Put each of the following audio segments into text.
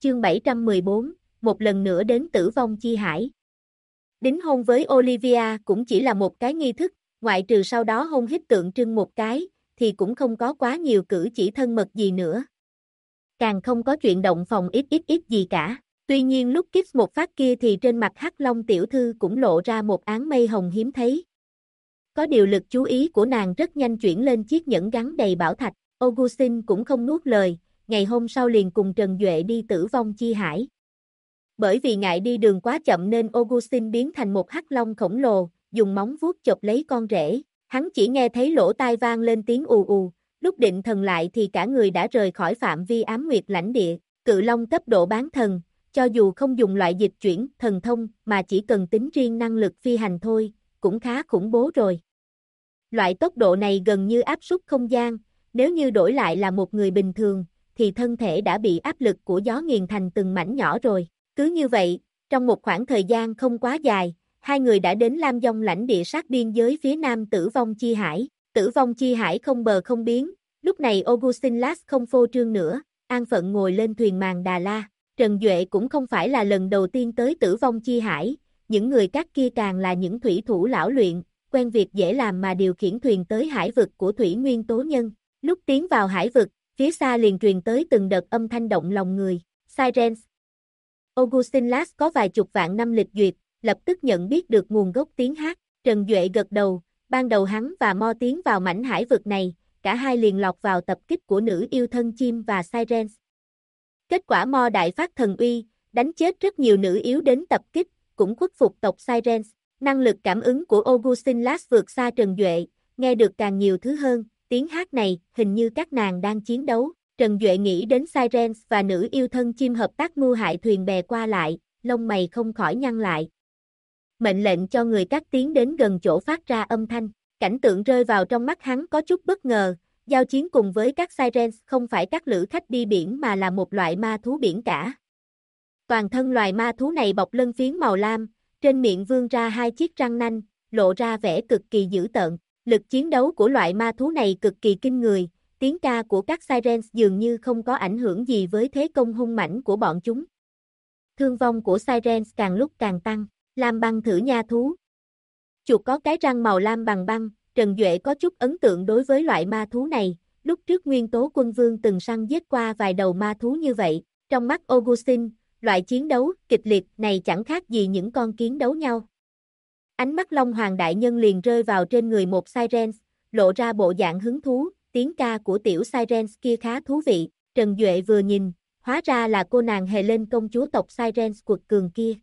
Chương 714, một lần nữa đến Tử Vong Chi Hải. Đính hôn với Olivia cũng chỉ là một cái nghi thức, ngoại trừ sau đó hôn hít tượng trưng một cái, thì cũng không có quá nhiều cử chỉ thân mật gì nữa. Càng không có chuyện động phòng ít gì cả. Tuy nhiên lúc kiss một phát kia thì trên mặt Hắc Long tiểu thư cũng lộ ra một áng mây hồng hiếm thấy. Có điều lực chú ý của nàng rất nhanh chuyển lên chiếc nhẫn gắn đầy bảo thạch. Augustine cũng không nuốt lời, ngày hôm sau liền cùng Trần Duệ đi Tử Vong Chi Hải. Bởi vì ngại đi đường quá chậm nên Augustine biến thành một hắc long khổng lồ, dùng móng vuốt chộp lấy con rể. Hắn chỉ nghe thấy lỗ tai vang lên tiếng ù ù, lúc định thần lại thì cả người đã rời khỏi phạm vi ám nguyệt lãnh địa. Cự long cấp độ bán thần, cho dù không dùng loại dịch chuyển thần thông mà chỉ cần tính riêng năng lực phi hành thôi, cũng khá khủng bố rồi. Loại tốc độ này gần như áp suất không gian, nếu như đổi lại là một người bình thường, thì thân thể đã bị áp lực của gió nghiền thành từng mảnh nhỏ rồi. Cứ như vậy, trong một khoảng thời gian không quá dài, hai người đã đến Lam Dông lãnh địa sát biên giới phía nam Tử Vong Chi Hải. Tử Vong Chi Hải không bờ không biến, lúc này Augustine Lass không phô trương nữa, an phận ngồi lên thuyền màng Đà La. Trần Duệ cũng không phải là lần đầu tiên tới Tử Vong Chi Hải, những người các kia càng là những thủy thủ lão luyện, quen việc dễ làm mà điều khiển thuyền tới hải vực của thủy nguyên tố nhân. Lúc tiến vào hải vực, phía xa liền truyền tới từng đợt âm thanh động lòng người, Sirens. Augustine Lass có vài chục vạn năm lịch duyệt, lập tức nhận biết được nguồn gốc tiếng hát. Trần Duệ gật đầu, ban đầu hắn và Mo tiến vào mảnh hải vực này, cả hai liền lọt vào tập kích của nữ yêu thân chim và Sirens. Kết quả Mo đại phát thần uy, đánh chết rất nhiều nữ yếu đến tập kích, cũng khuất phục tộc Sirens. Năng lực cảm ứng của Augustine Lass vượt xa Trần Duệ, nghe được càng nhiều thứ hơn, tiếng hát này, hình như các nàng đang chiến đấu. Trần Duệ nghĩ đến Sirens và nữ yêu thân chim hợp tác mưu hại thuyền bè qua lại, lông mày không khỏi nhăn lại. Mệnh lệnh cho người các tiến đến gần chỗ phát ra âm thanh, cảnh tượng rơi vào trong mắt hắn có chút bất ngờ, giao chiến cùng với các Sirens không phải các lữ khách đi biển mà là một loại ma thú biển cả. Toàn thân loài ma thú này bọc lân phiến màu lam, trên miệng vươn ra hai chiếc răng nanh, lộ ra vẻ cực kỳ dữ tợn. Lực chiến đấu của loại ma thú này cực kỳ kinh người, tiếng ca của các Sirens dường như không có ảnh hưởng gì với thế công hung mãnh của bọn chúng. Thương vong của Sirens càng lúc càng tăng, lam băng thử nha thú. Chuột có cái răng màu lam bằng băng, Trần Duệ có chút ấn tượng đối với loại ma thú này, lúc trước Nguyên Tố Quân Vương từng săn giết qua vài đầu ma thú như vậy, trong mắt Augustine, loại chiến đấu kịch liệt này chẳng khác gì những con kiến đấu nhau. Ánh mắt Long Hoàng Đại Nhân liền rơi vào trên người một Sirens, lộ ra bộ dạng hứng thú, tiếng ca của tiểu Sirens kia khá thú vị. Trần Duệ vừa nhìn, hóa ra là cô nàng Helen công chúa tộc Sirens quật cường kia.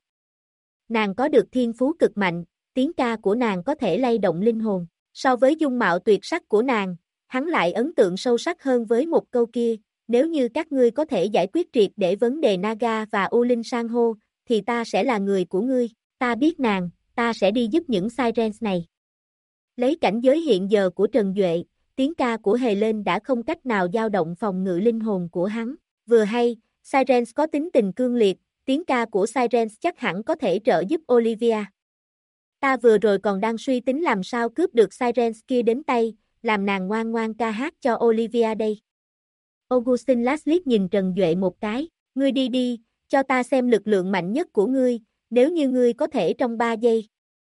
Nàng có được thiên phú cực mạnh, tiếng ca của nàng có thể lay động linh hồn. So với dung mạo tuyệt sắc của nàng, hắn lại ấn tượng sâu sắc hơn với một câu kia, nếu như các ngươi có thể giải quyết triệt để vấn đề Naga và U Linh San hô, thì ta sẽ là người của ngươi. Ta biết nàng, ta sẽ đi giúp những Sirens này. Lấy cảnh giới hiện giờ của Trần Duệ, tiếng ca của Helen đã không cách nào dao động phòng ngự linh hồn của hắn. Vừa hay, Sirens có tính tình cương liệt, tiếng ca của Sirens chắc hẳn có thể trợ giúp Olivia. Ta vừa rồi còn đang suy tính làm sao cướp được Sirens kia đến tay, làm nàng ngoan ngoan ca hát cho Olivia đây. Augustine Lass liếc nhìn Trần Duệ một cái, ngươi đi đi, cho ta xem lực lượng mạnh nhất của ngươi, nếu như ngươi có thể trong 3 giây.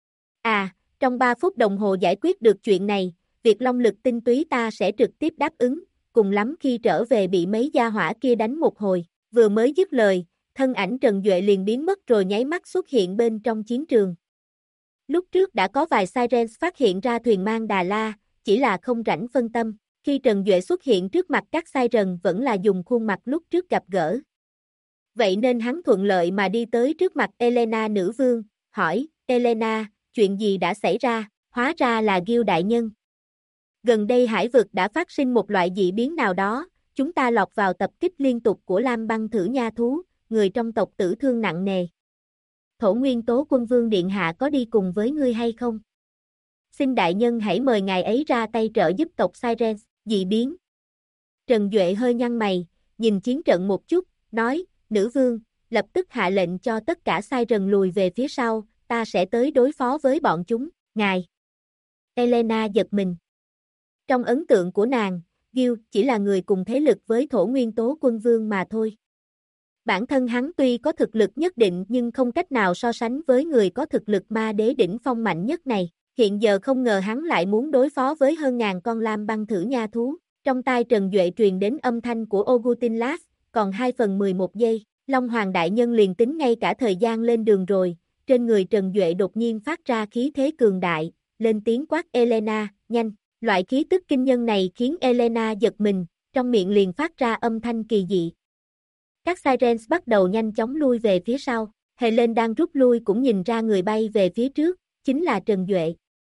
Trong 3 phút đồng hồ giải quyết được chuyện này, việc long lực tinh túy ta sẽ trực tiếp đáp ứng, cùng lắm khi trở về bị mấy gia hỏa kia đánh một hồi. Vừa mới dứt lời, thân ảnh Trần Duệ liền biến mất rồi nháy mắt xuất hiện bên trong chiến trường. Lúc trước đã có vài Sirens phát hiện ra thuyền mang Đà La, chỉ là không rảnh phân tâm, khi Trần Duệ xuất hiện trước mặt các Siren vẫn là dùng khuôn mặt lúc trước gặp gỡ. Vậy nên hắn thuận lợi mà đi tới trước mặt Elena nữ vương, hỏi, Elena, chuyện gì đã xảy ra, hóa ra là Gil đại nhân. Gần đây hải vực đã phát sinh một loại dị biến nào đó, chúng ta lọt vào tập kích liên tục của lam băng thử nha thú, người trong tộc tử thương nặng nề. Thổ Nguyên Tố Quân Vương Điện Hạ có đi cùng với ngươi hay không? Xin đại nhân hãy mời ngài ấy ra tay trợ giúp tộc Sirens, dị biến. Trần Duệ hơi nhăn mày, nhìn chiến trận một chút, nói, nữ vương, lập tức hạ lệnh cho tất cả Siren lùi về phía sau, ta sẽ tới đối phó với bọn chúng, ngài. Elena giật mình. Trong ấn tượng của nàng, Gil chỉ là người cùng thế lực với Thổ Nguyên Tố Quân Vương mà thôi. Bản thân hắn tuy có thực lực nhất định nhưng không cách nào so sánh với người có thực lực ma đế đỉnh phong mạnh nhất này. Hiện giờ không ngờ hắn lại muốn đối phó với hơn ngàn con lam băng thử nha thú. Trong tai Trần Duệ truyền đến âm thanh của Augustinlas, còn 2/11 giây, Long Hoàng đại nhân liền tính ngay cả thời gian lên đường rồi, trên người Trần Duệ đột nhiên phát ra khí thế cường đại, lên tiếng quát Elena, nhanh. Loại khí tức kinh nhân này khiến Elena giật mình, trong miệng liền phát ra âm thanh kỳ dị. Các Sirens bắt đầu nhanh chóng lui về phía sau, Helen đang rút lui cũng nhìn ra người bay về phía trước, chính là Trần Duệ.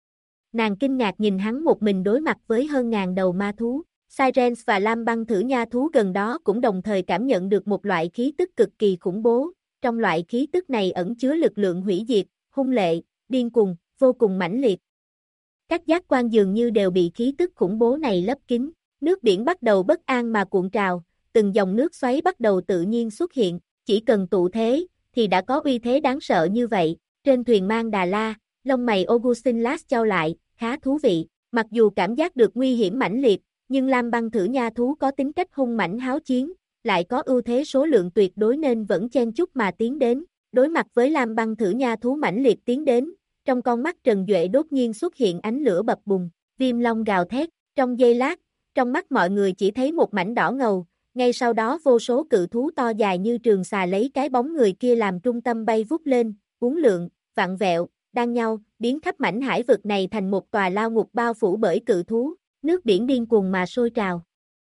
Nàng kinh ngạc nhìn hắn một mình đối mặt với hơn ngàn đầu ma thú. Sirens và lam băng thử nha thú gần đó cũng đồng thời cảm nhận được một loại khí tức cực kỳ khủng bố. Trong loại khí tức này ẩn chứa lực lượng hủy diệt, hung lệ, điên cuồng, vô cùng mãnh liệt. Các giác quan dường như đều bị khí tức khủng bố này lấp kín. Nước biển bắt đầu bất an mà cuộn trào, từng dòng nước xoáy bắt đầu tự nhiên xuất hiện. Chỉ cần tụ thế, thì đã có uy thế đáng sợ như vậy. Trên thuyền mang Đà La, lông mày Augustinlas chau lại, khá thú vị. Mặc dù cảm giác được nguy hiểm mãnh liệt, nhưng lam băng thử nha thú có tính cách hung mãnh háo chiến, lại có ưu thế số lượng tuyệt đối nên vẫn chen chúc mà tiến đến. Đối mặt với lam băng thử nha thú mãnh liệt tiến đến, trong con mắt Trần Duệ đột nhiên xuất hiện ánh lửa bập bùng, viêm long gào thét. Trong giây lát, trong mắt mọi người chỉ thấy một mảnh đỏ ngầu, ngay sau đó vô số cự thú to dài như trường xà lấy cái bóng người kia làm trung tâm bay vút lên, uốn lượn, vặn vẹo, đan nhau, biến khắp mảnh hải vực này thành một tòa lao ngục bao phủ bởi cự thú, nước biển điên cuồng mà sôi trào.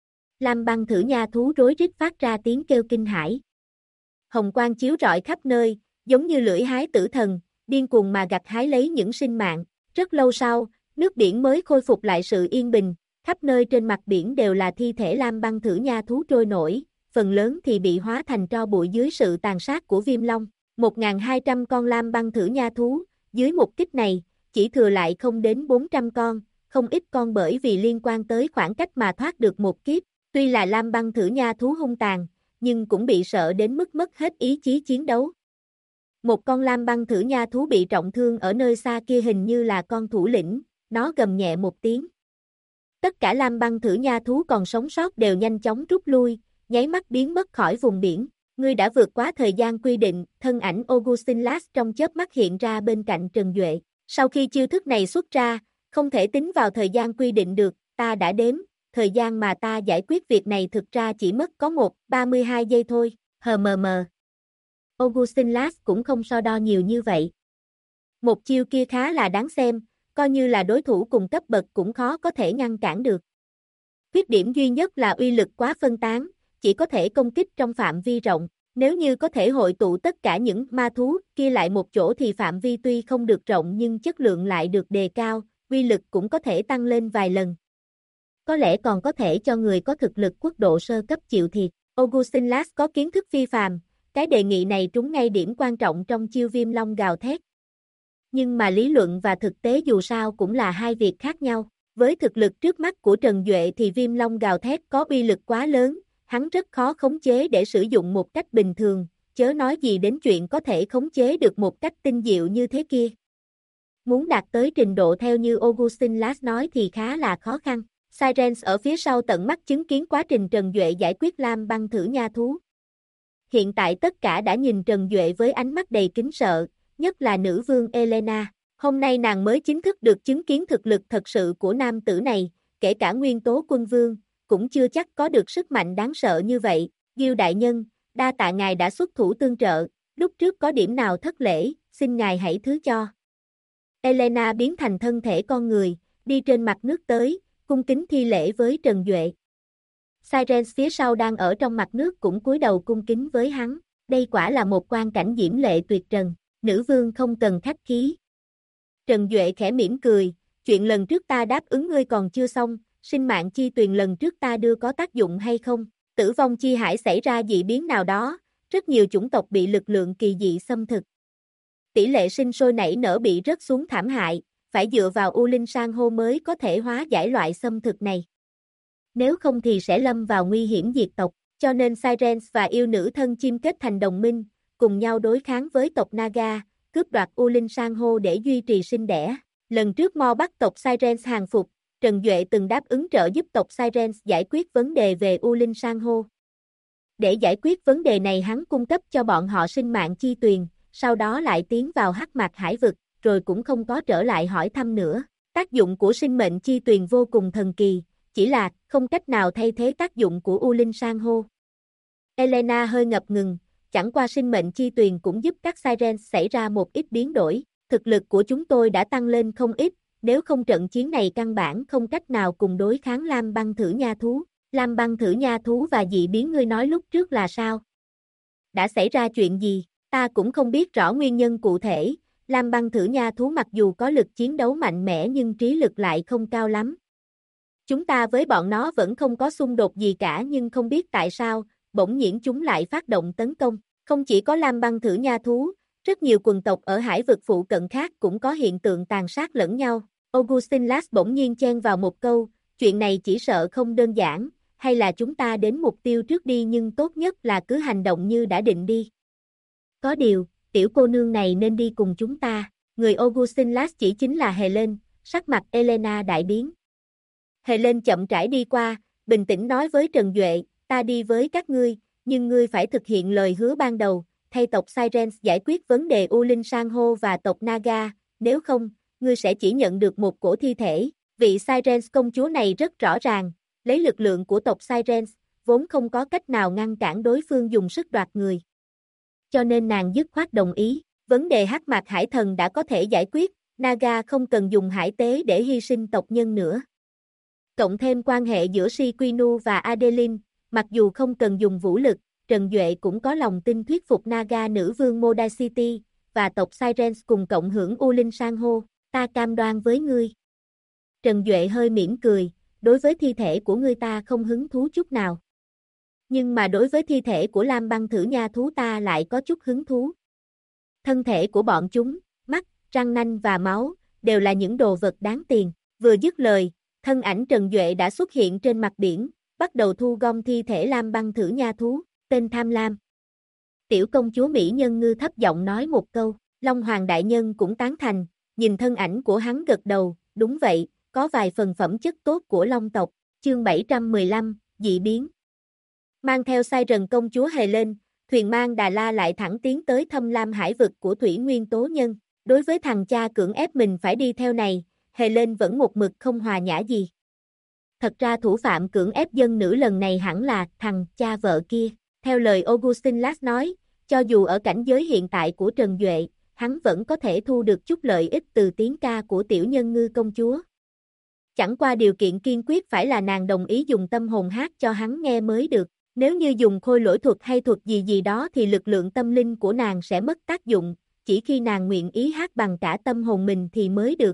Lam băng thử nha thú rối rít phát ra tiếng kêu kinh hãi. Hồng quang chiếu rọi khắp nơi, giống như lưỡi hái tử thần, điên cuồng mà gặt hái lấy những sinh mạng. Rất lâu sau, nước biển mới khôi phục lại sự yên bình, khắp nơi trên mặt biển đều là thi thể lam băng thử nha thú trôi nổi, phần lớn thì bị hóa thành tro bụi dưới sự tàn sát của viêm long. 1.200 con lam băng thử nha thú, dưới một kích này, chỉ thừa lại không đến 400 con, không ít con bởi vì liên quan tới khoảng cách mà thoát được một kiếp. Tuy là lam băng thử nha thú hung tàn, nhưng cũng bị sợ đến mức mất hết ý chí chiến đấu. Một con lam băng thử nha thú bị trọng thương ở nơi xa kia hình như là con thủ lĩnh, nó gầm nhẹ một tiếng. Tất cả lam băng thử nha thú còn sống sót đều nhanh chóng rút lui, nháy mắt biến mất khỏi vùng biển. Ngươi đã vượt quá thời gian quy định, thân ảnh Augustinlas trong chớp mắt hiện ra bên cạnh Trần Duệ. Sau khi chiêu thức này xuất ra, không thể tính vào thời gian quy định được, ta đã đếm, thời gian mà ta giải quyết việc này thực ra chỉ mất có 32 giây thôi, hờ. Augustinlas cũng không so đo nhiều như vậy. Một chiêu kia khá là đáng xem, coi như là đối thủ cùng cấp bậc cũng khó có thể ngăn cản được. Khuyết điểm duy nhất là uy lực quá phân tán, chỉ có thể công kích trong phạm vi rộng. Nếu như có thể hội tụ tất cả những ma thú kia lại một chỗ thì phạm vi tuy không được rộng nhưng chất lượng lại được đề cao, uy lực cũng có thể tăng lên vài lần. Có lẽ còn có thể cho người có thực lực quốc độ sơ cấp chịu thiệt. Augustinlas có kiến thức phi phàm, cái đề nghị này trúng ngay điểm quan trọng trong chiêu viêm long gào thét. Nhưng mà lý luận và thực tế dù sao cũng là hai việc khác nhau. Với thực lực trước mắt của Trần Duệ thì viêm long gào thét có uy lực quá lớn, hắn rất khó khống chế để sử dụng một cách bình thường, chớ nói gì đến chuyện có thể khống chế được một cách tinh diệu như thế kia. Muốn đạt tới trình độ theo như Augustinlas nói thì khá là khó khăn. Sirens ở phía sau tận mắt chứng kiến quá trình Trần Duệ giải quyết lam băng thử nha thú. Hiện tại tất cả đã nhìn Trần Duệ với ánh mắt đầy kính sợ, nhất là nữ vương Elena. Hôm nay nàng mới chính thức được chứng kiến thực lực thật sự của nam tử này, kể cả nguyên tố quân vương, cũng chưa chắc có được sức mạnh đáng sợ như vậy. Gil đại nhân, đa tạ ngài đã xuất thủ tương trợ, lúc trước có điểm nào thất lễ, xin ngài hãy thứ cho. Elena biến thành thân thể con người, đi trên mặt nước tới, cung kính thi lễ với Trần Duệ. Sirens phía sau đang ở trong mặt nước cũng cúi đầu cung kính với hắn. Đây quả là một quang cảnh diễm lệ tuyệt trần, nữ vương không cần khách khí. Trần Duệ khẽ mỉm cười, chuyện lần trước ta đáp ứng ngươi còn chưa xong, sinh mạng chi tuyền lần trước ta đưa có tác dụng hay không? Tử vong chi hải xảy ra dị biến nào đó, rất nhiều chủng tộc bị lực lượng kỳ dị xâm thực. Tỷ lệ sinh sôi nảy nở bị rớt xuống thảm hại, phải dựa vào U Linh San hô mới có thể hóa giải loại xâm thực này. Nếu không thì sẽ lâm vào nguy hiểm diệt tộc, cho nên Sirens và yêu nữ thân chim kết thành đồng minh, cùng nhau đối kháng với tộc Naga, cướp đoạt U Linh San hô để duy trì sinh đẻ. Lần trước Mo bắt tộc Sirens hàng phục, Trần Duệ từng đáp ứng trợ giúp tộc Sirens giải quyết vấn đề về U Linh San hô. Để giải quyết vấn đề này hắn cung cấp cho bọn họ sinh mạng chi tuyền, sau đó lại tiến vào hắc mạc hải vực, rồi cũng không có trở lại hỏi thăm nữa. Tác dụng của sinh mệnh chi tuyền vô cùng thần kỳ, chỉ là không cách nào thay thế tác dụng của U Linh San hô. Elena hơi ngập ngừng, chẳng qua sinh mệnh chi tuyền cũng giúp các Sirens xảy ra một ít biến đổi. Thực lực của chúng tôi đã tăng lên không ít, nếu không trận chiến này căn bản không cách nào cùng đối kháng Lam băng thử nha thú. Lam băng thử nha thú và dị biến ngươi nói lúc trước là sao? Đã xảy ra chuyện gì? Ta cũng không biết rõ nguyên nhân cụ thể. Lam băng thử nha thú mặc dù có lực chiến đấu mạnh mẽ nhưng trí lực lại không cao lắm. Chúng ta với bọn nó vẫn không có xung đột gì cả nhưng không biết tại sao, bỗng nhiên chúng lại phát động tấn công. Không chỉ có Lam băng thử nha thú, rất nhiều quần tộc ở hải vực phụ cận khác cũng có hiện tượng tàn sát lẫn nhau. Augustin Lass bỗng nhiên chen vào một câu, chuyện này chỉ sợ không đơn giản, hay là chúng ta đến mục tiêu trước đi nhưng tốt nhất là cứ hành động như đã định đi. Có điều, tiểu cô nương này nên đi cùng chúng ta, người Augustin Lass chỉ chính là Helen, sắc mặt Elena đại biến. Helen chậm rãi đi qua, bình tĩnh nói với Trần Duệ, ta đi với các ngươi, nhưng ngươi phải thực hiện lời hứa ban đầu, thay tộc Sirens giải quyết vấn đề U Linh San hô và tộc Naga, nếu không, ngươi sẽ chỉ nhận được một cổ thi thể. Vị Sirens công chúa này rất rõ ràng, lấy lực lượng của tộc Sirens, vốn không có cách nào ngăn cản đối phương dùng sức đoạt người. Cho nên nàng dứt khoát đồng ý, vấn đề hắc mạc hải thần đã có thể giải quyết, Naga không cần dùng hải tế để hy sinh tộc nhân nữa. Cộng thêm quan hệ giữa Shiquinu và Adeline, mặc dù không cần dùng vũ lực, Trần Duệ cũng có lòng tin thuyết phục Naga nữ vương Modacity và tộc Sirens cùng cộng hưởng U Linh San hô, ta cam đoan với ngươi. Trần Duệ hơi mỉm cười, đối với thi thể của ngươi ta không hứng thú chút nào. Nhưng mà đối với thi thể của Lam băng thử nha thú ta lại có chút hứng thú. Thân thể của bọn chúng, mắt, răng nanh và máu, đều là những đồ vật đáng tiền. Vừa dứt lời, thân ảnh Trần Duệ đã xuất hiện trên mặt biển, bắt đầu thu gom thi thể Lam băng thử nha thú, tên Tham Lam. Tiểu công chúa Mỹ Nhân Ngư thấp giọng nói một câu, Long Hoàng đại nhân cũng tán thành, nhìn thân ảnh của hắn gật đầu, đúng vậy, có vài phần phẩm chất tốt của Long tộc, chương 715, dị biến. Mang theo Siren công chúa Helen, thuyền mang Đà La lại thẳng tiến tới Thâm Lam hải vực của Thủy Nguyên Tố Nhân. Đối với thằng cha cưỡng ép mình phải đi theo này, Helen vẫn một mực không hòa nhã gì. Thật ra thủ phạm cưỡng ép dân nữ lần này hẳn là thằng cha vợ kia. Theo lời Augustin Lass nói, cho dù ở cảnh giới hiện tại của Trần Duệ, hắn vẫn có thể thu được chút lợi ích từ tiếng ca của tiểu nhân ngư công chúa. Chẳng qua điều kiện kiên quyết phải là nàng đồng ý dùng tâm hồn hát cho hắn nghe mới được. Nếu như dùng khôi lỗi thuật hay thuật gì gì đó thì lực lượng tâm linh của nàng sẽ mất tác dụng, chỉ khi nàng nguyện ý hát bằng cả tâm hồn mình thì mới được.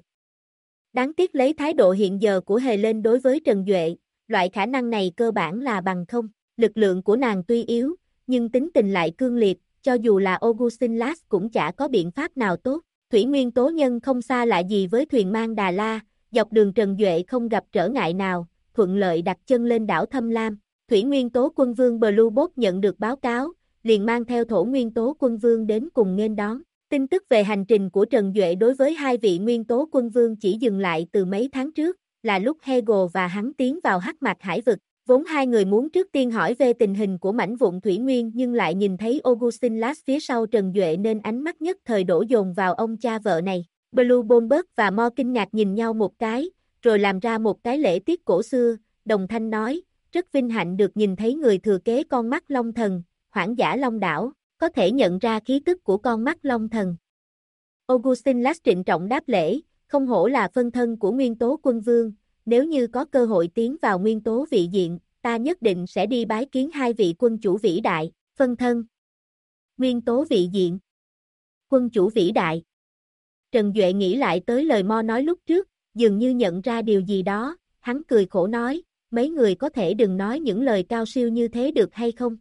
Đáng tiếc lấy thái độ hiện giờ của Helen đối với Trần Duệ, loại khả năng này cơ bản là bằng không. Lực lượng của nàng tuy yếu, nhưng tính tình lại cương liệt, cho dù là Augustin Lass cũng chả có biện pháp nào tốt. Thủy Nguyên Tố Nhân không xa lạ gì với thuyền mang Đà La, dọc đường Trần Duệ không gặp trở ngại nào, thuận lợi đặt chân lên đảo Thâm Lam. Thủy Nguyên Tố Quân Vương Blue Boat nhận được báo cáo, liền mang theo Thổ Nguyên Tố Quân Vương đến cùng nghênh đón. Tin tức về hành trình của Trần Duệ đối với hai vị Nguyên Tố Quân Vương chỉ dừng lại từ mấy tháng trước, là lúc Hegel và hắn tiến vào hắc mạc hải vực. Vốn hai người muốn trước tiên hỏi về tình hình của mảnh vụn Thủy Nguyên nhưng lại nhìn thấy Augustin Lass phía sau Trần Duệ nên ánh mắt nhất thời đổ dồn vào ông cha vợ này. Blue Bomberg và Mo kinh ngạc nhìn nhau một cái, rồi làm ra một cái lễ tiết cổ xưa, đồng thanh nói, rất vinh hạnh được nhìn thấy người thừa kế con mắt Long Thần, Hoảng Dã Long Đảo, có thể nhận ra khí tức của con mắt Long Thần. Augustin Lass trịnh trọng đáp lễ, không hổ là phân thân của Nguyên Tố Quân Vương, nếu như có cơ hội tiến vào Nguyên Tố vị diện, ta nhất định sẽ đi bái kiến hai vị quân chủ vĩ đại, phân thân. Nguyên Tố vị diện. Quân chủ vĩ đại. Trần Duệ nghĩ lại tới lời Mo nói lúc trước, dường như nhận ra điều gì đó, hắn cười khổ nói, mấy người có thể đừng nói những lời cao siêu như thế được hay không?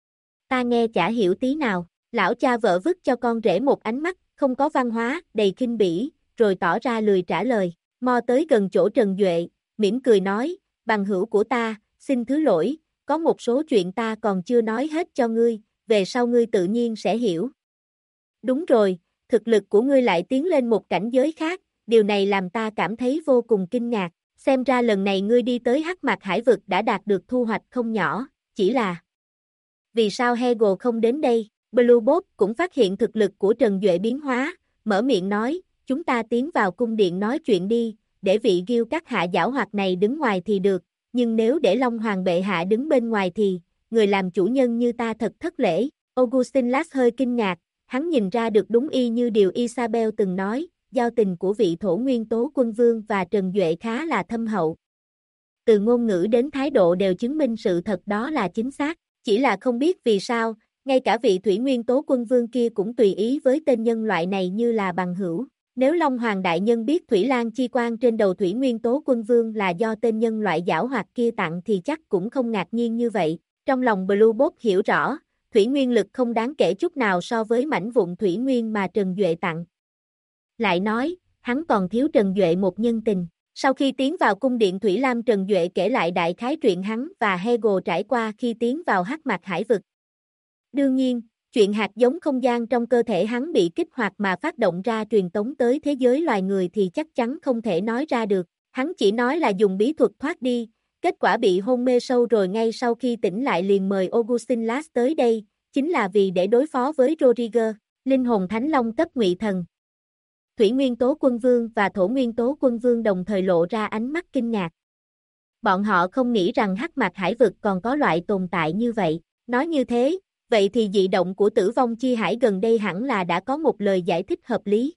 Ta nghe chả hiểu tí nào, lão cha vợ vứt cho con rể một ánh mắt, không có văn hóa, đầy khinh bỉ, rồi tỏ ra lười trả lời. Mo tới gần chỗ Trần Duệ, mỉm cười nói, bằng hữu của ta, xin thứ lỗi, có một số chuyện ta còn chưa nói hết cho ngươi, về sau ngươi tự nhiên sẽ hiểu. Đúng rồi, thực lực của ngươi lại tiến lên một cảnh giới khác, điều này làm ta cảm thấy vô cùng kinh ngạc. Xem ra lần này ngươi đi tới hắc mạc hải vực đã đạt được thu hoạch không nhỏ, chỉ là vì sao Hegel không đến đây? Blue Bolt cũng phát hiện thực lực của Trần Duệ biến hóa, mở miệng nói, chúng ta tiến vào cung điện nói chuyện đi, để vị Gil các hạ giảo hoạt này đứng ngoài thì được, nhưng nếu để Long Hoàng bệ hạ đứng bên ngoài thì, người làm chủ nhân như ta thật thất lễ. Augustin Lass hơi kinh ngạc, hắn nhìn ra được đúng y như điều Isabel từng nói, giao tình của vị thổ nguyên tố quân vương và Trần Duệ khá là thâm hậu. Từ ngôn ngữ đến thái độ đều chứng minh sự thật đó là chính xác, chỉ là không biết vì sao, ngay cả vị thủy nguyên tố quân vương kia cũng tùy ý với tên nhân loại này như là bằng hữu. Nếu Long Hoàng đại nhân biết Thủy Lan chi quan trên đầu thủy nguyên tố quân vương là do tên nhân loại giảo hoạt kia tặng thì chắc cũng không ngạc nhiên như vậy. Trong lòng Blue Bolt hiểu rõ, thủy nguyên lực không đáng kể chút nào so với mảnh vụn thủy nguyên mà Trần Duệ tặng. Lại nói, hắn còn thiếu Trần Duệ một nhân tình. Sau khi tiến vào cung điện Thủy Lam, Trần Duệ kể lại đại khái chuyện hắn và Hegel trải qua khi tiến vào hắc mạc hải vực. Đương nhiên, chuyện hạt giống không gian trong cơ thể hắn bị kích hoạt mà phát động ra truyền tống tới thế giới loài người thì chắc chắn không thể nói ra được. Hắn chỉ nói là dùng bí thuật thoát đi, kết quả bị hôn mê sâu rồi ngay sau khi tỉnh lại liền mời Augustin Lass tới đây, chính là vì để đối phó với Rodriguez, linh hồn thánh long cấp ngụy thần. Thủy nguyên tố quân vương và thổ nguyên tố quân vương đồng thời lộ ra ánh mắt kinh ngạc. Bọn họ không nghĩ rằng hắc mạc hải vực còn có loại tồn tại như vậy. Nói như thế, vậy thì dị động của tử vong chi hải gần đây hẳn là đã có một lời giải thích hợp lý.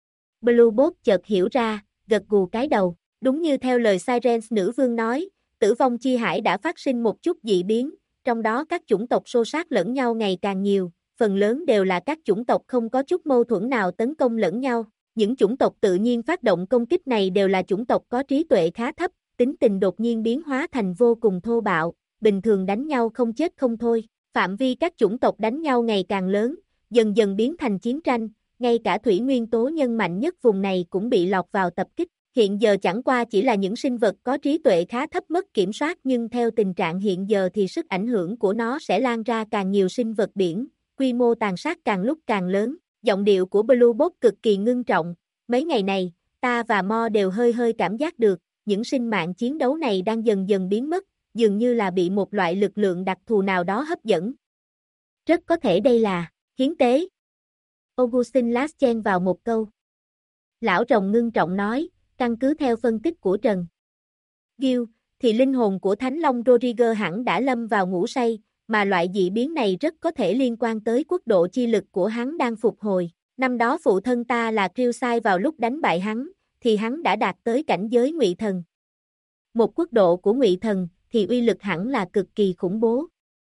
Blue Bolt chợt hiểu ra, gật gù cái đầu. Đúng như theo lời Sirens nữ vương nói, tử vong chi hải đã phát sinh một chút dị biến, trong đó các chủng tộc xô xát lẫn nhau ngày càng nhiều, phần lớn đều là các chủng tộc không có chút mâu thuẫn nào tấn công lẫn nhau. Những chủng tộc tự nhiên phát động công kích này đều là chủng tộc có trí tuệ khá thấp, tính tình đột nhiên biến hóa thành vô cùng thô bạo, bình thường đánh nhau không chết không thôi. Phạm vi các chủng tộc đánh nhau ngày càng lớn, dần dần biến thành chiến tranh, ngay cả thủy nguyên tố nhân mạnh nhất vùng này cũng bị lọt vào tập kích. Hiện giờ chẳng qua chỉ là những sinh vật có trí tuệ khá thấp mất kiểm soát, nhưng theo tình trạng hiện giờ thì sức ảnh hưởng của nó sẽ lan ra càng nhiều sinh vật biển, quy mô tàn sát càng lúc càng lớn. Giọng điệu của Blue Bolt cực kỳ ngưng trọng, mấy ngày này, ta và Mo đều hơi cảm giác được, những sinh mạng chiến đấu này đang dần dần biến mất, dường như là bị một loại lực lượng đặc thù nào đó hấp dẫn. Rất có thể đây là hiến tế. Augustin Lass chen vào một câu. Lão rồng ngưng trọng nói, căn cứ theo phân tích của Trần Gil, thì linh hồn của Thánh Long Rodriguez hẳn đã lâm vào ngủ say, mà loại dị biến này rất có thể liên quan tới quốc độ chi lực của hắn đang phục hồi. Năm đó phụ thân ta là Krillsai vào lúc đánh bại hắn, thì hắn đã đạt tới cảnh giới ngụy thần. Một quốc độ của ngụy thần, thì uy lực hẳn là cực kỳ khủng bố.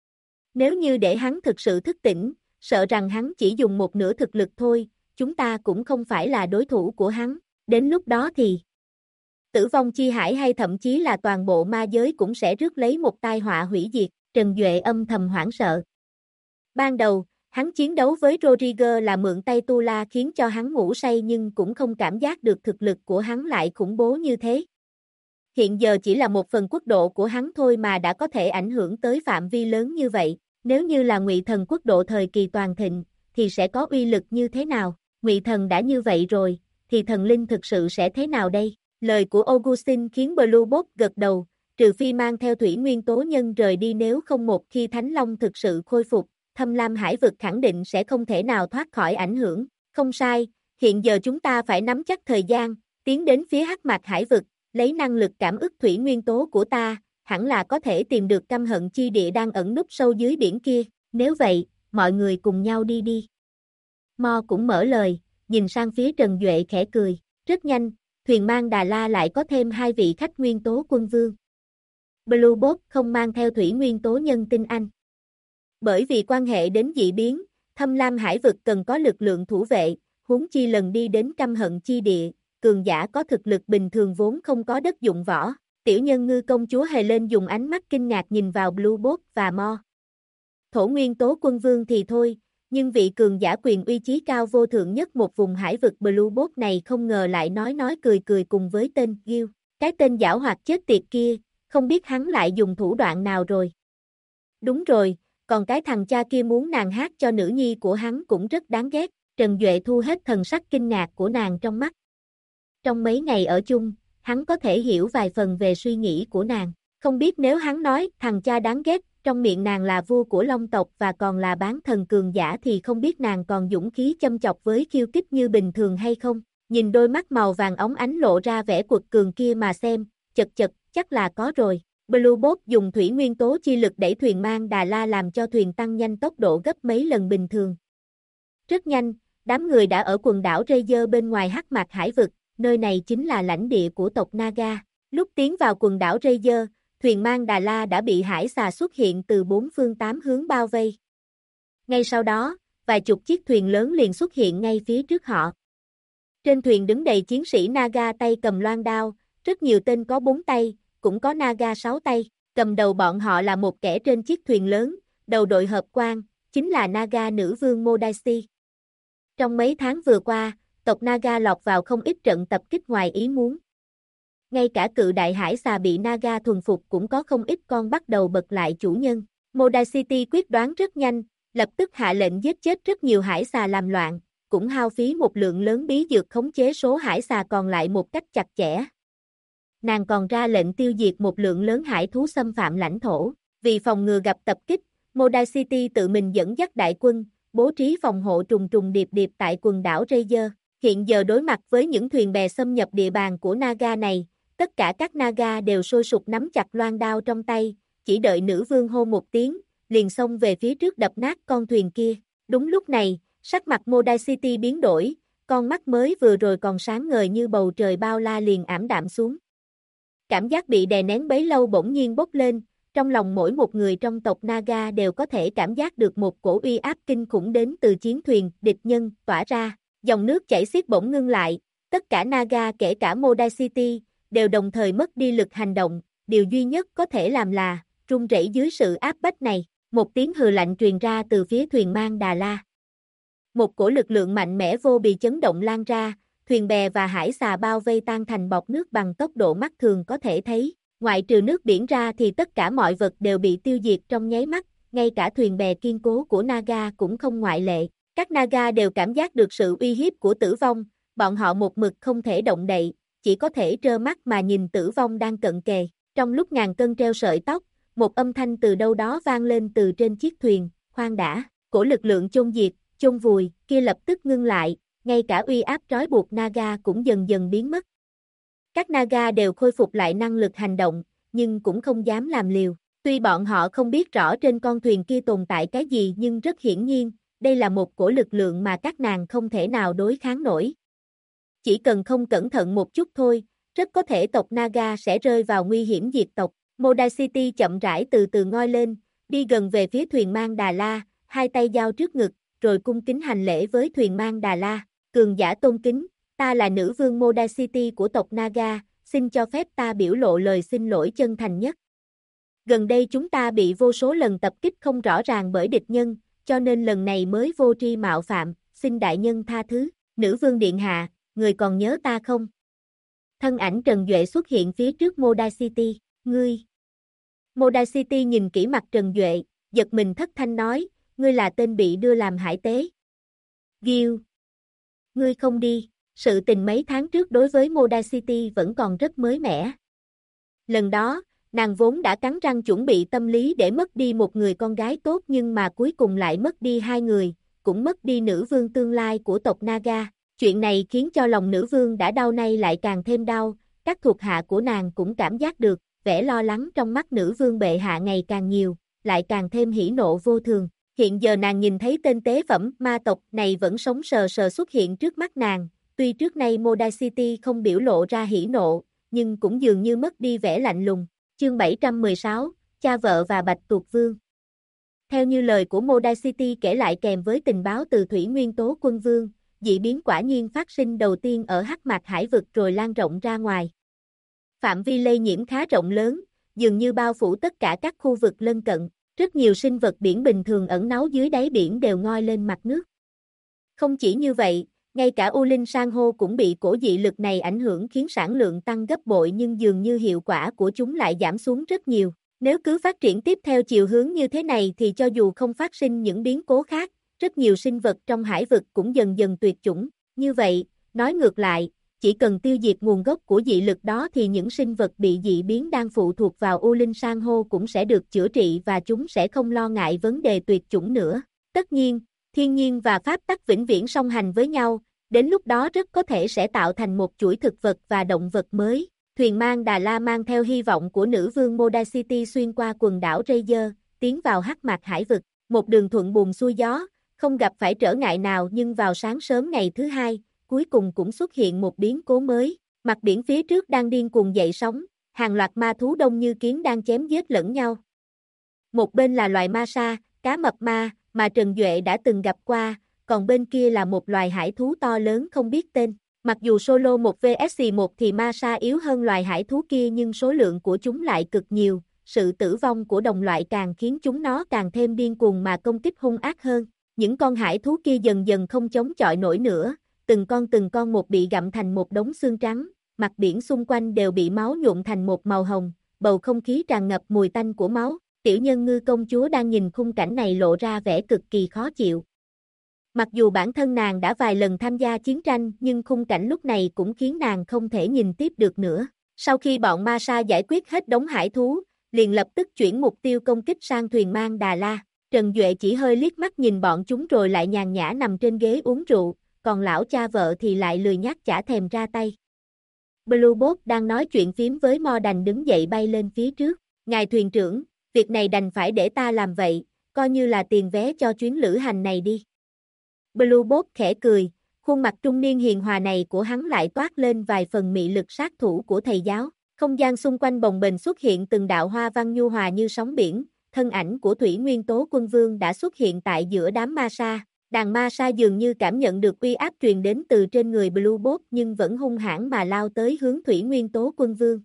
Nếu như để hắn thực sự thức tỉnh, sợ rằng hắn chỉ dùng một nửa thực lực thôi, chúng ta cũng không phải là đối thủ của hắn. Đến lúc đó thì tử vong chi hải hay thậm chí là toàn bộ ma giới cũng sẽ rước lấy một tai họa hủy diệt. Trần Duệ âm thầm hoảng sợ. Ban đầu, hắn chiến đấu với Rodriguez là mượn tay Tu La khiến cho hắn ngủ say, nhưng cũng không cảm giác được thực lực của hắn lại khủng bố như thế. Hiện giờ chỉ là một phần quốc độ của hắn thôi mà đã có thể ảnh hưởng tới phạm vi lớn như vậy. Nếu như là ngụy thần quốc độ thời kỳ toàn thịnh, thì sẽ có uy lực như thế nào? Ngụy thần đã như vậy rồi, thì thần linh thực sự sẽ thế nào đây? Lời của Augustin khiến Blue Bolt gật đầu, trừ phi mang theo thủy nguyên tố nhân rời đi, nếu không một khi Thánh Long thực sự khôi phục, Thâm Lam hải vực khẳng định sẽ không thể nào thoát khỏi ảnh hưởng. Không sai, hiện giờ chúng ta phải nắm chắc thời gian, tiến đến phía hắc mạc hải vực, lấy năng lực cảm ứng thủy nguyên tố của ta, hẳn là có thể tìm được căm hận chi địa đang ẩn núp sâu dưới biển kia. Nếu vậy, mọi người cùng nhau đi đi. Mo cũng mở lời, nhìn sang phía Trần Duệ khẽ cười. Rất nhanh, thuyền mang Đà La lại có thêm 2 vị khách nguyên tố quân vương. Blue Bolt không mang theo thủy nguyên tố nhân tinh anh. Bởi vì quan hệ đến dị biến, Thâm Lam hải vực cần có lực lượng thủ vệ, huống chi lần đi đến căm hận chi địa, cường giả có thực lực bình thường vốn không có đất dụng võ. Tiểu nhân ngư công chúa hề lên dùng ánh mắt kinh ngạc nhìn vào Blue Bolt và Mo. Thổ nguyên tố quân vương thì thôi, nhưng vị cường giả quyền uy chí cao vô thượng nhất một vùng hải vực Blue Bolt này không ngờ lại nói cười cùng với tên Gil. Cái tên giảo hoạt chết tiệt kia, không biết hắn lại dùng thủ đoạn nào rồi. Đúng rồi, còn cái thằng cha kia muốn nàng hát cho nữ nhi của hắn cũng rất đáng ghét. Trần Duệ thu hết thần sắc kinh ngạc của nàng trong mắt. Trong mấy ngày ở chung, hắn có thể hiểu vài phần về suy nghĩ của nàng. Không biết nếu hắn nói thằng cha đáng ghét, trong miệng nàng là vua của Long tộc và còn là bán thần cường giả thì không biết nàng còn dũng khí châm chọc với khiêu khích như bình thường hay không. Nhìn đôi mắt màu vàng óng ánh lộ ra vẻ quật cường kia mà xem, chật chật, chắc là có rồi. Blue Boat dùng thủy nguyên tố chi lực đẩy thuyền mang Đà La làm cho thuyền tăng nhanh tốc độ gấp mấy lần bình thường. Rất nhanh, đám người đã ở quần đảo Razer bên ngoài Hắc Mạc Hải vực, nơi này chính là lãnh địa của tộc Naga. Lúc tiến vào quần đảo Razer, thuyền mang Đà La đã bị hải xà xuất hiện từ bốn phương tám hướng bao vây. Ngay sau đó, vài chục chiếc thuyền lớn liền xuất hiện ngay phía trước họ. Trên thuyền đứng đầy chiến sĩ Naga tay cầm loan đao, rất nhiều tên có 4 tay, cũng có Naga 6 tay, cầm đầu bọn họ là một kẻ trên chiếc thuyền lớn, đầu đội hợp quan, chính là Naga nữ vương Modaisi. Trong mấy tháng vừa qua, tộc Naga lọt vào không ít trận tập kích ngoài ý muốn. Ngay cả cự đại hải xà bị Naga thuần phục cũng có không ít con bắt đầu bật lại chủ nhân. Modaisi quyết đoán rất nhanh, lập tức hạ lệnh giết chết rất nhiều hải xà làm loạn, cũng hao phí một lượng lớn bí dược khống chế số hải xà còn lại một cách chặt chẽ. Nàng còn ra lệnh tiêu diệt một lượng lớn hải thú xâm phạm lãnh thổ. Vì phòng ngừa gặp tập kích, Modaisi tự mình dẫn dắt đại quân, bố trí phòng hộ trùng trùng điệp điệp tại quần đảo Razer. Hiện giờ đối mặt với những thuyền bè xâm nhập địa bàn của Naga này, tất cả các Naga đều sôi sục nắm chặt loan đao trong tay, chỉ đợi nữ vương hô một tiếng, liền xông về phía trước đập nát con thuyền kia. Đúng lúc này, sắc mặt Modaisi biến đổi, con mắt mới vừa rồi còn sáng ngời như bầu trời bao la liền ảm đạm xuống. Cảm giác bị đè nén bấy lâu bỗng nhiên bốc lên, trong lòng mỗi một người trong tộc Naga đều có thể cảm giác được một cổ uy áp kinh khủng đến từ chiến thuyền địch nhân tỏa ra. Dòng nước chảy xiết bỗng ngưng lại, tất cả Naga kể cả Modaisi đều đồng thời mất đi lực hành động, điều duy nhất có thể làm là run rẩy dưới sự áp bách này. Một tiếng hừ lạnh truyền ra từ phía thuyền mang Đà La. Một cổ lực lượng mạnh mẽ vô bì chấn động lan ra, thuyền bè và hải xà bao vây tan thành bọt nước bằng tốc độ mắt thường có thể thấy. Ngoại trừ nước biển ra thì tất cả mọi vật đều bị tiêu diệt trong nháy mắt, ngay cả thuyền bè kiên cố của Naga cũng không ngoại lệ. Các Naga đều cảm giác được sự uy hiếp của tử vong, bọn họ một mực không thể động đậy, chỉ có thể trơ mắt mà nhìn tử vong đang cận kề. Trong lúc ngàn cân treo sợi tóc, một âm thanh từ đâu đó vang lên từ trên chiếc thuyền, khoan đã, cổ lực lượng chôn diệt, chôn vùi, kia lập tức ngưng lại, ngay cả uy áp trói buộc Naga cũng dần dần biến mất. Các Naga đều khôi phục lại năng lực hành động, nhưng cũng không dám làm liều. Tuy bọn họ không biết rõ trên con thuyền kia tồn tại cái gì nhưng rất hiển nhiên, đây là một cổ lực lượng mà các nàng không thể nào đối kháng nổi. Chỉ cần không cẩn thận một chút thôi, rất có thể tộc Naga sẽ rơi vào nguy hiểm diệt tộc. Modaisi chậm rãi từ từ ngoi lên, đi gần về phía thuyền mang Đà La, hai tay giao trước ngực, rồi cung kính hành lễ với thuyền mang Đà La. Cường giả tôn kính, ta là nữ vương Modaisi của tộc Naga, xin cho phép ta biểu lộ lời xin lỗi chân thành nhất. Gần đây chúng ta bị vô số lần tập kích không rõ ràng bởi địch nhân, cho nên lần này mới vô tri mạo phạm, xin đại nhân tha thứ. Nữ vương điện hạ, người còn nhớ ta không? Thân ảnh Trần Duệ xuất hiện phía trước Modaisi. Ngươi. Modaisi nhìn kỹ mặt Trần Duệ, giật mình thất thanh nói, ngươi là tên bị đưa làm hải tế. Gil. Ngươi không đi. Sự tình mấy tháng trước đối với Modaisi vẫn còn rất mới mẻ. Lần đó, nàng vốn đã cắn răng chuẩn bị tâm lý để mất đi một người con gái tốt nhưng mà cuối cùng lại mất đi hai người, cũng mất đi nữ vương tương lai của tộc Naga. Chuyện này khiến cho lòng nữ vương đã đau nay lại càng thêm đau, các thuộc hạ của nàng cũng cảm giác được, vẻ lo lắng trong mắt nữ vương bệ hạ ngày càng nhiều, lại càng thêm hỉ nộ vô thường. Hiện giờ nàng nhìn thấy tên tế phẩm ma tộc này vẫn sống sờ sờ xuất hiện trước mắt nàng, tuy trước nay Modaisi không biểu lộ ra hỉ nộ, nhưng cũng dường như mất đi vẻ lạnh lùng. Chương 716, Cha vợ và Bạch Tuộc Vương. Theo như lời của Modaisi kể lại kèm với tình báo từ Thủy Nguyên Tố Quân Vương, dị biến quả nhiên phát sinh đầu tiên ở Hắc Mạc Hải vực rồi lan rộng ra ngoài. Phạm vi lây nhiễm khá rộng lớn, dường như bao phủ tất cả các khu vực lân cận, rất nhiều sinh vật biển bình thường ẩn náu dưới đáy biển đều ngoi lên mặt nước. Không chỉ như vậy, ngay cả U Linh San hô cũng bị cổ dị lực này ảnh hưởng khiến sản lượng tăng gấp bội nhưng dường như hiệu quả của chúng lại giảm xuống rất nhiều. Nếu cứ phát triển tiếp theo chiều hướng như thế này thì cho dù không phát sinh những biến cố khác, rất nhiều sinh vật trong hải vực cũng dần dần tuyệt chủng. Như vậy, nói ngược lại, chỉ cần tiêu diệt nguồn gốc của dị lực đó thì những sinh vật bị dị biến đang phụ thuộc vào U Linh San hô cũng sẽ được chữa trị và chúng sẽ không lo ngại vấn đề tuyệt chủng nữa. Tất nhiên, thiên nhiên và pháp tắc vĩnh viễn song hành với nhau, đến lúc đó rất có thể sẽ tạo thành một chuỗi thực vật và động vật mới. Thuyền mang Đà La mang theo hy vọng của nữ vương Modacity xuyên qua quần đảo Razer, tiến vào hắc mạc hải vực, một đường thuận buồm xuôi gió, không gặp phải trở ngại nào nhưng vào sáng sớm ngày thứ hai, cuối cùng cũng xuất hiện một biến cố mới. Mặt biển phía trước đang điên cuồng dậy sóng, hàng loạt ma thú đông như kiến đang chém giết lẫn nhau. Một bên là loài ma sa, cá mập ma, mà Trần Duệ đã từng gặp qua, còn bên kia là một loài hải thú to lớn không biết tên. Mặc dù solo 1 vs 1 thì ma sa yếu hơn loài hải thú kia nhưng số lượng của chúng lại cực nhiều, sự tử vong của đồng loại càng khiến chúng nó càng thêm điên cuồng mà công kích hung ác hơn. Những con hải thú kia dần dần không chống chọi nổi nữa, từng con một bị gặm thành một đống xương trắng, mặt biển xung quanh đều bị máu nhuộm thành một màu hồng, bầu không khí tràn ngập mùi tanh của máu. Tiểu Nhân Ngư công chúa đang nhìn khung cảnh này lộ ra vẻ cực kỳ khó chịu. Mặc dù bản thân nàng đã vài lần tham gia chiến tranh nhưng khung cảnh lúc này cũng khiến nàng không thể nhìn tiếp được nữa. Sau khi bọn ma sa giải quyết hết đống hải thú, liền lập tức chuyển mục tiêu công kích sang thuyền mang Đà La. Trần Duệ chỉ hơi liếc mắt nhìn bọn chúng rồi lại nhàn nhã nằm trên ghế uống rượu, còn lão cha vợ thì lại lười nhác chả thèm ra tay. Blue Boat đang nói chuyện phím với Mo đành đứng dậy bay lên phía trước. Ngài thuyền trưởng, việc này đành phải để ta làm vậy, coi như là tiền vé cho chuyến lữ hành này đi. Blue Boat khẽ cười, khuôn mặt trung niên hiền hòa này của hắn lại toát lên vài phần mị lực sát thủ của thầy giáo. Không gian xung quanh bồng bềnh xuất hiện từng đạo hoa văn nhu hòa như sóng biển, thân ảnh của Thủy Nguyên Tố Quân Vương đã xuất hiện tại giữa đám ma sa. Đàn ma sa dường như cảm nhận được uy áp truyền đến từ trên người Blue Boat nhưng vẫn hung hãn mà lao tới hướng Thủy Nguyên Tố Quân Vương.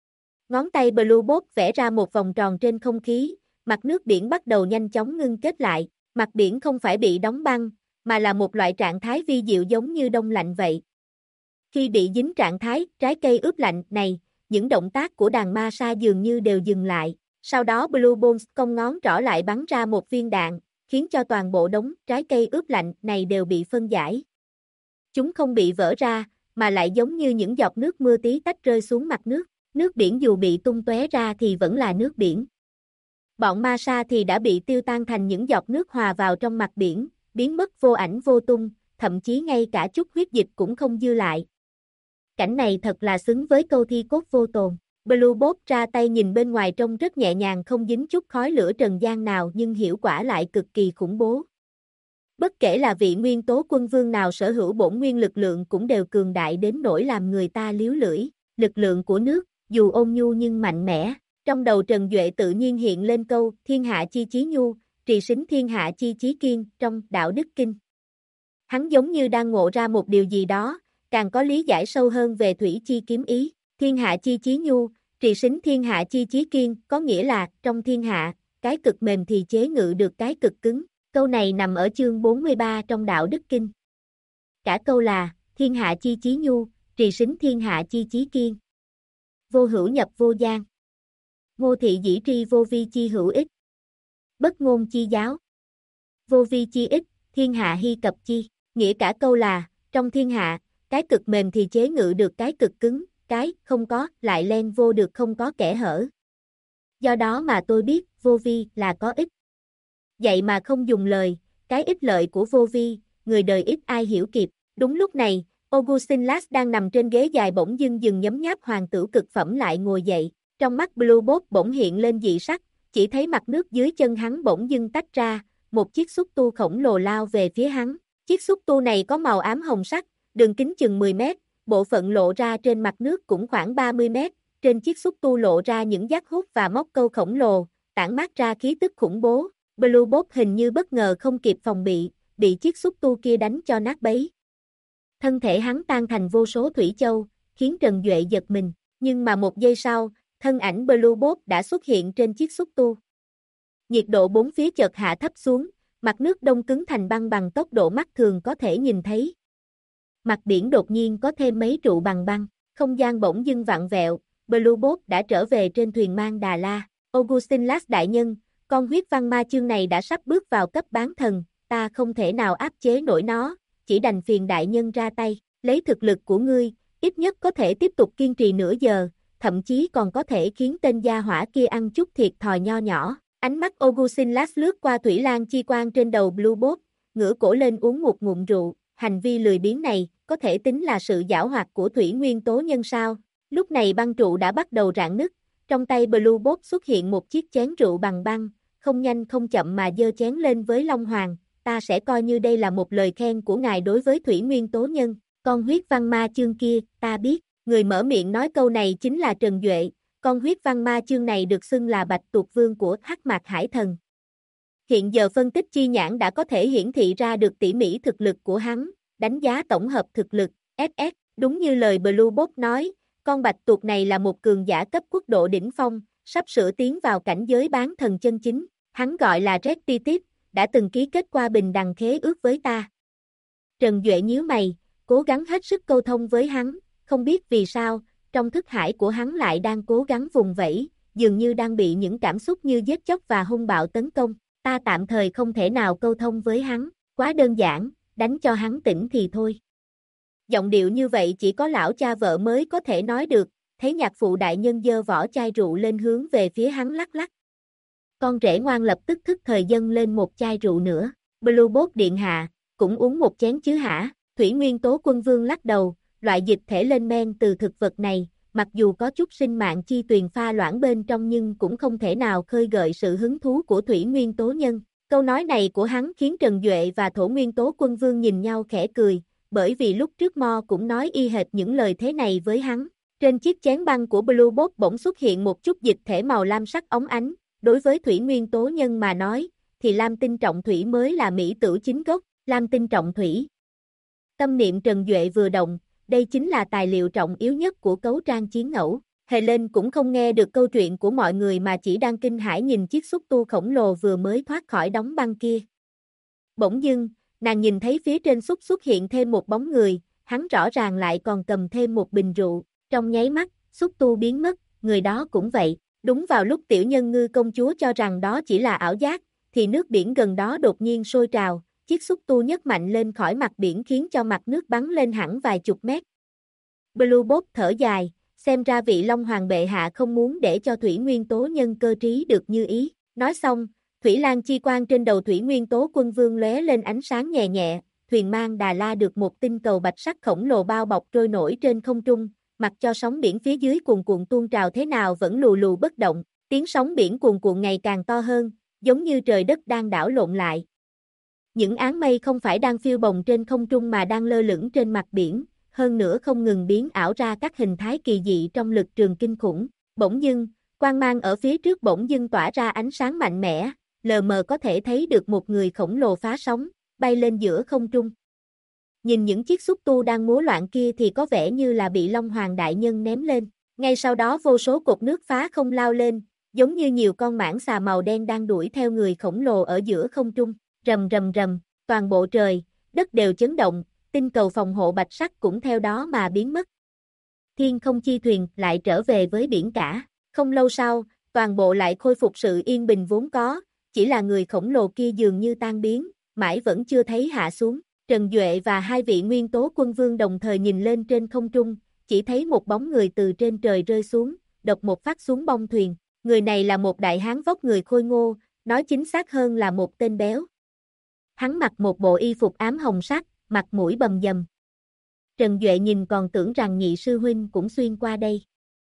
Ngón tay Blue Boat vẽ ra một vòng tròn trên không khí, mặt nước biển bắt đầu nhanh chóng ngưng kết lại. Mặt biển không phải bị đóng băng, mà là một loại trạng thái vi diệu giống như đông lạnh vậy. Khi bị dính trạng thái trái cây ướp lạnh này, những động tác của đàn ma sa dường như đều dừng lại. Sau đó Blue Bones cong ngón trỏ lại bắn ra một viên đạn, khiến cho toàn bộ đống trái cây ướp lạnh này đều bị phân giải. Chúng không bị vỡ ra, mà lại giống như những giọt nước mưa tí tách rơi xuống mặt nước. Nước biển dù bị tung tóe ra thì vẫn là nước biển. Bọn ma sa thì đã bị tiêu tan thành những giọt nước hòa vào trong mặt biển, biến mất vô ảnh vô tung, thậm chí ngay cả chút huyết dịch cũng không dư lại. Cảnh này thật là xứng với câu thi cốt vô tồn. Blue Boat ra tay nhìn bên ngoài trông rất nhẹ nhàng không dính chút khói lửa trần gian nào nhưng hiệu quả lại cực kỳ khủng bố. Bất kể là vị nguyên tố quân vương nào sở hữu bổn nguyên lực lượng cũng đều cường đại đến nỗi làm người ta líu lưỡi. Lực lượng của nước, dù ôn nhu nhưng mạnh mẽ. Trong đầu Trần Duệ tự nhiên hiện lên câu thiên hạ chi chí nhu, trì sính thiên hạ chi chí kiên trong Đạo Đức Kinh. Hắn giống như đang ngộ ra một điều gì đó, càng có lý giải sâu hơn về thủy chi kiếm ý. Thiên hạ chi chí nhu, trì sính thiên hạ chi chí kiên, có nghĩa là trong thiên hạ, cái cực mềm thì chế ngự được cái cực cứng. Câu này nằm ở chương 43 trong Đạo Đức Kinh. Cả câu là thiên hạ chi chí nhu, trì sính thiên hạ chi chí kiên. Vô hữu nhập vô gian. Ngô thị dĩ tri vô vi chi hữu ích. Bất ngôn chi giáo. Vô vi chi ích, thiên hạ hy cập chi. Nghĩa cả câu là, trong thiên hạ, cái cực mềm thì chế ngự được cái cực cứng, cái không có lại len vô được không có kẽ hở. Do đó mà tôi biết vô vi là có ích. Vậy mà không dùng lời, cái ích lợi của vô vi, người đời ít ai hiểu kịp. Đúng lúc này, Augustin Lass đang nằm trên ghế dài bỗng dưng dừng nhấm nháp hoàng tử cực phẩm lại ngồi dậy. Trong mắt Blue Boat bỗng hiện lên dị sắc, chỉ thấy mặt nước dưới chân hắn bỗng dưng tách ra, một chiếc xúc tu khổng lồ lao về phía hắn. Chiếc xúc tu này có màu ám hồng sắc, đường kính chừng 10 mét, bộ phận lộ ra trên mặt nước cũng khoảng 30 mét. Trên chiếc xúc tu lộ ra những giác hút và móc câu khổng lồ, tản mát ra khí tức khủng bố. Blue Boat hình như bất ngờ không kịp phòng bị chiếc xúc tu kia đánh cho nát bấy. Thân thể hắn tan thành vô số thủy châu, khiến Trần Duệ giật mình, nhưng mà một giây sau, thân ảnh Blue Boat đã xuất hiện trên chiếc xúc tu. Nhiệt độ bốn phía chợt hạ thấp xuống, mặt nước đông cứng thành băng bằng tốc độ mắt thường có thể nhìn thấy. Mặt biển đột nhiên có thêm mấy trụ bằng băng, không gian bỗng dưng vặn vẹo, Blue Boat đã trở về trên thuyền mang Đà La. Augustin Lass đại nhân, con huyết văn ma chương này đã sắp bước vào cấp bán thần, ta không thể nào áp chế nổi nó, chỉ đành phiền đại nhân ra tay, lấy thực lực của ngươi, ít nhất có thể tiếp tục kiên trì nửa giờ, thậm chí còn có thể khiến tên gia hỏa kia ăn chút thiệt thòi nho nhỏ. Ánh mắt Augustinus lướt qua thủy lang chi quang trên đầu Blue Bolt, ngửa cổ lên uống một ngụm rượu, hành vi lười biếng này, có thể tính là sự giảo hoạt của thủy nguyên tố nhân sao. Lúc này băng trụ đã bắt đầu rạn nứt, trong tay Blue Bolt xuất hiện một chiếc chén rượu bằng băng, không nhanh không chậm mà giơ chén lên với Long Hoàng, ta sẽ coi như đây là một lời khen của ngài đối với thủy nguyên tố nhân, con huyết văn ma chương kia, ta biết, người mở miệng nói câu này chính là Trần Duệ, con huyết văn ma chương này được xưng là Bạch Tuộc Vương của Hắc Mạc Hải Thần. Hiện giờ phân tích chi nhãn đã có thể hiển thị ra được tỉ mỉ thực lực của hắn, đánh giá tổng hợp thực lực, SS, đúng như lời Blue Bolt nói, con bạch tuộc này là một cường giả cấp quốc độ đỉnh phong, sắp sửa tiến vào cảnh giới bán thần chân chính, hắn gọi là Red Titit, đã từng ký kết qua bình đằng khế ước với ta. Trần Duệ nhíu mày, cố gắng hết sức câu thông với hắn, không biết vì sao, trong thức hải của hắn lại đang cố gắng vùng vẫy, dường như đang bị những cảm xúc như giết chóc và hung bạo tấn công, ta tạm thời không thể nào câu thông với hắn, quá đơn giản, đánh cho hắn tỉnh thì thôi. Giọng điệu như vậy chỉ có lão cha vợ mới có thể nói được, thấy nhạc phụ đại nhân giơ vỏ chai rượu lên hướng về phía hắn lắc lắc. Con rể ngoan lập tức thức thời dâng lên một chai rượu nữa, Blue Bolt điện hạ, cũng uống một chén chứ hả, thủy nguyên tố quân vương lắc đầu, loại dịch thể lên men từ thực vật này, mặc dù có chút sinh mạng chi tuyền pha loãng bên trong nhưng cũng không thể nào khơi gợi sự hứng thú của thủy nguyên tố nhân. Câu nói này của hắn khiến Trần Duệ và thổ nguyên tố quân vương nhìn nhau khẽ cười, bởi vì lúc trước Mo cũng nói y hệt những lời thế này với hắn. Trên chiếc chén băng của Blue Bolt bỗng xuất hiện một chút dịch thể màu lam sắc óng ánh, đối với thủy nguyên tố nhân mà nói, thì lam tinh trọng thủy mới là mỹ tử chính gốc, lam tinh trọng thủy. Tâm niệm Trần Duệ vừa động, đây chính là tài liệu trọng yếu nhất của cấu trang chiến ngẫu. Helen cũng không nghe được câu chuyện của mọi người mà chỉ đang kinh hãi nhìn chiếc xúc tu khổng lồ vừa mới thoát khỏi đóng băng kia. Bỗng dưng, nàng nhìn thấy phía trên xúc xuất hiện thêm một bóng người, hắn rõ ràng lại còn cầm thêm một bình rượu, trong nháy mắt, xúc tu biến mất, người đó cũng vậy. Đúng vào lúc tiểu nhân ngư công chúa cho rằng đó chỉ là ảo giác, thì nước biển gần đó đột nhiên sôi trào, chiếc xúc tu nhấc mạnh lên khỏi mặt biển khiến cho mặt nước bắn lên hẳn vài chục mét. Blue Bolt thở dài, xem ra vị Long Hoàng bệ hạ không muốn để cho thủy nguyên tố nhân cơ trí được như ý. Nói xong, thủy lang chi quang trên đầu thủy nguyên tố quân vương lóe lên ánh sáng nhẹ nhẹ, thuyền mang Đà La được một tinh cầu bạch sắc khổng lồ bao bọc trôi nổi trên không trung, mặc cho sóng biển phía dưới cuồn cuộn tuôn trào thế nào vẫn lù lù bất động, tiếng sóng biển cuồn cuộn ngày càng to hơn, giống như trời đất đang đảo lộn lại. Những áng mây không phải đang phiêu bồng trên không trung mà đang lơ lửng trên mặt biển, hơn nữa không ngừng biến ảo ra các hình thái kỳ dị trong lực trường kinh khủng. Bỗng dưng, quang mang ở phía trước bỗng dưng tỏa ra ánh sáng mạnh mẽ, lờ mờ có thể thấy được một người khổng lồ phá sóng, bay lên giữa không trung. Nhìn những chiếc xúc tu đang múa loạn kia thì có vẻ như là bị Long Hoàng đại nhân ném lên. Ngay sau đó vô số cột nước phá không lao lên, giống như nhiều con mãng xà màu đen đang đuổi theo người khổng lồ ở giữa không trung. Rầm rầm rầm, toàn bộ trời, đất đều chấn động, tinh cầu phòng hộ bạch sắc cũng theo đó mà biến mất. Thiên không chi thuyền lại trở về với biển cả. Không lâu sau, toàn bộ lại khôi phục sự yên bình vốn có, chỉ là người khổng lồ kia dường như tan biến, mãi vẫn chưa thấy hạ xuống. Trần Duệ và hai vị nguyên tố quân vương đồng thời nhìn lên trên không trung, chỉ thấy một bóng người từ trên trời rơi xuống, độc một phát xuống bông thuyền. Người này là một đại hán vóc người khôi ngô, nói chính xác hơn là một tên béo. Hắn mặc một bộ y phục ám hồng sắc, mặt mũi bầm dầm. Trần Duệ nhìn còn tưởng rằng nhị sư huynh cũng xuyên qua đây.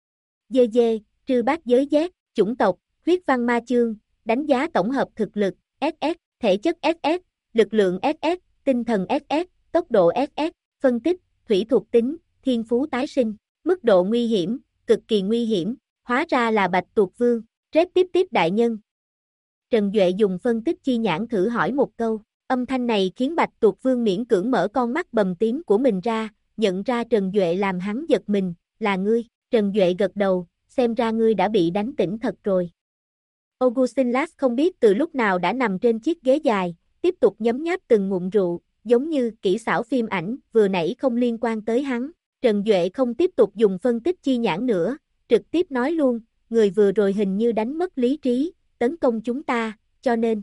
Dê dê, trư bát giới giác, chủng tộc, huyết văn ma chương, đánh giá tổng hợp thực lực, SS, thể chất SS, lực lượng SS, tinh thần SS, tốc độ SS, phân tích, thủy thuộc tính, thiên phú tái sinh, mức độ nguy hiểm, cực kỳ nguy hiểm, hóa ra là Bạch Tuộc Vương, Red Titit đại nhân. Trần Duệ dùng phân tích chi nhãn thử hỏi một câu, âm thanh này khiến Bạch Tuộc Vương miễn cưỡng mở con mắt bầm tím của mình ra, nhận ra Trần Duệ làm hắn giật mình, là ngươi. Trần Duệ gật đầu, xem ra ngươi đã bị đánh tỉnh thật rồi. Augustinus không biết từ lúc nào đã nằm trên chiếc ghế dài, tiếp tục nhấm nháp từng ngụm rượu, giống như kỹ xảo phim ảnh, vừa nãy không liên quan tới hắn. Trần Duệ không tiếp tục dùng phân tích chi nhãn nữa, trực tiếp nói luôn, người vừa rồi hình như đánh mất lý trí, tấn công chúng ta, cho nên.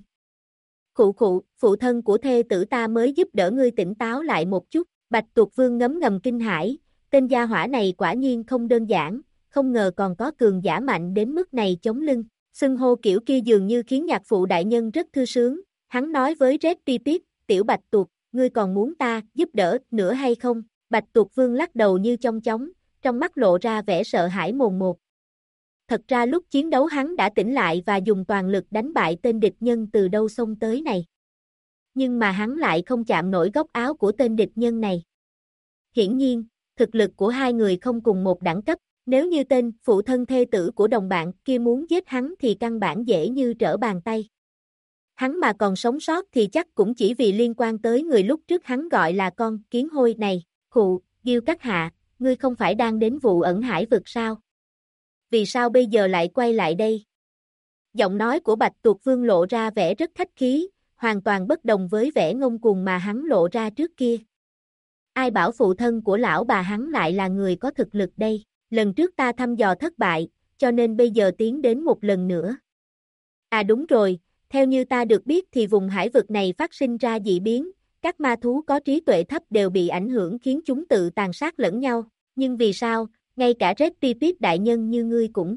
Khụ, phụ thân của thê tử ta mới giúp đỡ ngươi tỉnh táo lại một chút. Bạch Tuộc Vương ngấm ngầm kinh hãi, tên gia hỏa này quả nhiên không đơn giản, không ngờ còn có cường giả mạnh đến mức này chống lưng. Xưng hô kiểu kia dường như khiến nhạc phụ đại nhân rất thư sướng, hắn nói với Red Pipit, tiểu bạch tuộc, ngươi còn muốn ta giúp đỡ nữa hay không? Bạch tuộc vương lắc đầu như chong chóng, trong mắt lộ ra vẻ sợ hãi mồn một. Thật ra lúc chiến đấu hắn đã tỉnh lại và dùng toàn lực đánh bại tên địch nhân từ đâu xông tới này. Nhưng mà hắn lại không chạm nổi góc áo của tên địch nhân này. Hiển nhiên, thực lực của hai người không cùng một đẳng cấp, nếu như tên phụ thân thê tử của đồng bạn kia muốn giết hắn thì căn bản dễ như trở bàn tay. Hắn mà còn sống sót thì chắc cũng chỉ vì liên quan tới người lúc trước hắn gọi là con kiến hôi này. Khụ, Gil các hạ, ngươi không phải đang đến vụ ẩn hải vực sao? Vì sao bây giờ lại quay lại đây? Giọng nói của Bạch Tuộc Vương lộ ra vẻ rất khách khí, hoàn toàn bất đồng với vẻ ngông cuồng mà hắn lộ ra trước kia. Ai bảo phụ thân của lão bà hắn lại là người có thực lực đây? Lần trước ta thăm dò thất bại, cho nên bây giờ tiến đến một lần nữa. À đúng rồi, theo như ta được biết thì vùng hải vực này phát sinh ra dị biến, các ma thú có trí tuệ thấp đều bị ảnh hưởng khiến chúng tự tàn sát lẫn nhau, nhưng vì sao, ngay cả Red Pipit đại nhân như ngươi cũng.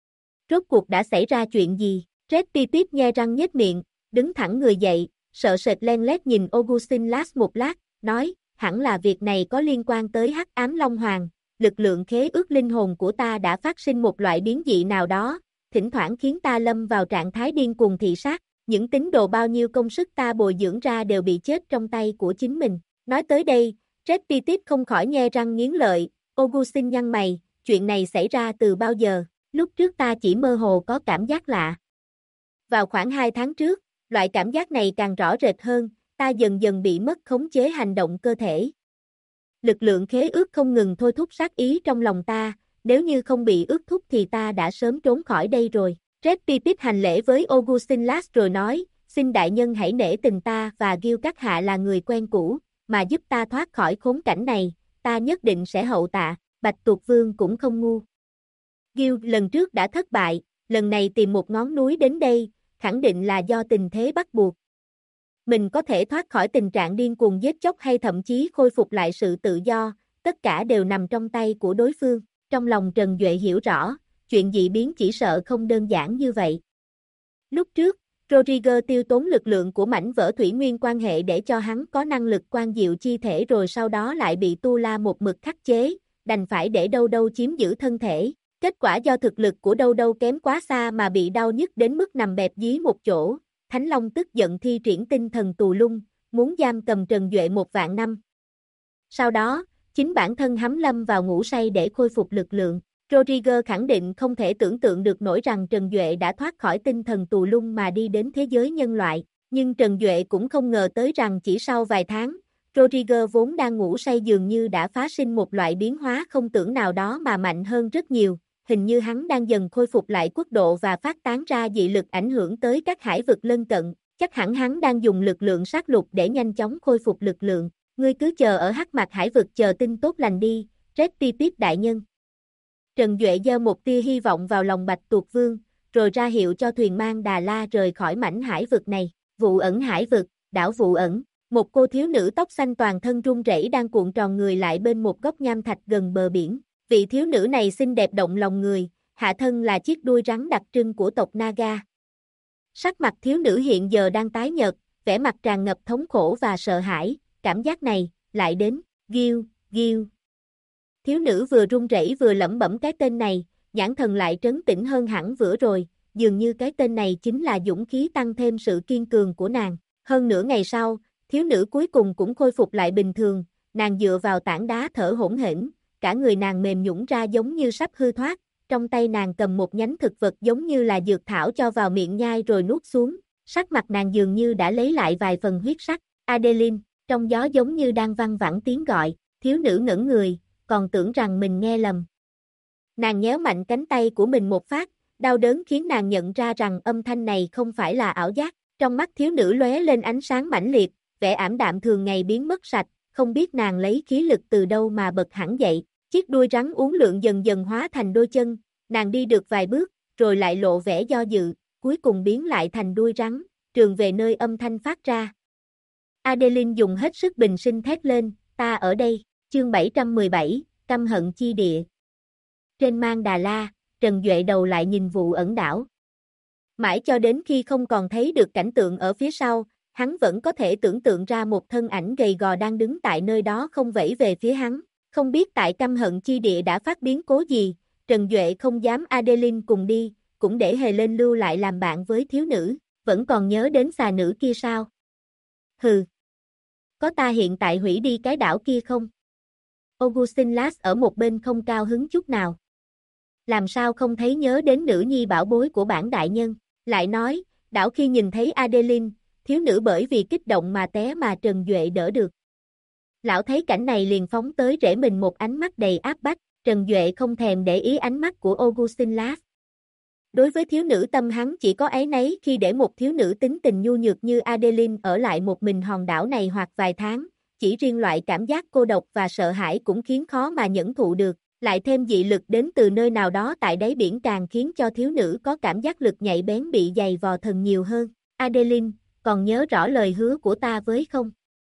Rốt cuộc đã xảy ra chuyện gì? Red Pipit nhe răng nhếch miệng, đứng thẳng người dậy, sợ sệt len lét nhìn Augustin Lass một lát, nói, hẳn là việc này có liên quan tới Hắc Ám Long Hoàng, lực lượng khế ước linh hồn của ta đã phát sinh một loại biến dị nào đó, thỉnh thoảng khiến ta lâm vào trạng thái điên cuồng thị sát, những tín đồ bao nhiêu công sức ta bồi dưỡng ra đều bị chết trong tay của chính mình. Nói tới đây, Red Pipit không khỏi nhe răng nghiến lợi, Augustin nhăn mày, chuyện này xảy ra từ bao giờ? Lúc trước ta chỉ mơ hồ có cảm giác lạ. Vào khoảng 2 tháng trước, loại cảm giác này càng rõ rệt hơn, ta dần dần bị mất khống chế hành động cơ thể. Lực lượng khế ước không ngừng thôi thúc sát ý trong lòng ta, nếu như không bị ước thúc thì ta đã sớm trốn khỏi đây rồi. Red Pipit hành lễ với Augustin Lass rồi nói, xin đại nhân hãy nể tình ta và Gil các hạ là người quen cũ, mà giúp ta thoát khỏi khốn cảnh này, ta nhất định sẽ hậu tạ. Bạch Tuộc Vương cũng không ngu. Gil lần trước đã thất bại, lần này tìm một ngón núi đến đây, khẳng định là do tình thế bắt buộc. Mình có thể thoát khỏi tình trạng điên cuồng giết chóc hay thậm chí khôi phục lại sự tự do, tất cả đều nằm trong tay của đối phương. Trong lòng Trần Duệ hiểu rõ, chuyện dị biến chỉ sợ không đơn giản như vậy. Lúc trước, Rodriguez tiêu tốn lực lượng của mảnh vỡ thủy nguyên quan hệ để cho hắn có năng lực quan diệu chi thể rồi sau đó lại bị Tu La một mực khắc chế, đành phải để Đâu Đâu chiếm giữ thân thể. Kết quả do thực lực của Đâu Đâu kém quá xa mà bị đau nhức đến mức nằm bẹp dí một chỗ, Thánh Long tức giận thi triển tinh thần tù lung, muốn giam cầm Trần Duệ 1.000 năm. Sau đó, chính bản thân hắn lâm vào ngủ say để khôi phục lực lượng. Rodriguez khẳng định không thể tưởng tượng được nổi rằng Trần Duệ đã thoát khỏi tinh thần tù lung mà đi đến thế giới nhân loại, nhưng Trần Duệ cũng không ngờ tới rằng chỉ sau vài tháng, Rodriguez vốn đang ngủ say dường như đã phá sinh một loại biến hóa không tưởng nào đó mà mạnh hơn rất nhiều, hình như hắn đang dần khôi phục lại quốc độ và phát tán ra dị lực ảnh hưởng tới các hải vực lân cận, chắc hẳn hắn đang dùng lực lượng sát lục để nhanh chóng khôi phục lực lượng, ngươi cứ chờ ở Hắc Mạc hải vực chờ tin tốt lành đi, Red Pipit đại nhân. Trần Duệ gieo một tia hy vọng vào lòng Bạch Tuộc Vương, rồi ra hiệu cho thuyền mang Đà La rời khỏi mảnh hải vực này. Vụ ẩn hải vực, đảo Vụ ẩn, một cô thiếu nữ tóc xanh toàn thân run rẩy đang cuộn tròn người lại bên một góc nham thạch gần bờ biển. Vị thiếu nữ này xinh đẹp động lòng người, hạ thân là chiếc đuôi rắn đặc trưng của tộc Naga. Sắc mặt thiếu nữ hiện giờ đang tái nhợt, vẻ mặt tràn ngập thống khổ và sợ hãi, cảm giác này, lại đến, Gil. Thiếu nữ vừa run rẩy vừa lẩm bẩm cái tên này, nhãn thần lại trấn tĩnh hơn hẳn vừa rồi, dường như cái tên này chính là dũng khí tăng thêm sự kiên cường của nàng. Hơn nửa ngày sau, thiếu nữ cuối cùng cũng khôi phục lại bình thường, nàng dựa vào tảng đá thở hổn hển, cả người nàng mềm nhũn ra giống như sắp hư thoát, trong tay nàng cầm một nhánh thực vật giống như là dược thảo cho vào miệng nhai rồi nuốt xuống, sắc mặt nàng dường như đã lấy lại vài phần huyết sắc. Adeline, trong gió giống như đang văng vẳng tiếng gọi, thiếu nữ ngẩn người, còn tưởng rằng mình nghe lầm. Nàng nhéo mạnh cánh tay của mình một phát, đau đớn khiến nàng nhận ra rằng âm thanh này không phải là ảo giác, trong mắt thiếu nữ lóe lên ánh sáng mãnh liệt, vẻ ảm đạm thường ngày biến mất sạch, không biết nàng lấy khí lực từ đâu mà bật hẳn dậy, chiếc đuôi rắn uốn lượn dần dần hóa thành đôi chân, nàng đi được vài bước, rồi lại lộ vẻ do dự, cuối cùng biến lại thành đuôi rắn, trường về nơi âm thanh phát ra. Adeline dùng hết sức bình sinh thét lên, ta ở đây, chương 717, căm hận chi địa. Trên Mang Đà La, Trần Duệ đầu lại nhìn vụ ẩn đảo. Mãi cho đến khi không còn thấy được cảnh tượng ở phía sau, hắn vẫn có thể tưởng tượng ra một thân ảnh gầy gò đang đứng tại nơi đó không vẫy về phía hắn. Không biết tại căm hận chi địa đã phát biến cố gì, Trần Duệ không dám Adeline cùng đi, cũng để Helen lưu lại làm bạn với thiếu nữ, vẫn còn nhớ đến xà nữ kia sao? Hừ. Có ta hiện tại hủy đi cái đảo kia không? Augustin Lass ở một bên không cao hứng chút nào. Làm sao không thấy nhớ đến nữ nhi bảo bối của bản đại nhân, lại nói, đảo khi nhìn thấy Adeline, thiếu nữ bởi vì kích động mà té mà Trần Duệ đỡ được. Lão thấy cảnh này liền phóng tới rễ mình một ánh mắt đầy áp bách, Trần Duệ không thèm để ý ánh mắt của Augustin Lass. Đối với thiếu nữ tâm hắn chỉ có áy náy khi để một thiếu nữ tính tình nhu nhược như Adeline ở lại một mình hòn đảo này hoặc vài tháng, chỉ riêng loại cảm giác cô độc và sợ hãi cũng khiến khó mà nhẫn thụ được, lại thêm dị lực đến từ nơi nào đó tại đáy biển càng khiến cho thiếu nữ có cảm giác lực nhạy bén bị dày vò thần nhiều hơn. Adeline, còn nhớ rõ lời hứa của ta với không?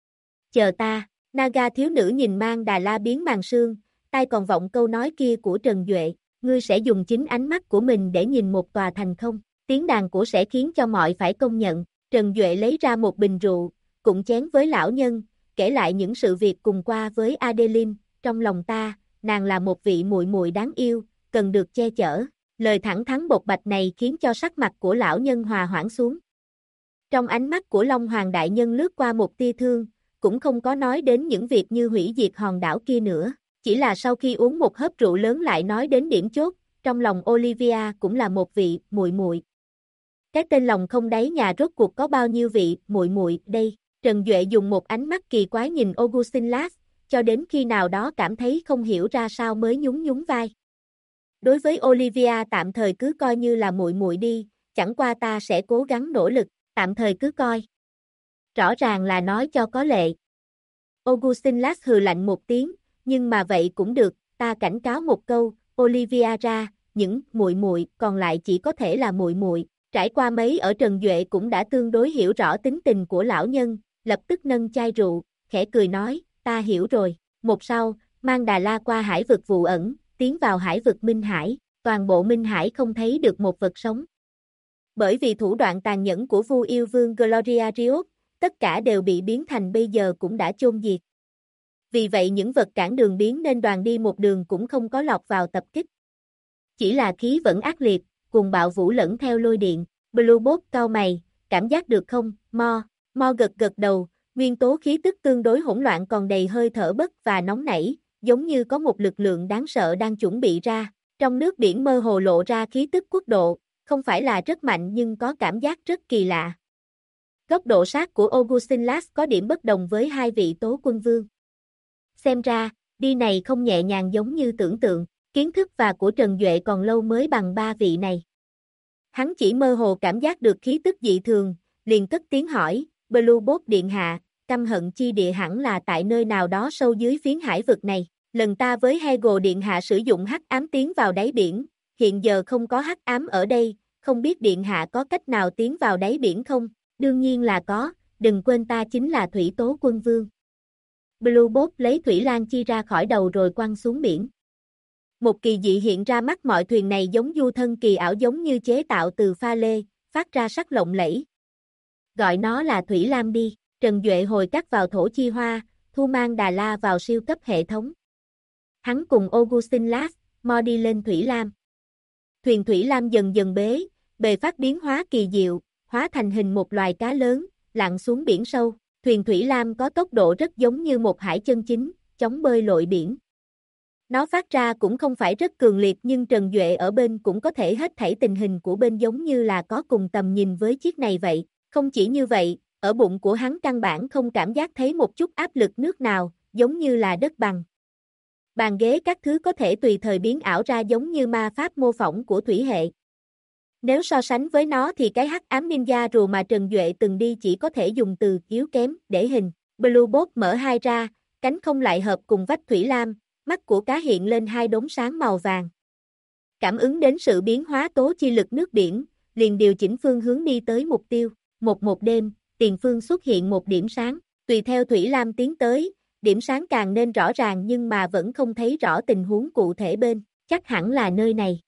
Chờ ta, Naga thiếu nữ nhìn Mang Đà La biến màn sương, tai còn vọng câu nói kia của Trần Duệ, ngươi sẽ dùng chính ánh mắt của mình để nhìn một tòa thành không? Tiếng đàn của sẽ khiến cho mọi phải công nhận. Trần Duệ lấy ra một bình rượu, cũng chén với lão nhân, kể lại những sự việc cùng qua với Adeline, trong lòng ta, nàng là một vị muội muội đáng yêu, cần được che chở. Lời thẳng thắn bộc bạch này khiến cho sắc mặt của lão nhân hòa hoãn xuống. Trong ánh mắt của Long Hoàng đại nhân lướt qua một tia thương, cũng không có nói đến những việc như hủy diệt hòn đảo kia nữa, chỉ là sau khi uống một hớp rượu lớn lại nói đến điểm chốt, trong lòng Olivia cũng là một vị muội muội. Cái tên lòng không đáy nhà rốt cuộc có bao nhiêu vị muội muội đây? Trần Duệ dùng một ánh mắt kỳ quái nhìn Augustin Lass, cho đến khi nào đó cảm thấy không hiểu ra sao mới nhún nhún vai. Đối với Olivia tạm thời cứ coi như là muội muội đi, chẳng qua ta sẽ cố gắng nỗ lực, tạm thời cứ coi. Rõ ràng là nói cho có lệ. Augustin Lass hừ lạnh một tiếng, nhưng mà vậy cũng được, ta cảnh cáo một câu, Olivia ra, những muội muội còn lại chỉ có thể là muội muội. Trải qua mấy ở Trần Duệ cũng đã tương đối hiểu rõ tính tình của lão nhân, lập tức nâng chai rượu, khẽ cười nói, ta hiểu rồi. Một sau, Mang Đà La qua hải vực vụ ẩn, tiến vào hải vực Minh Hải, toàn bộ Minh Hải không thấy được một vật sống. Bởi vì thủ đoạn tàn nhẫn của Vu Yêu Vương Gloria Riot, tất cả đều bị biến thành bây giờ cũng đã chôn diệt. Vì vậy những vật cản đường biến nên đoàn đi một đường cũng không có lọt vào tập kích. Chỉ là khí vẫn ác liệt, cùng bạo vũ lẫn theo lôi điện. Blue Bolt cau mày, cảm giác được không, Mo gật gật đầu, nguyên tố khí tức tương đối hỗn loạn còn đầy hơi thở bất và nóng nảy, giống như có một lực lượng đáng sợ đang chuẩn bị ra. Trong nước biển mơ hồ lộ ra khí tức quốc độ, không phải là rất mạnh nhưng có cảm giác rất kỳ lạ. Góc độ sát của Augustin Lass có điểm bất đồng với hai vị tố quân vương. Xem ra, đi này không nhẹ nhàng giống như tưởng tượng, kiến thức và của Trần Duệ còn lâu mới bằng ba vị này. Hắn chỉ mơ hồ cảm giác được khí tức dị thường, liền cất tiếng hỏi, Blue Bolt điện hạ, căm hận chi địa hẳn là tại nơi nào đó sâu dưới phiến hải vực này. Lần ta với Hegel điện hạ sử dụng hắc ám tiến vào đáy biển, hiện giờ không có hắc ám ở đây, không biết điện hạ có cách nào tiến vào đáy biển không? Đương nhiên là có, đừng quên ta chính là thủy tố quân vương. Blue Bolt lấy thủy lan chi ra khỏi đầu rồi quăng xuống biển. Một kỳ dị hiện ra mắt mọi thuyền này giống du thân kỳ ảo giống như chế tạo từ pha lê, phát ra sắc lộng lẫy. Gọi nó là thủy lam đi, Trần Duệ hồi cắt vào thổ chi hoa, thu Mang Đà La vào siêu cấp hệ thống. Hắn cùng Augustin Lass, Mo đi lên thủy lam. Thuyền thủy lam dần dần bề phát biến hóa kỳ diệu, hóa thành hình một loài cá lớn, lặn xuống biển sâu. Thuyền thủy lam có tốc độ rất giống như một hải chân chính, chống bơi lội biển. Nó phát ra cũng không phải rất cường liệt nhưng Trần Duệ ở bên cũng có thể hết thảy tình hình của bên giống như là có cùng tầm nhìn với chiếc này vậy. Không chỉ như vậy, ở bụng của hắn căn bản không cảm giác thấy một chút áp lực nước nào, giống như là đất bằng. Bàn ghế các thứ có thể tùy thời biến ảo ra giống như ma pháp mô phỏng của thủy hệ. Nếu so sánh với nó thì cái hắc ám ninja rùa mà Trần Duệ từng đi chỉ có thể dùng từ yếu kém để hình. Blue Bolt mở hai ra, cánh không lại hợp cùng vách thủy lam, mắt của cá hiện lên hai đốm sáng màu vàng. Cảm ứng đến sự biến hóa tố chi lực nước biển, liền điều chỉnh phương hướng đi tới mục tiêu. Một đêm, tiền phương xuất hiện một điểm sáng, tùy theo thủy lam tiến tới, điểm sáng càng nên rõ ràng nhưng mà vẫn không thấy rõ tình huống cụ thể bên, chắc hẳn là nơi này.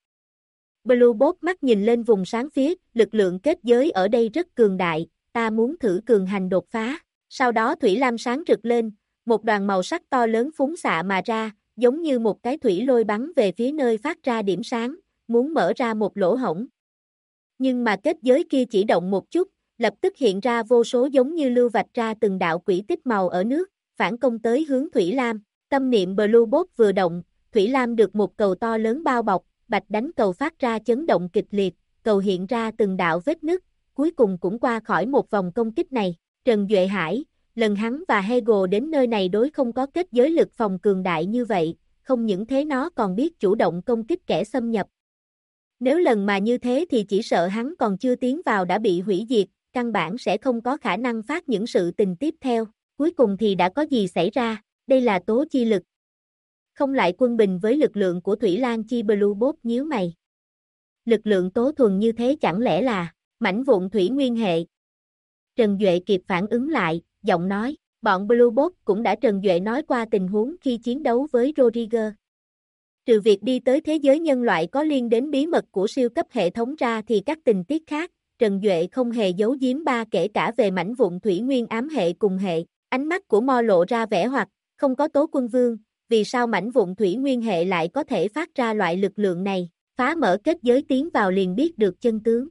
Blue Bolt mắt nhìn lên vùng sáng phía, lực lượng kết giới ở đây rất cường đại, ta muốn thử cường hành đột phá. Sau đó thủy lam sáng rực lên, một đoàn màu sắc to lớn phúng xạ mà ra, giống như một cái thủy lôi bắn về phía nơi phát ra điểm sáng, muốn mở ra một lỗ hổng. Nhưng mà kết giới kia chỉ động một chút, lập tức hiện ra vô số giống như lưu vạch ra từng đạo quỹ tích màu ở nước, phản công tới hướng thủy lam. Tâm niệm Blue Bolt vừa động, thủy lam được một cầu to lớn bao bọc, bạch đánh cầu phát ra chấn động kịch liệt, cầu hiện ra từng đạo vết nứt, cuối cùng cũng qua khỏi một vòng công kích này. Trần Duệ Hải, lần hắn và Hegel đến nơi này đối không có kết giới lực phòng cường đại như vậy, không những thế nó còn biết chủ động công kích kẻ xâm nhập. Nếu lần mà như thế thì chỉ sợ hắn còn chưa tiến vào đã bị hủy diệt, căn bản sẽ không có khả năng phát những sự tình tiếp theo. Cuối cùng thì đã có gì xảy ra, đây là tố chi lực. Không lại quân bình với lực lượng của Thủy Lan Chi. Blue Bolt nhíu mày. Lực lượng tố thuần như thế chẳng lẽ là mảnh vụn thủy nguyên hệ? Trần Duệ kịp phản ứng lại, giọng nói, bọn Blue Bolt cũng đã Trần Duệ nói qua tình huống khi chiến đấu với Rodriguez. Trừ việc đi tới thế giới nhân loại có liên đến bí mật của siêu cấp hệ thống ra thì các tình tiết khác, Trần Duệ không hề giấu giếm kể cả về mảnh vụn thủy nguyên ám hệ cùng hệ. Ánh mắt của Mo lộ ra vẻ hoặc, không có Tố Quân Vương, vì sao mảnh vụn thủy nguyên hệ lại có thể phát ra loại lực lượng này, phá mở kết giới tiến vào liền biết được chân tướng.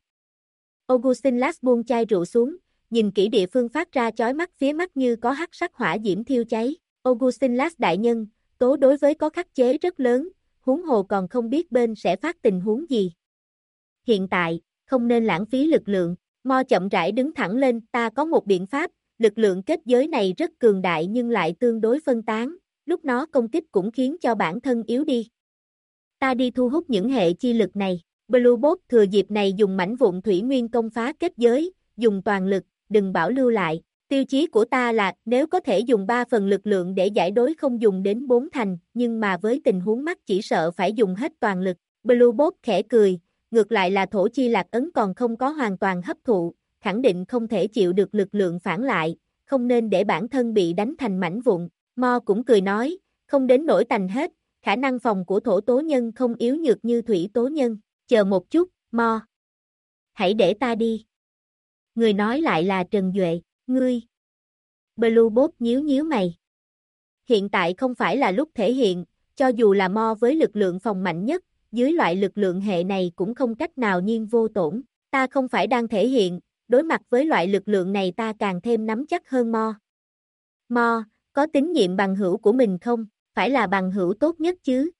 Augustin Lass buông chai rượu xuống, nhìn kỹ địa phương phát ra chói mắt phía mắt như có hắc sắc hỏa diễm thiêu cháy. Augustin Lass đại nhân, tố đối với có khắc chế rất lớn, huống hồ còn không biết bên sẽ phát tình huống gì. Hiện tại, không nên lãng phí lực lượng. Mo chậm rãi đứng thẳng lên, ta có một biện pháp, lực lượng kết giới này rất cường đại nhưng lại tương đối phân tán, lúc nó công kích cũng khiến cho bản thân yếu đi. Ta đi thu hút những hệ chi lực này. Blue Bolt thừa dịp này dùng mảnh vụn thủy nguyên công phá kết giới, dùng toàn lực, đừng bảo lưu lại. Tiêu chí của ta là nếu có thể dùng 3 phần lực lượng để giải đối không dùng đến 4 thành, nhưng mà với tình huống mắt chỉ sợ phải dùng hết toàn lực. Blue Bolt khẽ cười, ngược lại là thổ chi lạc ấn còn không có hoàn toàn hấp thụ, khẳng định không thể chịu được lực lượng phản lại, không nên để bản thân bị đánh thành mảnh vụn. Mo cũng cười nói, không đến nỗi tành hết, khả năng phòng của thổ tố nhân không yếu nhược như thủy tố nhân. Chờ một chút, Mo. Hãy để ta đi. Người nói lại là Trần Duệ, ngươi. Blue Bolt nhíu mày. Hiện tại không phải là lúc thể hiện, cho dù là Mo với lực lượng phòng mạnh nhất, dưới loại lực lượng hệ này cũng không cách nào nhiên vô tổn. Ta không phải đang thể hiện, đối mặt với loại lực lượng này ta càng thêm nắm chắc hơn Mo. Mo, có tín nhiệm bằng hữu của mình không? Phải là bằng hữu tốt nhất chứ?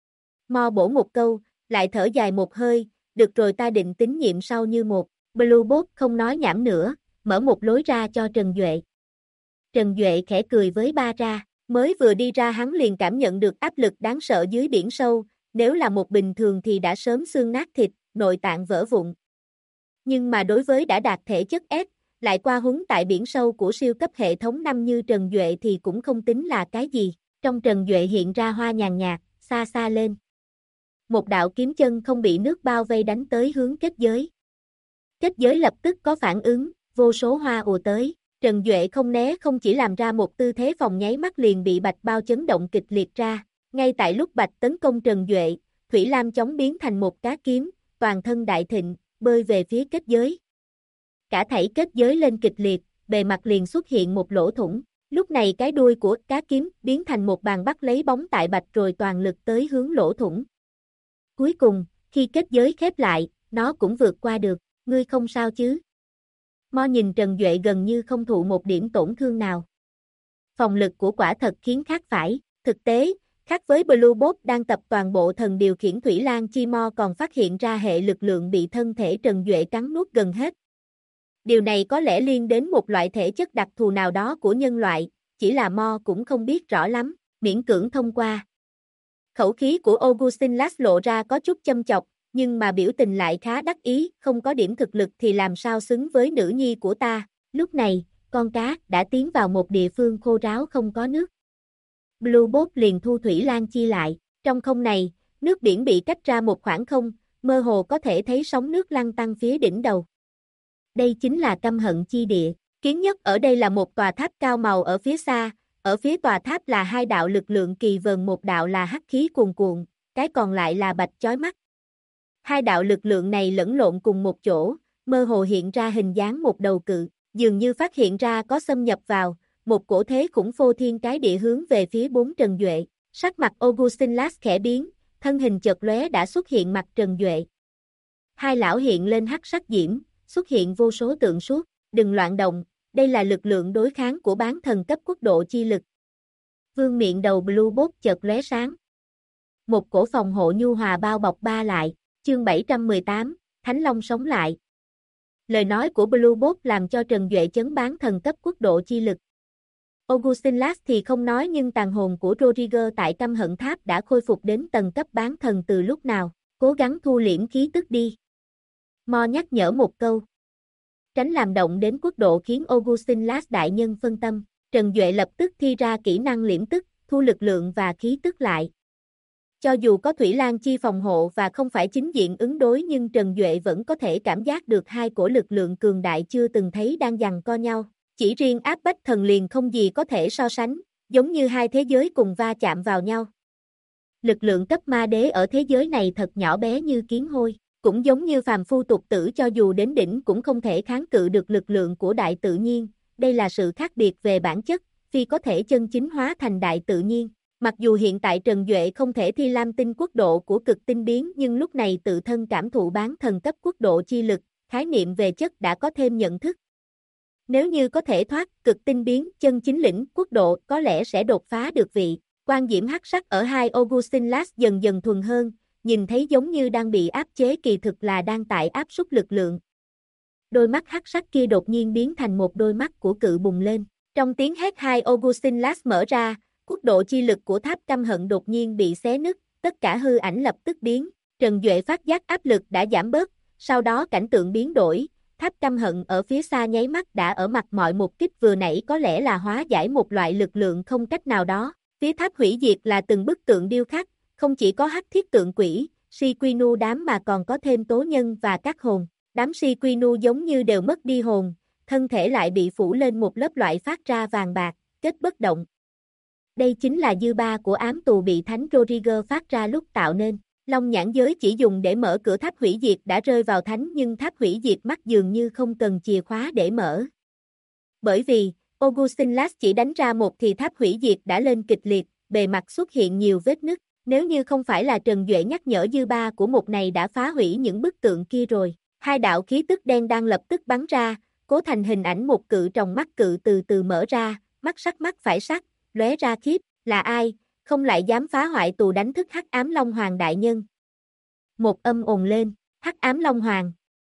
Mo bổ một câu, lại thở dài một hơi, được rồi ta định tín nhiệm sau như một. Blue Bolt không nói nhảm nữa, mở một lối ra cho Trần Duệ. Trần Duệ khẽ cười với ba ra, mới vừa đi ra hắn liền cảm nhận được áp lực đáng sợ dưới biển sâu, nếu là một bình thường thì đã sớm xương nát thịt, nội tạng vỡ vụn. Nhưng mà đối với đã đạt thể chất S, lại qua huấn tại biển sâu của siêu cấp hệ thống 5 như Trần Duệ thì cũng không tính là cái gì. Trong Trần Duệ hiện ra hoa nhàn nhạt, xa xa lên. Một đạo kiếm chân không bị nước bao vây đánh tới hướng kết giới. Kết giới lập tức có phản ứng, vô số hoa ùa tới. Trần Duệ không né không chỉ làm ra một tư thế phòng nháy mắt liền bị bạch bao chấn động kịch liệt ra. Ngay tại lúc bạch tấn công Trần Duệ, Thủy Lam chóng biến thành một cá kiếm, toàn thân đại thịnh, bơi về phía kết giới. Cả thảy kết giới lên kịch liệt, bề mặt liền xuất hiện một lỗ thủng. Lúc này cái đuôi của cá kiếm biến thành một bàn bắt lấy bóng tại bạch rồi toàn lực tới hướng lỗ thủng. Cuối cùng, khi kết giới khép lại, nó cũng vượt qua được. Ngươi không sao chứ? Mo nhìn Trần Duệ gần như không thụ một điểm tổn thương nào. Phòng lực của quả thật khiến khác phải. Thực tế, khác với Blue Bolt đang tập toàn bộ thần điều khiển Thủy Lan Chi, Mo còn phát hiện ra hệ lực lượng bị thân thể Trần Duệ cắn nuốt gần hết. Điều này có lẽ liên đến một loại thể chất đặc thù nào đó của nhân loại, chỉ là Mo cũng không biết rõ lắm, miễn cưỡng thông qua. Khẩu khí của Augustin Lass lộ ra có chút châm chọc, nhưng mà biểu tình lại khá đắc ý, không có điểm thực lực thì làm sao xứng với nữ nhi của ta. Lúc này, con cá đã tiến vào một địa phương khô ráo không có nước. Blue Bolt liền thu Thủy Lan Chi lại, trong không này, nước biển bị cách ra một khoảng không, mơ hồ có thể thấy sóng nước lăn tăn phía đỉnh đầu. Đây chính là căm hận chi địa, kiến nhất ở đây là một tòa tháp cao màu ở phía xa, ở phía tòa tháp là hai đạo lực lượng kỳ vần, một đạo là hắc khí cuồn cuộn, cái còn lại là bạch chói mắt. Hai đạo lực lượng này lẫn lộn cùng một chỗ, mơ hồ hiện ra hình dáng một đầu cự, dường như phát hiện ra có xâm nhập vào, một cổ thế khủng phô thiên cái địa hướng về phía bốn Trần Duệ. Sắc mặt Augustin Lass khẽ biến, thân hình chợt lóe đã xuất hiện mặt Trần Duệ. Hai lão hiện lên hắc sắc diễm, xuất hiện vô số tượng suốt, đừng loạn động, đây là lực lượng đối kháng của bán thần cấp quốc độ chi lực. Vương miệng đầu Blue Bot chợt lóe sáng. Một cổ phòng hộ nhu hòa bao bọc ba lại, chương 718, Thánh Long sống lại. Lời nói của Blue Bot làm cho Trần Duệ chấn bán thần cấp quốc độ chi lực. Augustin Lass thì không nói, nhưng tàn hồn của Rodriguez tại Căm Hận Tháp đã khôi phục đến tầng cấp bán thần từ lúc nào, cố gắng thu liễm khí tức đi. Mo nhắc nhở một câu. Tránh làm động đến quốc độ khiến Augustin Lass đại nhân phân tâm, Trần Duệ lập tức thi ra kỹ năng liễm tức, thu lực lượng và khí tức lại. Cho dù có Thủy Lan Chi phòng hộ và không phải chính diện ứng đối, nhưng Trần Duệ vẫn có thể cảm giác được hai cổ lực lượng cường đại chưa từng thấy đang giằng co nhau. Chỉ riêng áp bách thần liền không gì có thể so sánh, giống như hai thế giới cùng va chạm vào nhau. Lực lượng cấp ma đế ở thế giới này thật nhỏ bé như kiến hôi, cũng giống như phàm phu tục tử cho dù đến đỉnh cũng không thể kháng cự được lực lượng của đại tự nhiên, đây là sự khác biệt về bản chất, phi có thể chân chính hóa thành đại tự nhiên. Mặc dù hiện tại Trần Duệ không thể thi lam tinh quốc độ của cực tinh biến, nhưng lúc này tự thân cảm thụ bán thần cấp quốc độ chi lực, khái niệm về chất đã có thêm nhận thức. Nếu như có thể thoát cực tinh biến chân chính lĩnh quốc độ, có lẽ sẽ đột phá được vị quan diễm hắc sắc ở hai Augustin Lass dần dần thuần hơn, nhìn thấy giống như đang bị áp chế, kỳ thực là đang tại áp suất lực lượng. Đôi mắt hắc sắc kia đột nhiên biến thành một đôi mắt của cự bùng lên. Trong tiếng hét, hai Augustin Lass mở ra, quốc độ chi lực của tháp Căm Hận đột nhiên bị xé nứt, tất cả hư ảnh lập tức biến. Trần Duệ phát giác áp lực đã giảm bớt, sau đó cảnh tượng biến đổi. Tháp Căm Hận ở phía xa nháy mắt đã ở mặt mọi một kích vừa nãy có lẽ là hóa giải một loại lực lượng không cách nào đó. Phía tháp hủy diệt là từng bức tượng điêu khắc, không chỉ có hắc thiết tượng quỷ, Sequinu đám mà còn có thêm tố nhân và các hồn. Đám Sequinu giống như đều mất đi hồn, thân thể lại bị phủ lên một lớp loại phát ra vàng bạc, kết bất động. Đây chính là dư ba của ám tù bị Thánh Rodriguez phát ra lúc tạo nên. Long nhãn giới chỉ dùng để mở cửa tháp hủy diệt đã rơi vào thánh, nhưng tháp hủy diệt mắt dường như không cần chìa khóa để mở. Bởi vì, Augustin Lass chỉ đánh ra một thì tháp hủy diệt đã lên kịch liệt, bề mặt xuất hiện nhiều vết nứt. Nếu như không phải là Trần Duệ nhắc nhở, dư ba của một này đã phá hủy những bức tượng kia rồi. Hai đạo khí tức đen đang lập tức bắn ra, cố thành hình ảnh một cự tròng mắt cự từ từ mở ra, mắt sắc mắt phải sắc, lóe ra khiếp, là ai? Không lại dám phá hoại tù đánh thức Hắc Ám Long Hoàng đại nhân. Một âm ồn lên, Hắc Ám Long Hoàng.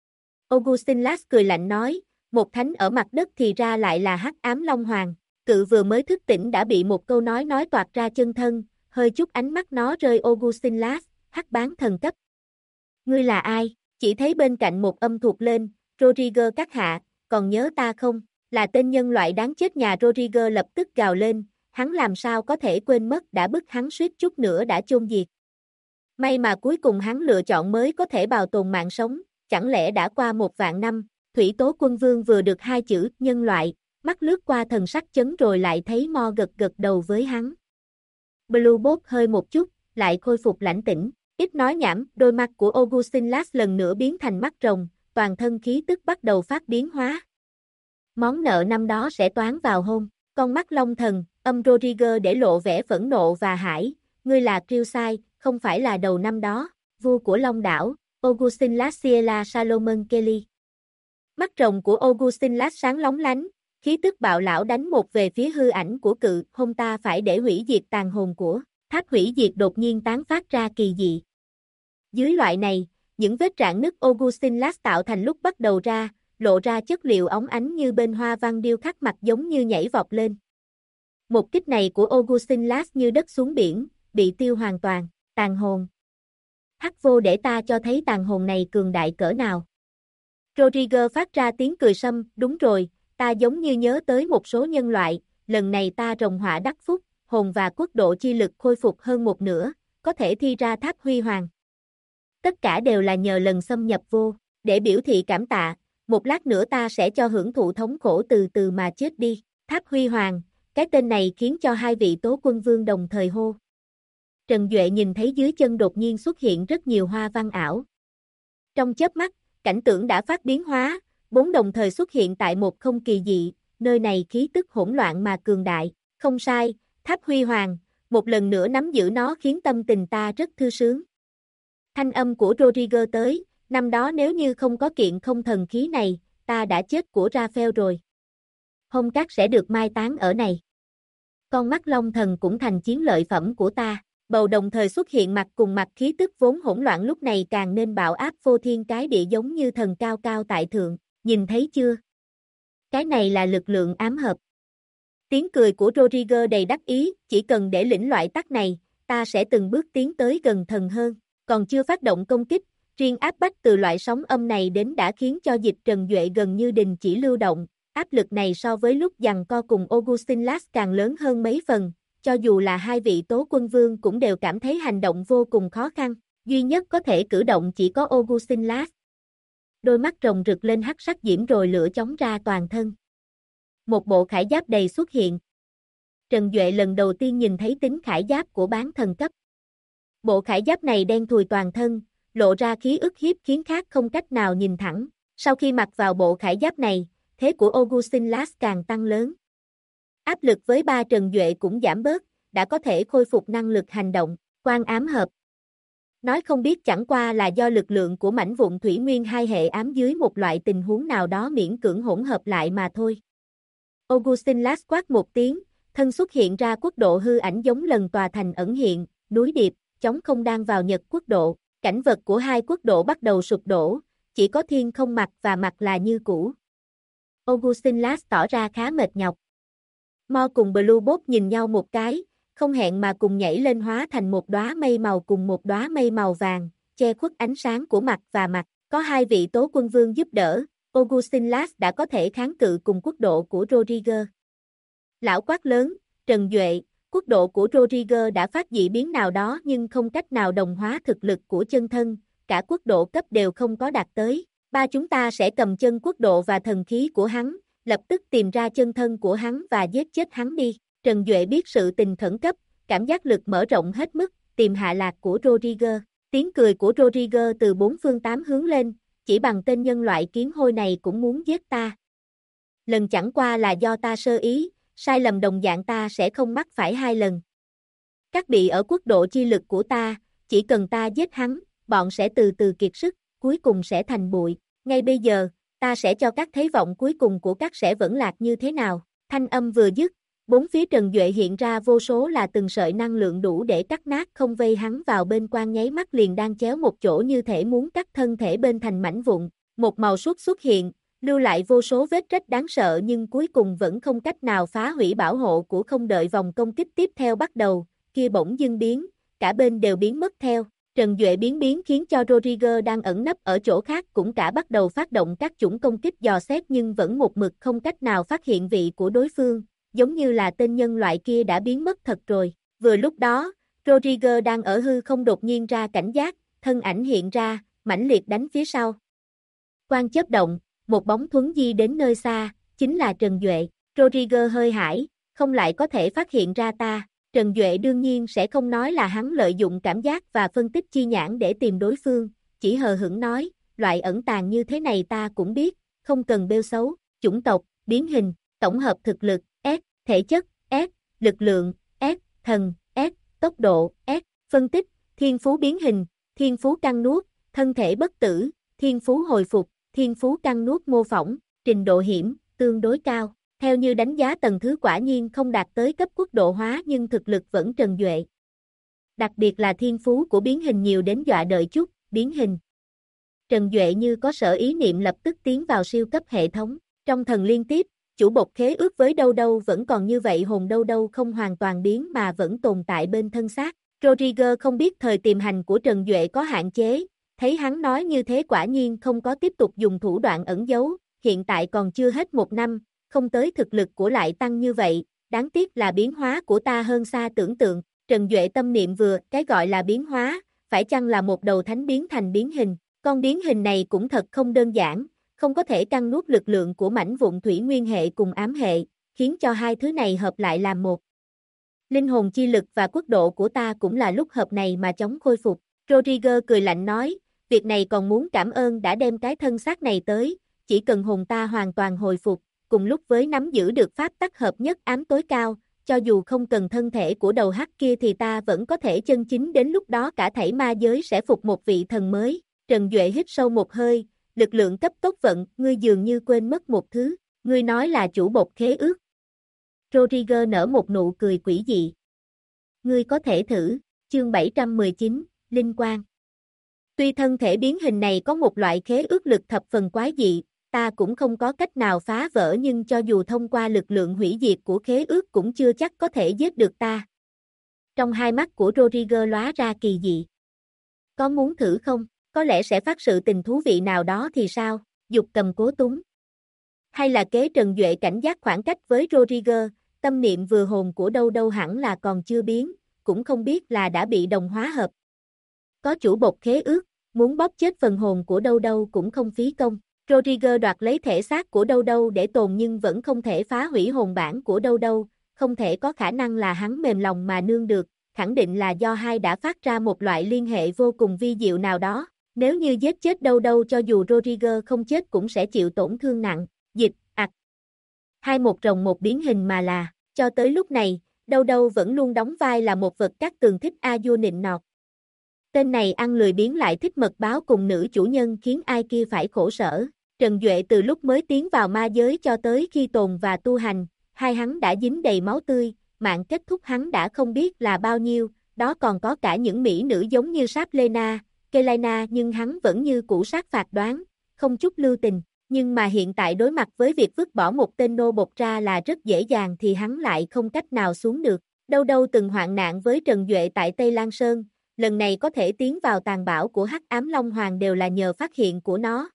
Augustin Lass cười lạnh nói, một thánh ở mặt đất thì ra lại là Hắc Ám Long Hoàng. Cự vừa mới thức tỉnh đã bị một câu nói toạc ra chân thân, hơi chút ánh mắt nó rơi Augustin Lass, Hắc bán thần cấp. Ngươi là ai? Chỉ thấy bên cạnh một âm thuộc lên, Rodriguez các hạ, còn nhớ ta không? Là tên nhân loại đáng chết nhà Rodriguez lập tức gào lên. Hắn làm sao có thể quên mất đã bức hắn suýt chút nữa đã chôn diệt. May mà cuối cùng hắn lựa chọn mới có thể bảo tồn mạng sống, chẳng lẽ đã qua 1.000 năm, Thủy Tố Quân Vương vừa được hai chữ nhân loại, mắt lướt qua thần sắc chấn rồi lại thấy Mo gật gật đầu với hắn. Blue Bot hơi một chút, lại khôi phục lãnh tĩnh, ít nói nhảm, đôi mắt của Augustin Lass lần nữa biến thành mắt rồng, toàn thân khí tức bắt đầu phát biến hóa. Món nợ năm đó sẽ toán vào hôn, con mắt Long Thần. Âm Rodriguez để lộ vẻ phẫn nộ và hãi, ngươi là Krillsai, không phải là đầu năm đó, vua của Long đảo, Augustin Lass Ciela Salomon Kelly. Mắt rồng của Augustin Lass sáng lóng lánh, khí tức bạo lão đánh một về phía hư ảnh của cự, hôn ta phải để hủy diệt tàn hồn của tháp hủy diệt đột nhiên tán phát ra kỳ dị. Dưới loại này, những vết rạn nứt Augustin Lass tạo thành lúc bắt đầu ra, lộ ra chất liệu óng ánh như bên hoa văn điêu khắc, mặt giống như nhảy vọt lên. Một kích này của Augustin Lass như đất xuống biển, bị tiêu hoàn toàn, tàn hồn. Hắc vô để ta cho thấy tàn hồn này cường đại cỡ nào. Rodriguez phát ra tiếng cười sâm, đúng rồi, ta giống như nhớ tới một số nhân loại, lần này ta rồng họa đắc phúc, hồn và quốc độ chi lực khôi phục hơn một nửa, có thể thi ra tháp huy hoàng. Tất cả đều là nhờ lần xâm nhập vô, để biểu thị cảm tạ, một lát nữa ta sẽ cho hưởng thụ thống khổ từ từ mà chết đi, tháp huy hoàng. Cái tên này khiến cho hai vị Tố Quân Vương đồng thời hô. Trần Duệ nhìn thấy dưới chân đột nhiên xuất hiện rất nhiều hoa văn ảo. Trong chớp mắt, cảnh tượng đã phát biến hóa, 4 đồng thời xuất hiện tại một không kỳ dị, nơi này khí tức hỗn loạn mà cường đại. Không sai, Tháp Huy Hoàng, một lần nữa nắm giữ nó khiến tâm tình ta rất thư sướng. Thanh âm của Rodriguez tới, năm đó nếu như không có kiện không thần khí này, ta đã chết của Raphael rồi. Hông Cát sẽ được mai táng ở này. Con mắt Long Thần cũng thành chiến lợi phẩm của ta. Bầu đồng thời xuất hiện mặt cùng mặt, khí tức vốn hỗn loạn lúc này càng nên bạo áp vô thiên cái địa, giống như thần cao cao tại thượng, nhìn thấy chưa? Cái này là lực lượng ám hợp. Tiếng cười của Rodriguez đầy đắc ý, chỉ cần để lĩnh loại tắc này, ta sẽ từng bước tiến tới gần thần hơn. Còn chưa phát động công kích, riêng áp bách từ loại sóng âm này đến đã khiến cho Dịch Trần Duệ gần như đình chỉ lưu động. Áp lực này so với lúc giằng co cùng Augustin Lass càng lớn hơn mấy phần, cho dù là hai vị Tố Quân Vương cũng đều cảm thấy hành động vô cùng khó khăn, duy nhất có thể cử động chỉ có Augustin Lass. Đôi mắt rồng rực lên hắc sắc diễm rồi lửa chóng ra toàn thân. Một bộ khải giáp đầy xuất hiện. Trần Duệ lần đầu tiên nhìn thấy tính khải giáp của bán thần cấp. Bộ khải giáp này đen thùi toàn thân, lộ ra khí ức hiếp khiến khác không cách nào nhìn thẳng. Sau khi mặc vào bộ khải giáp này, thế của Augustin Lass càng tăng lớn. Áp lực với ba Trần Duệ cũng giảm bớt, đã có thể khôi phục năng lực hành động, quan ám hợp. Nói không biết chẳng qua là do lực lượng của mảnh vụn thủy nguyên hai hệ ám dưới một loại tình huống nào đó miễn cưỡng hỗn hợp lại mà thôi. Augustin Lass quát một tiếng, thân xuất hiện ra quốc độ hư ảnh giống lần tòa thành ẩn hiện, núi điệp, chống không đang vào Nhật quốc độ, cảnh vật của hai quốc độ bắt đầu sụp đổ, chỉ có thiên không mặt và mặt là như cũ. Augustin Lass tỏ ra khá mệt nhọc. Mo cùng Blue Bolt nhìn nhau một cái, không hẹn mà cùng nhảy lên hóa thành một đóa mây màu cùng một đóa mây màu vàng, che khuất ánh sáng của mặt và mặt. Có hai vị Tố Quân Vương giúp đỡ, Augustin Lass đã có thể kháng cự cùng quốc độ của Rodriguez. Lão quát lớn, Trần Duệ, quốc độ của Rodriguez đã phát dị biến nào đó nhưng không cách nào đồng hóa thực lực của chân thân, cả quốc độ cấp đều không có đạt tới. Ba chúng ta sẽ cầm chân quốc độ và thần khí của hắn, lập tức tìm ra chân thân của hắn và giết chết hắn đi. Trần Duệ biết sự tình khẩn cấp, cảm giác lực mở rộng hết mức, tìm hạ lạc của Rodriguez. Tiếng cười của Rodriguez từ bốn phương tám hướng lên, chỉ bằng tên nhân loại kiến hôi này cũng muốn giết ta. Lần chẳng qua là do ta sơ ý, sai lầm đồng dạng ta sẽ không mắc phải hai lần. Các bị ở quốc độ chi lực của ta, chỉ cần ta giết hắn, bọn sẽ từ từ kiệt sức, cuối cùng sẽ thành bụi. Ngay bây giờ, ta sẽ cho các thấy vọng cuối cùng của các sẽ vẫn lạc như thế nào. Thanh âm vừa dứt, bốn phía Trần Duệ hiện ra vô số là từng sợi năng lượng đủ để cắt nát không vây hắn vào bên, quan nháy mắt liền đang chéo một chỗ như thể muốn cắt thân thể bên thành mảnh vụn. Một màu xuất hiện, lưu lại vô số vết rách đáng sợ nhưng cuối cùng vẫn không cách nào phá hủy bảo hộ của không. Đợi vòng công kích tiếp theo bắt đầu, kia bỗng dưng biến, cả bên đều biến mất theo. Trần Duệ biến khiến cho Rodriguez đang ẩn nấp ở chỗ khác cũng cả bắt đầu phát động các chủng công kích dò xét nhưng vẫn một mực không cách nào phát hiện vị của đối phương, giống như là tên nhân loại kia đã biến mất thật rồi. Vừa lúc đó, Rodriguez đang ở hư không đột nhiên ra cảnh giác, thân ảnh hiện ra, mãnh liệt đánh phía sau. Quang chớp động, một bóng thuấn di đến nơi xa, chính là Trần Duệ. Rodriguez hơi hãi, không lại có thể phát hiện ra ta. Trần Duệ đương nhiên sẽ không nói là hắn lợi dụng cảm giác và phân tích chi nhãn để tìm đối phương, chỉ hờ hững nói, loại ẩn tàng như thế này ta cũng biết, không cần bêu xấu, chủng tộc, biến hình, tổng hợp thực lực, S, thể chất, S, lực lượng, S, thần, S, tốc độ, S, phân tích, thiên phú biến hình, thiên phú căng nuốt, thân thể bất tử, thiên phú hồi phục, thiên phú căng nuốt mô phỏng, trình độ hiểm, tương đối cao. Theo như đánh giá tầng thứ quả nhiên không đạt tới cấp quốc độ hóa nhưng thực lực vẫn Trần Duệ. Đặc biệt là thiên phú của biến hình nhiều đến dọa đợi chút, biến hình. Trần Duệ như có sở ý niệm lập tức tiến vào siêu cấp hệ thống. Trong thần liên tiếp, chủ bột khế ước với đâu đâu vẫn còn như vậy, hồn đâu đâu không hoàn toàn biến mà vẫn tồn tại bên thân xác. Rodriguez không biết thời tiềm hành của Trần Duệ có hạn chế, thấy hắn nói như thế quả nhiên không có tiếp tục dùng thủ đoạn ẩn giấu, hiện tại còn chưa hết một năm. Không tới thực lực của lại tăng như vậy, đáng tiếc là biến hóa của ta hơn xa tưởng tượng. Trần Duệ tâm niệm vừa, cái gọi là biến hóa, phải chăng là một đầu thánh biến thành biến hình? Con biến hình này cũng thật không đơn giản, không có thể căng nuốt lực lượng của mảnh vụn thủy nguyên hệ cùng ám hệ, khiến cho hai thứ này hợp lại làm một. Linh hồn chi lực và quốc độ của ta cũng là lúc hợp này mà chóng khôi phục. Rodriguez cười lạnh nói, việc này còn muốn cảm ơn đã đem cái thân xác này tới, chỉ cần hồn ta hoàn toàn hồi phục, cùng lúc với nắm giữ được pháp tắc hợp nhất ám tối cao, cho dù không cần thân thể của đầu hắc kia thì ta vẫn có thể chân chính đến lúc đó cả thảy ma giới sẽ phục một vị thần mới. Trần Duệ hít sâu một hơi, lực lượng cấp tốc vận, ngươi dường như quên mất một thứ, ngươi nói là chủ bột khế ước. Rodriguez nở một nụ cười quỷ dị. Ngươi có thể thử, chương 719, Linh Quang. Tuy thân thể biến hình này có một loại khế ước lực thập phần quái dị, ta cũng không có cách nào phá vỡ nhưng cho dù thông qua lực lượng hủy diệt của khế ước cũng chưa chắc có thể giết được ta. Trong hai mắt của Rodriguez lóe ra kỳ dị. Có muốn thử không? Có lẽ sẽ phát sự tình thú vị nào đó thì sao? Dục cầm cố túng. Hay là kế Trần Duệ cảnh giác khoảng cách với Rodriguez, tâm niệm vừa hồn của đâu đâu hẳn là còn chưa biến, cũng không biết là đã bị đồng hóa hợp. Có chủ bột khế ước, muốn bóp chết phần hồn của đâu đâu cũng không phí công. Rodriguez đoạt lấy thể xác của đâu đâu để tồn nhưng vẫn không thể phá hủy hồn bản của đâu đâu, không thể có khả năng là hắn mềm lòng mà nương được, khẳng định là do hai đã phát ra một loại liên hệ vô cùng vi diệu nào đó. Nếu như giết chết đâu đâu cho dù Rodriguez không chết cũng sẽ chịu tổn thương nặng. Dịch, hai một rồng một biến hình mà là, cho tới lúc này, đâu đâu vẫn luôn đóng vai là một vật các tường thích a vua nịnh nọt. Tên này ăn lười biếng lại thích mật báo cùng nữ chủ nhân khiến ai kia phải khổ sở. Trần Duệ từ lúc mới tiến vào ma giới cho tới khi tồn và tu hành, hai hắn đã dính đầy máu tươi, mạng kết thúc hắn đã không biết là bao nhiêu, đó còn có cả những mỹ nữ giống như Saplena, Kelaina nhưng hắn vẫn như cũ sát phạt đoán, không chút lưu tình. Nhưng mà hiện tại đối mặt với việc vứt bỏ một tên nô bộc ra là rất dễ dàng thì hắn lại không cách nào xuống được. Đâu đâu từng hoạn nạn với Trần Duệ tại Tây Lan Sơn, lần này có thể tiến vào tàn bão của Hắc Ám Long Hoàng đều là nhờ phát hiện của nó.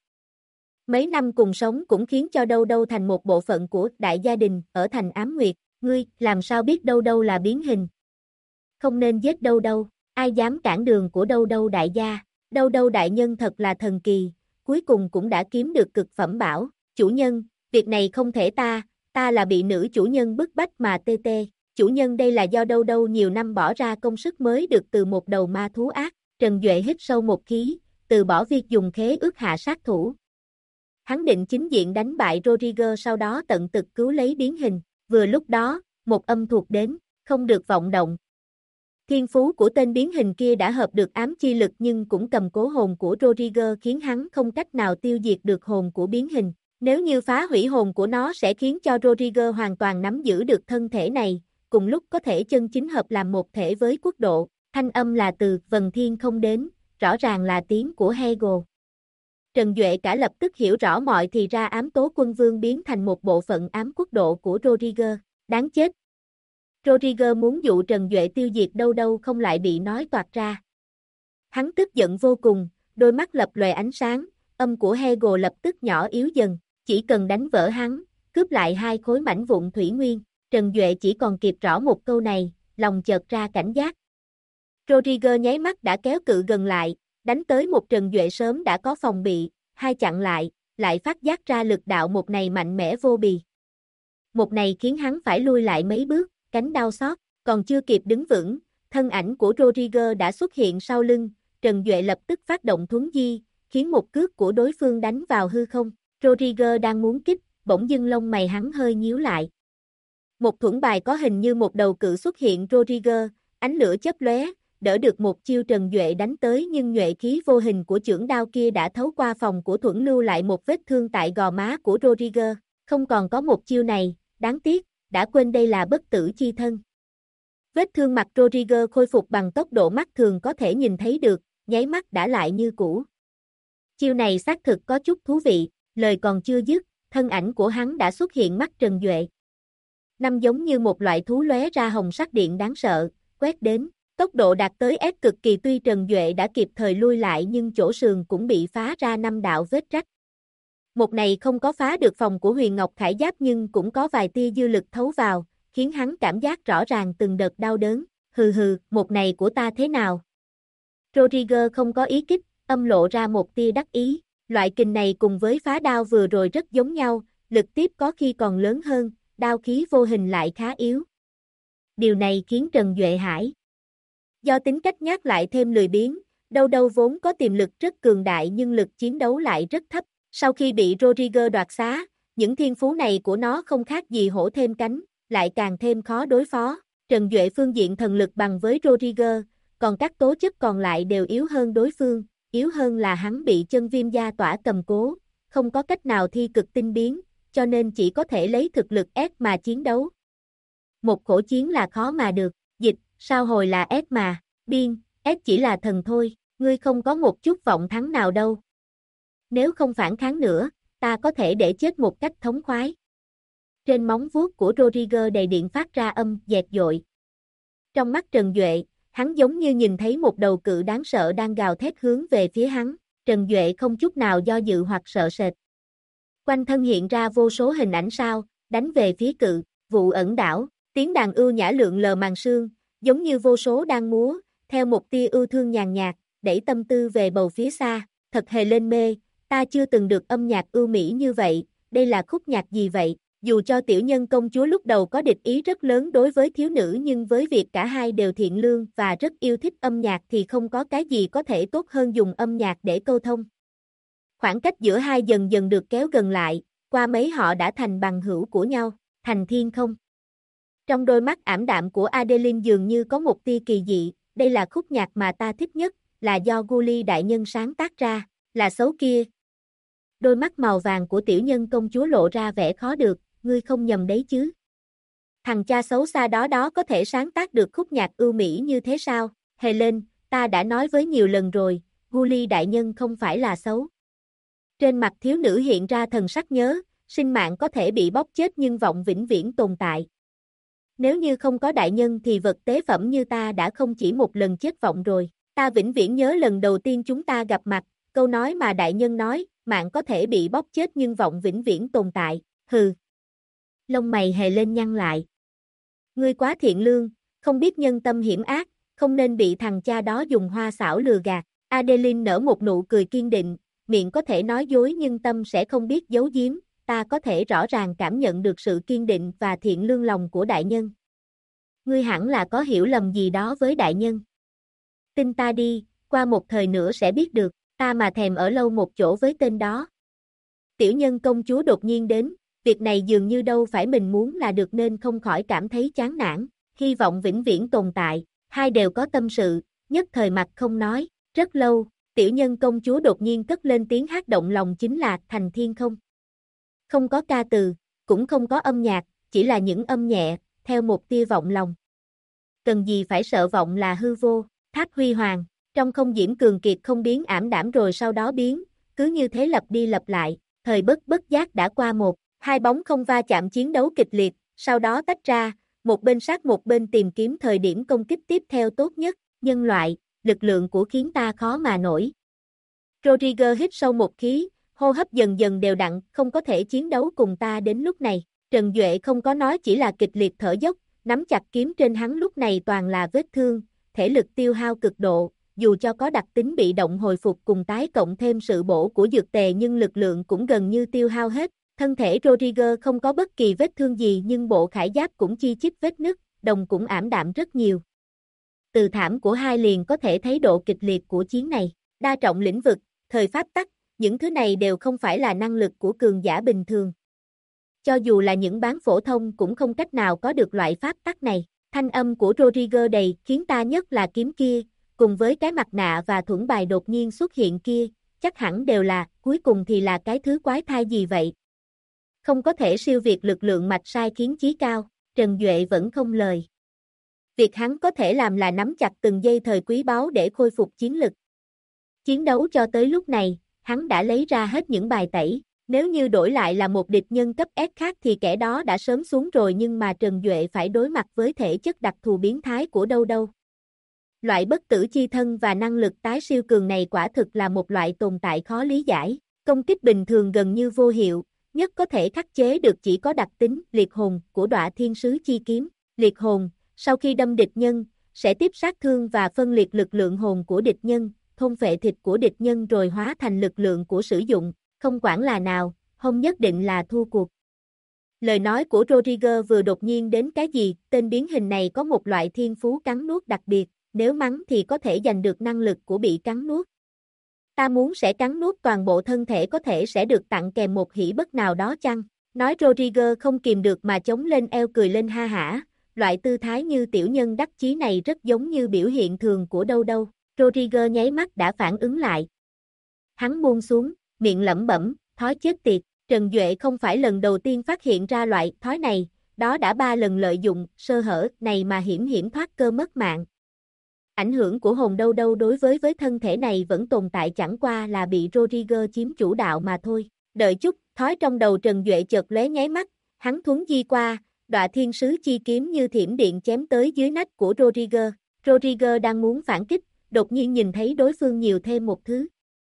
Mấy năm cùng sống cũng khiến cho đâu đâu thành một bộ phận của đại gia đình ở thành Ám Nguyệt. Ngươi, làm sao biết đâu đâu là biến hình? Không nên giết đâu đâu, ai dám cản đường của đâu đâu đại gia, đâu đâu đại nhân thật là thần kỳ. Cuối cùng cũng đã kiếm được cực phẩm bảo, chủ nhân, việc này không thể ta là bị nữ chủ nhân bức bách mà tê, chủ nhân đây là do đâu đâu nhiều năm bỏ ra công sức mới được từ một đầu ma thú ác. Trần Duệ hít sâu một khí, từ bỏ việc dùng khế ước hạ sát thủ. Hắn định chính diện đánh bại Rodriguez sau đó tận tực cứu lấy biến hình, vừa lúc đó, một âm thuộc đến, không được vọng động. Thiên phú của tên biến hình kia đã hợp được ám chi lực nhưng cũng cầm cố hồn của Rodriguez khiến hắn không cách nào tiêu diệt được hồn của biến hình. Nếu như phá hủy hồn của nó sẽ khiến cho Rodriguez hoàn toàn nắm giữ được thân thể này, cùng lúc có thể chân chính hợp làm một thể với quốc độ. Thanh âm là từ Vân Thiên không đến, rõ ràng là tiếng của Hegel. Trần Duệ cả lập tức hiểu rõ mọi thì ra ám tố quân vương biến thành một bộ phận ám quốc độ của Rodriguez. Đáng chết! Rodriguez muốn dụ Trần Duệ tiêu diệt đâu đâu không lại bị nói toạc ra. Hắn tức giận vô cùng, đôi mắt lập lòe ánh sáng, âm của Hegel lập tức nhỏ yếu dần, chỉ cần đánh vỡ hắn, cướp lại hai khối mảnh vụn thủy nguyên. Trần Duệ chỉ còn kịp rõ một câu này, lòng chợt ra cảnh giác. Rodriguez nháy mắt đã kéo cự gần lại, đánh tới một Trần Duệ sớm đã có phòng bị, hai chặn lại phát giác ra lực đạo một này mạnh mẽ vô bì. Một này khiến hắn phải lui lại mấy bước, cánh đau xót, còn chưa kịp đứng vững, thân ảnh của Rodriguez đã xuất hiện sau lưng, Trần Duệ lập tức phát động thuấn di, khiến một cước của đối phương đánh vào hư không. Rodriguez đang muốn kích, bỗng dưng lông mày hắn hơi nhíu lại. Một thuẫn bài có hình như một đầu cự xuất hiện Rodriguez, ánh lửa chớp lóe, đỡ được một chiêu Trần Duệ đánh tới nhưng nhuệ khí vô hình của chưởng đao kia đã thấu qua phòng của thuẫn lưu lại một vết thương tại gò má của Rodriguez. Không còn có một chiêu này, đáng tiếc, đã quên đây là bất tử chi thân. Vết thương mặt Rodriguez khôi phục bằng tốc độ mắt thường có thể nhìn thấy được, nháy mắt đã lại như cũ. Chiêu này xác thực có chút thú vị, lời còn chưa dứt, thân ảnh của hắn đã xuất hiện mắt Trần Duệ. Năm giống như một loại thú lóe ra hồng sắc điện đáng sợ, quét đến, tốc độ đạt tới S cực kỳ tuy Trần Duệ đã kịp thời lui lại nhưng chỗ sườn cũng bị phá ra 5 đạo vết rách. Một này không có phá được phòng của Huyền Ngọc Khải Giáp nhưng cũng có vài tia dư lực thấu vào, khiến hắn cảm giác rõ ràng từng đợt đau đớn. Hừ, một này của ta thế nào? Rodriguez không có ý kích, âm lộ ra một tia đắc ý. Loại kình này cùng với phá đao vừa rồi rất giống nhau, lực tiếp có khi còn lớn hơn, đao khí vô hình lại khá yếu. Điều này khiến Trần Duệ Hải. Do tính cách nhát lại thêm lười biếng, đâu đâu vốn có tiềm lực rất cường đại nhưng lực chiến đấu lại rất thấp. Sau khi bị Rodriguez đoạt xá, những thiên phú này của nó không khác gì hổ thêm cánh, lại càng thêm khó đối phó. Trần Duệ phương diện thần lực bằng với Rodriguez, còn các tố chất còn lại đều yếu hơn đối phương, yếu hơn là hắn bị chân viêm gia tỏa cầm cố, không có cách nào thi cực tinh biến, cho nên chỉ có thể lấy thực lực S mà chiến đấu. Một khổ chiến là khó mà được, dịch, sao hồi là S mà, biên, S chỉ là thần thôi, ngươi không có một chút vọng thắng nào đâu. Nếu không phản kháng nữa, ta có thể để chết một cách thống khoái. Trên móng vuốt của Rodriguez đầy điện phát ra âm dẹt dội. Trong mắt Trần Duệ, hắn giống như nhìn thấy một đầu cự đáng sợ đang gào thét hướng về phía hắn. Trần Duệ không chút nào do dự hoặc sợ sệt. Quanh thân hiện ra vô số hình ảnh sao, đánh về phía cự, vụ ẩn đảo, tiếng đàn ưu nhã lượn lờ màn sương, giống như vô số đang múa, theo một tia ưu thương nhàn nhạt, đẩy tâm tư về bầu phía xa, thật hề lên mê, ta chưa từng được âm nhạc ưu mỹ như vậy, đây là khúc nhạc gì vậy? Dù cho tiểu nhân công chúa lúc đầu có địch ý rất lớn đối với thiếu nữ nhưng với việc cả hai đều thiện lương và rất yêu thích âm nhạc thì không có cái gì có thể tốt hơn dùng âm nhạc để câu thông. Khoảng cách giữa hai dần dần được kéo gần lại, qua mấy họ đã thành bằng hữu của nhau, thành thiên không. Trong đôi mắt ảm đạm của Adeline dường như có một tia kỳ dị, đây là khúc nhạc mà ta thích nhất, là do Guli đại nhân sáng tác ra, là xấu kia. Đôi mắt màu vàng của tiểu nhân công chúa lộ ra vẻ khó được, ngươi không nhầm đấy chứ. Thằng cha xấu xa đó có thể sáng tác được khúc nhạc ưu mỹ như thế sao? Helen, ta đã nói với nhiều lần rồi, Guli đại nhân không phải là xấu. Trên mặt thiếu nữ hiện ra thần sắc nhớ, sinh mạng có thể bị bóp chết nhưng vọng vĩnh viễn tồn tại. Nếu như không có đại nhân thì vật tế phẩm như ta đã không chỉ một lần chết vọng rồi. Ta vĩnh viễn nhớ lần đầu tiên chúng ta gặp mặt, câu nói mà đại nhân nói, mạng có thể bị bóp chết nhưng vọng vĩnh viễn tồn tại. Hừ. Lông mày hề lên nhăn lại. Ngươi quá thiện lương, không biết nhân tâm hiểm ác, không nên bị thằng cha đó dùng hoa xảo lừa gạt. Adeline nở một nụ cười kiên định, miệng có thể nói dối nhưng tâm sẽ không biết giấu giếm, ta có thể rõ ràng cảm nhận được sự kiên định và thiện lương lòng của đại nhân. Ngươi hẳn là có hiểu lầm gì đó với đại nhân. Tin ta đi, qua một thời nữa sẽ biết được, ta mà thèm ở lâu một chỗ với tên đó. Tiểu nhân công chúa đột nhiên đến, việc này dường như đâu phải mình muốn là được nên không khỏi cảm thấy chán nản, hy vọng vĩnh viễn tồn tại, hai đều có tâm sự, nhất thời mặt không nói, rất lâu, tiểu nhân công chúa đột nhiên cất lên tiếng hát động lòng chính là thành thiên không. Không có ca từ, cũng không có âm nhạc, chỉ là những âm nhẹ, theo một tia vọng lòng. Cần gì phải sợ vọng là hư vô, tháp huy hoàng, trong không diễm cường kiệt không biến ảm đảm rồi sau đó biến, cứ như thế lặp đi lặp lại, thời bất giác đã qua một, hai bóng không va chạm chiến đấu kịch liệt, sau đó tách ra, một bên sát một bên tìm kiếm thời điểm công kích tiếp theo tốt nhất, nhân loại, lực lượng của khiến ta khó mà nổi. Rodriguez hít sâu một khí, hô hấp dần dần đều đặn, không có thể chiến đấu cùng ta đến lúc này. Trần Duệ không có nói chỉ là kịch liệt thở dốc, nắm chặt kiếm trên hắn lúc này toàn là vết thương, thể lực tiêu hao cực độ, dù cho có đặc tính bị động hồi phục cùng tái cộng thêm sự bổ của dược tề nhưng lực lượng cũng gần như tiêu hao hết. Thân thể Rodriguez không có bất kỳ vết thương gì nhưng bộ khải giáp cũng chi chít vết nứt, đồng cũng ảm đạm rất nhiều. Từ thảm của hai liền có thể thấy độ kịch liệt của chiến này, đa trọng lĩnh vực, thời pháp tắc, những thứ này đều không phải là năng lực của cường giả bình thường. Cho dù là những bán phổ thông cũng không cách nào có được loại pháp tắc này. Thanh âm của Rodriguez đầy khiến ta nhất là kiếm kia, cùng với cái mặt nạ và thuẫn bài đột nhiên xuất hiện kia, chắc hẳn đều là, cuối cùng thì là cái thứ quái thai gì vậy? Không có thể siêu việt lực lượng mạch sai khiến chí cao, Trần Duệ vẫn không lời. Việc hắn có thể làm là nắm chặt từng giây thời quý báu để khôi phục chiến lực. Chiến đấu cho tới lúc này, hắn đã lấy ra hết những bài tẩy, nếu như đổi lại là một địch nhân cấp S khác thì kẻ đó đã sớm xuống rồi nhưng mà Trần Duệ phải đối mặt với thể chất đặc thù biến thái của đâu đâu. Loại bất tử chi thân và năng lực tái siêu cường này quả thực là một loại tồn tại khó lý giải, công kích bình thường gần như vô hiệu, nhất có thể khắc chế được chỉ có đặc tính liệt hồn của Đọa Thiên Sứ Chi Kiếm. Liệt hồn, sau khi đâm địch nhân, sẽ tiếp sát thương và phân liệt lực lượng hồn của địch nhân, thôn phệ thịt của địch nhân rồi hóa thành lực lượng của sử dụng, không quản là nào, không nhất định là thua cuộc. Lời nói của Rodriguez vừa đột nhiên đến cái gì, tên biến hình này có một loại thiên phú cắn nuốt đặc biệt, nếu mắng thì có thể giành được năng lực của bị cắn nuốt. Ta muốn sẽ cắn nuốt toàn bộ thân thể, có thể sẽ được tặng kèm một hỷ bất nào đó chăng? Nói Rodriguez không kìm được mà chống lên eo cười lên ha hả, loại tư thái như tiểu nhân đắc chí này rất giống như biểu hiện thường của đâu đâu. Rodriguez nháy mắt đã phản ứng lại. Hắn buông xuống, miệng lẩm bẩm, thói chết tiệt. Trần Duệ không phải lần đầu tiên phát hiện ra loại thói này, đó đã 3 lần lợi dụng sơ hở này mà hiểm thoát cơ mất mạng. Ảnh hưởng của hồn đâu đâu đối với thân thể này vẫn tồn tại, chẳng qua là bị Rodriguez chiếm chủ đạo mà thôi. Đợi chút, thói trong đầu Trần Duệ chợt lóe nháy mắt, hắn thuấn di qua, đọa thiên sứ chi kiếm như thiểm điện chém tới dưới nách của Rodriguez. Rodriguez đang muốn phản kích, đột nhiên nhìn thấy đối phương nhiều thêm một thứ.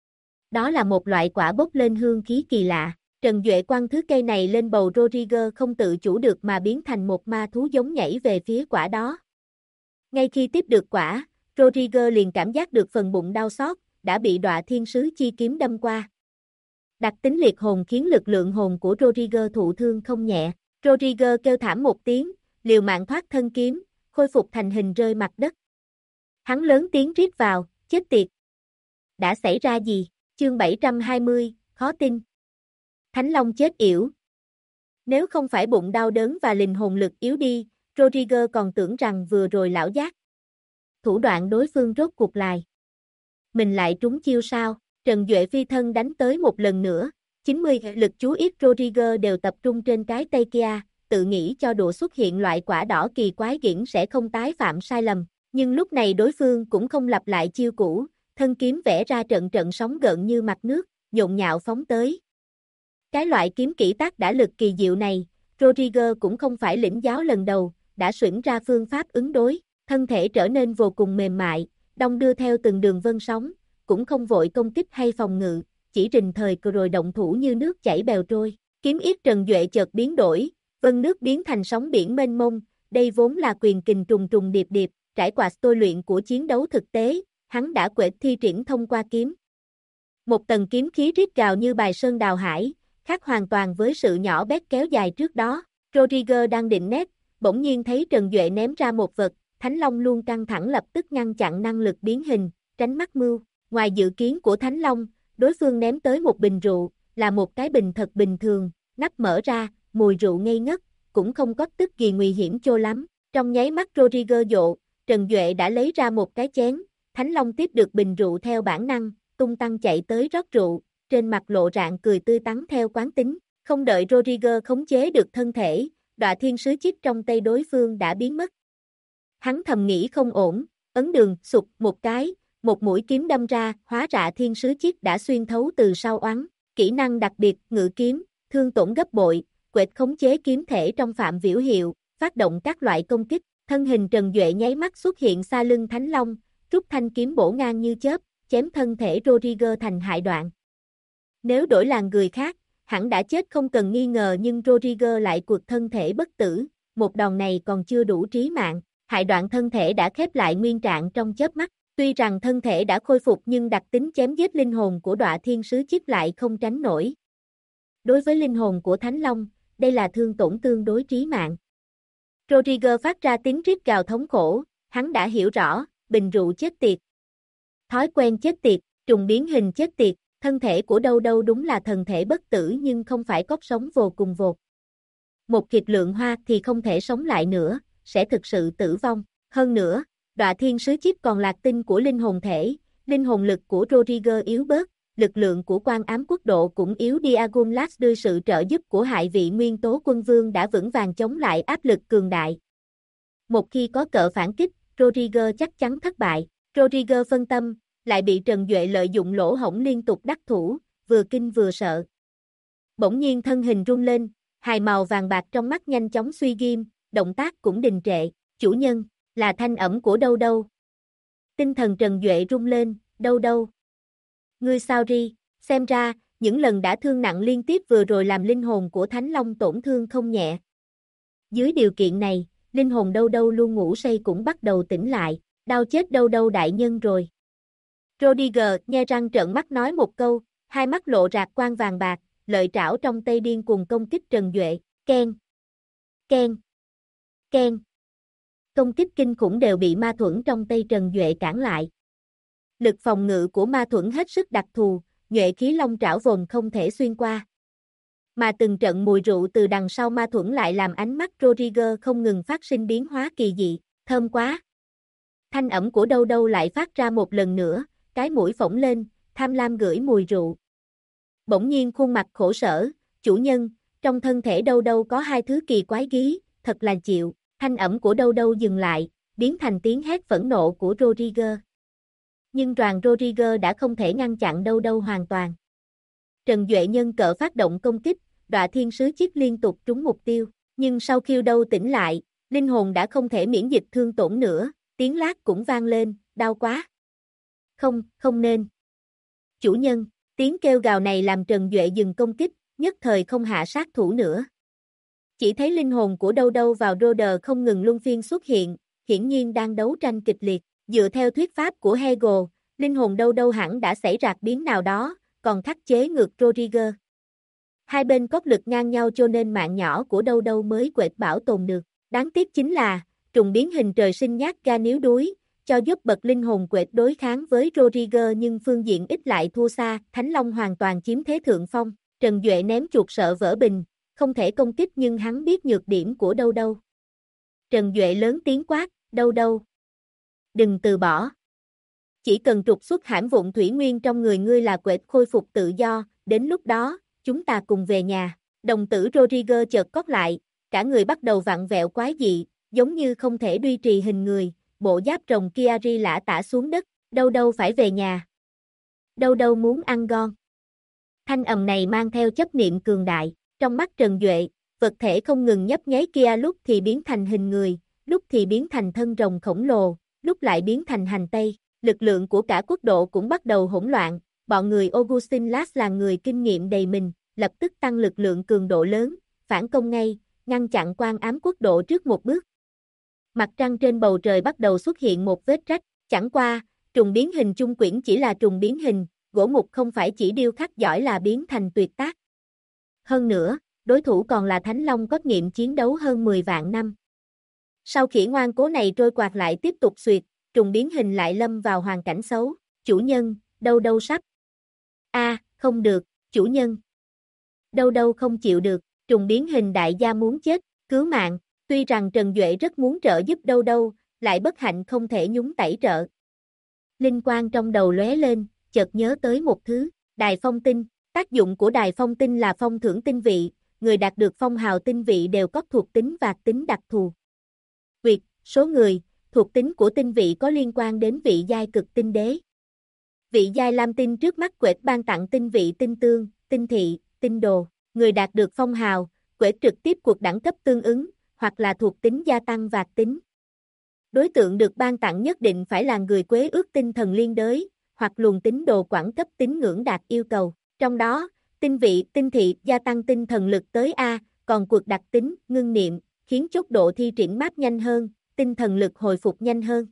Đó là một loại quả bốc lên hương khí kỳ lạ. Trần Duệ quăng thứ cây này lên bầu, Rodriguez không tự chủ được mà biến thành một ma thú giống nhảy về phía quả đó. Ngay khi tiếp được quả, Rodriguez liền cảm giác được phần bụng đau xót, đã bị đọa thiên sứ chi kiếm đâm qua. Đặc tính liệt hồn khiến lực lượng hồn của Rodriguez thụ thương không nhẹ. Rodriguez kêu thảm một tiếng, liều mạng thoát thân kiếm, khôi phục thành hình rơi mặt đất. Hắn lớn tiếng rít vào, chết tiệt. Đã xảy ra gì? Chương 720, khó tin. Thánh Long chết yểu. Nếu không phải bụng đau đớn và linh hồn lực yếu đi, Rodriguez còn tưởng rằng vừa rồi lão giác. Thủ đoạn đối phương rốt cuộc lại. Mình lại trúng chiêu sao? Trần Duệ phi thân đánh tới một lần nữa, 90 lực chú ít Rodriguez đều tập trung trên cái tay kia, tự nghĩ cho đùa xuất hiện loại quả đỏ kỳ quái kiển sẽ không tái phạm sai lầm. Nhưng lúc này đối phương cũng không lặp lại chiêu cũ, thân kiếm vẽ ra trận trận sóng gợn như mặt nước, nhộn nhạo phóng tới. Cái loại kiếm kỹ tác đã lực kỳ diệu này, Rodriguez cũng không phải lĩnh giáo lần đầu, đã xuyển ra phương pháp ứng đối, thân thể trở nên vô cùng mềm mại, đong đưa theo từng đường vân sóng, cũng không vội công kích hay phòng ngự, chỉ rình thời rồi động thủ như nước chảy bèo trôi. Kiếm ít Trần Duệ chợt biến đổi, vân nước biến thành sóng biển mênh mông, đây vốn là quyền kình trùng trùng điệp điệp, trải qua tôi luyện của chiến đấu thực tế, hắn đã quệt thi triển thông qua kiếm. Một tầng kiếm khí rít gào như bài sơn đào hải, khác hoàn toàn với sự nhỏ bé kéo dài trước đó. Rodriguez đang định nét, bỗng nhiên thấy Trần Duệ ném ra một vật, Thánh Long luôn căng thẳng lập tức ngăn chặn năng lực biến hình, tránh mắc mưu. Ngoài dự kiến của Thánh Long, đối phương ném tới một bình rượu, là một cái bình thật bình thường, nắp mở ra, mùi rượu ngây ngất, cũng không có tức gì nguy hiểm cho lắm. Trong nháy mắt Rodriguez dộ, Trần Duệ đã lấy ra một cái chén, Thánh Long tiếp được bình rượu theo bản năng, tung tăng chạy tới rót rượu, trên mặt lộ rạng cười tươi tắn theo quán tính, không đợi Rodriguez khống chế được thân thể, đọa thiên sứ chip trong tay đối phương đã biến mất. Hắn thầm nghĩ không ổn, ấn đường sụp một cái, một mũi kiếm đâm ra, hóa ra thiên sứ chip đã xuyên thấu từ sau oắn, kỹ năng đặc biệt, ngự kiếm, thương tổn gấp bội, quệt khống chế kiếm thể trong phạm vi hiệu, phát động các loại công kích, thân hình Trần Duệ nháy mắt xuất hiện xa lưng Thánh Long, rút thanh kiếm bổ ngang như chớp, chém thân thể Rodriguez thành hai đoạn. Nếu đổi là người khác, hẳn đã chết không cần nghi ngờ, nhưng Rodriguez lại cuộc thân thể bất tử, một đòn này còn chưa đủ trí mạng, hại đoạn thân thể đã khép lại nguyên trạng trong chớp mắt. Tuy rằng thân thể đã khôi phục nhưng đặc tính chém giết linh hồn của đọa thiên sứ chip lại không tránh nổi. Đối với linh hồn của Thánh Long, đây là thương tổn tương đối trí mạng. Rodriguez phát ra tiếng rít gào thống khổ, hắn đã hiểu rõ, bình rượu chết tiệt. Thói quen chết tiệt, trùng biến hình chết tiệt, thân thể của đâu đâu đúng là thần thể bất tử nhưng không phải cốt sống vô cùng vột. Một kiệt lượng hoa thì không thể sống lại nữa, sẽ thực sự tử vong. Hơn nữa, đọa thiên sứ chip còn lạc tinh của linh hồn thể, linh hồn lực của Rodriguez yếu bớt, lực lượng của Quan Ám Quốc độ cũng yếu đi. Agunlas đưa sự trợ giúp của Hải Vị Nguyên Tố Quân Vương đã vững vàng chống lại áp lực cường đại. Một khi có cỡ phản kích, Rodriguez chắc chắn thất bại. Rodriguez phân tâm, lại bị Trần Duệ lợi dụng lỗ hổng liên tục đắc thủ, vừa kinh vừa sợ. Bỗng nhiên thân hình rung lên, hài màu vàng bạc trong mắt nhanh chóng suy ghim, động tác cũng đình trệ. Chủ nhân, là thanh ẩm của đâu đâu. Tinh thần Trần Duệ rung lên, đâu đâu. Ngươi sao ri, xem ra, những lần đã thương nặng liên tiếp vừa rồi làm linh hồn của Thánh Long tổn thương không nhẹ. Dưới điều kiện này, linh hồn đâu đâu luôn ngủ say cũng bắt đầu tỉnh lại, đau chết đâu đâu đại nhân rồi. Rodriguez nhe răng trợn mắt nói một câu, hai mắt lộ rạc quang vàng bạc, lợi trảo trong tay điên cuồng công kích Trần Duệ, keng, Ken, Ken. Công kích kinh khủng đều bị ma thuẫn trong tay Trần Duệ cản lại. Lực phòng ngự của ma thuẫn hết sức đặc thù, nhuệ khí long trảo vồn không thể xuyên qua. Mà từng trận mùi rượu từ đằng sau ma thuẫn lại làm ánh mắt Rodriguez không ngừng phát sinh biến hóa kỳ dị, thơm quá. Thanh ẩm của đâu đâu lại phát ra một lần nữa, cái mũi phỏng lên, tham lam ngửi mùi rượu. Bỗng nhiên khuôn mặt khổ sở, chủ nhân, trong thân thể đâu đâu có hai thứ kỳ quái gí, thật là chịu. Thanh ẩm của đâu đâu dừng lại, biến thành tiếng hét phẫn nộ của Rodriguez. Nhưng đoàn Rodriguez đã không thể ngăn chặn đâu đâu hoàn toàn. Trần Duệ nhân cỡ phát động công kích, đọa thiên sứ chiếc liên tục trúng mục tiêu, nhưng sau khi đâu tỉnh lại, linh hồn đã không thể miễn dịch thương tổn nữa, tiếng lát cũng vang lên, đau quá. Không, không nên. Chủ nhân, tiếng kêu gào này làm Trần Duệ dừng công kích, nhất thời không hạ sát thủ nữa. Chỉ thấy linh hồn của đâu đâu vào Roder không ngừng luân phiên xuất hiện, hiển nhiên đang đấu tranh kịch liệt. Dựa theo thuyết pháp của Hegel, linh hồn đâu đâu hẳn đã xảy ra biến nào đó, còn khắc chế ngược Rodriguez. Hai bên có lực ngang nhau cho nên mạng nhỏ của đâu đâu mới quệt bảo tồn được. Đáng tiếc chính là, trùng biến hình trời sinh nhát ga níu đuối, cho giúp bậc linh hồn quệt đối kháng với Rodriguez nhưng phương diện ít lại thua xa, Thánh Long hoàn toàn chiếm thế thượng phong. Trần Duệ ném chuột sợ vỡ bình, không thể công kích nhưng hắn biết nhược điểm của đâu đâu. Trần Duệ lớn tiếng quát, đâu đâu. Đừng từ bỏ. Chỉ cần trục xuất hãm vụn thủy nguyên trong người ngươi là quệt khôi phục tự do, đến lúc đó, chúng ta cùng về nhà. Đồng tử Rodriguez chợt cót lại, cả người bắt đầu vặn vẹo quái dị, giống như không thể duy trì hình người, bộ giáp rồng Kiari lả tả xuống đất, đâu đâu phải về nhà. Đâu đâu muốn ăn ngon. Thanh âm này mang theo chấp niệm cường đại, trong mắt Trần Duệ, vật thể không ngừng nhấp nháy kia lúc thì biến thành hình người, lúc thì biến thành thân rồng khổng lồ, lúc lại biến thành hành tây. Lực lượng của cả quốc độ cũng bắt đầu hỗn loạn, bọn người Augustin Lass là người kinh nghiệm đầy mình, lập tức tăng lực lượng cường độ lớn, phản công ngay, ngăn chặn Quan Ám quốc độ trước một bước. Mặt trăng trên bầu trời bắt đầu xuất hiện một vết rách, chẳng qua, trùng biến hình chung quyển chỉ là trùng biến hình, gỗ mục không phải chỉ điêu khắc giỏi là biến thành tuyệt tác. Hơn nữa, đối thủ còn là Thánh Long có nghiệm chiến đấu hơn 10 vạn năm. Sau khi ngoan cố này trôi quạt lại tiếp tục xuyệt, trùng biến hình lại lâm vào hoàn cảnh xấu, chủ nhân, đâu đâu sắp. Không được, chủ nhân. Đâu đâu không chịu được, trùng biến hình đại gia muốn chết, cứu mạng, tuy rằng Trần Duệ rất muốn trợ giúp đâu đâu, lại bất hạnh không thể nhúng tẩy trợ. Linh quang trong đầu lóe lên, chợt nhớ tới một thứ, đài phong tinh, tác dụng của đài phong tinh là phong thưởng tinh vị, người đạt được phong hào tinh vị đều có thuộc tính và tính đặc thù. Việc, số người, thuộc tính của tinh vị có liên quan đến vị giai cực tinh đế. Vị giai lam tinh trước mắt quệt ban tặng tinh vị tinh tương, tinh thị, tinh đồ, người đạt được phong hào, quệt trực tiếp cuộc đẳng cấp tương ứng, hoặc là thuộc tính gia tăng vạc tính. Đối tượng được ban tặng nhất định phải là người quế ước tinh thần liên đới, hoặc luồng tín đồ quảng cấp tín ngưỡng đạt yêu cầu. Trong đó, tinh vị, tinh thị gia tăng tinh thần lực tới A, còn cuộc đặc tính, ngưng niệm, khiến chốc độ thi triển map nhanh hơn, tinh thần lực hồi phục nhanh hơn.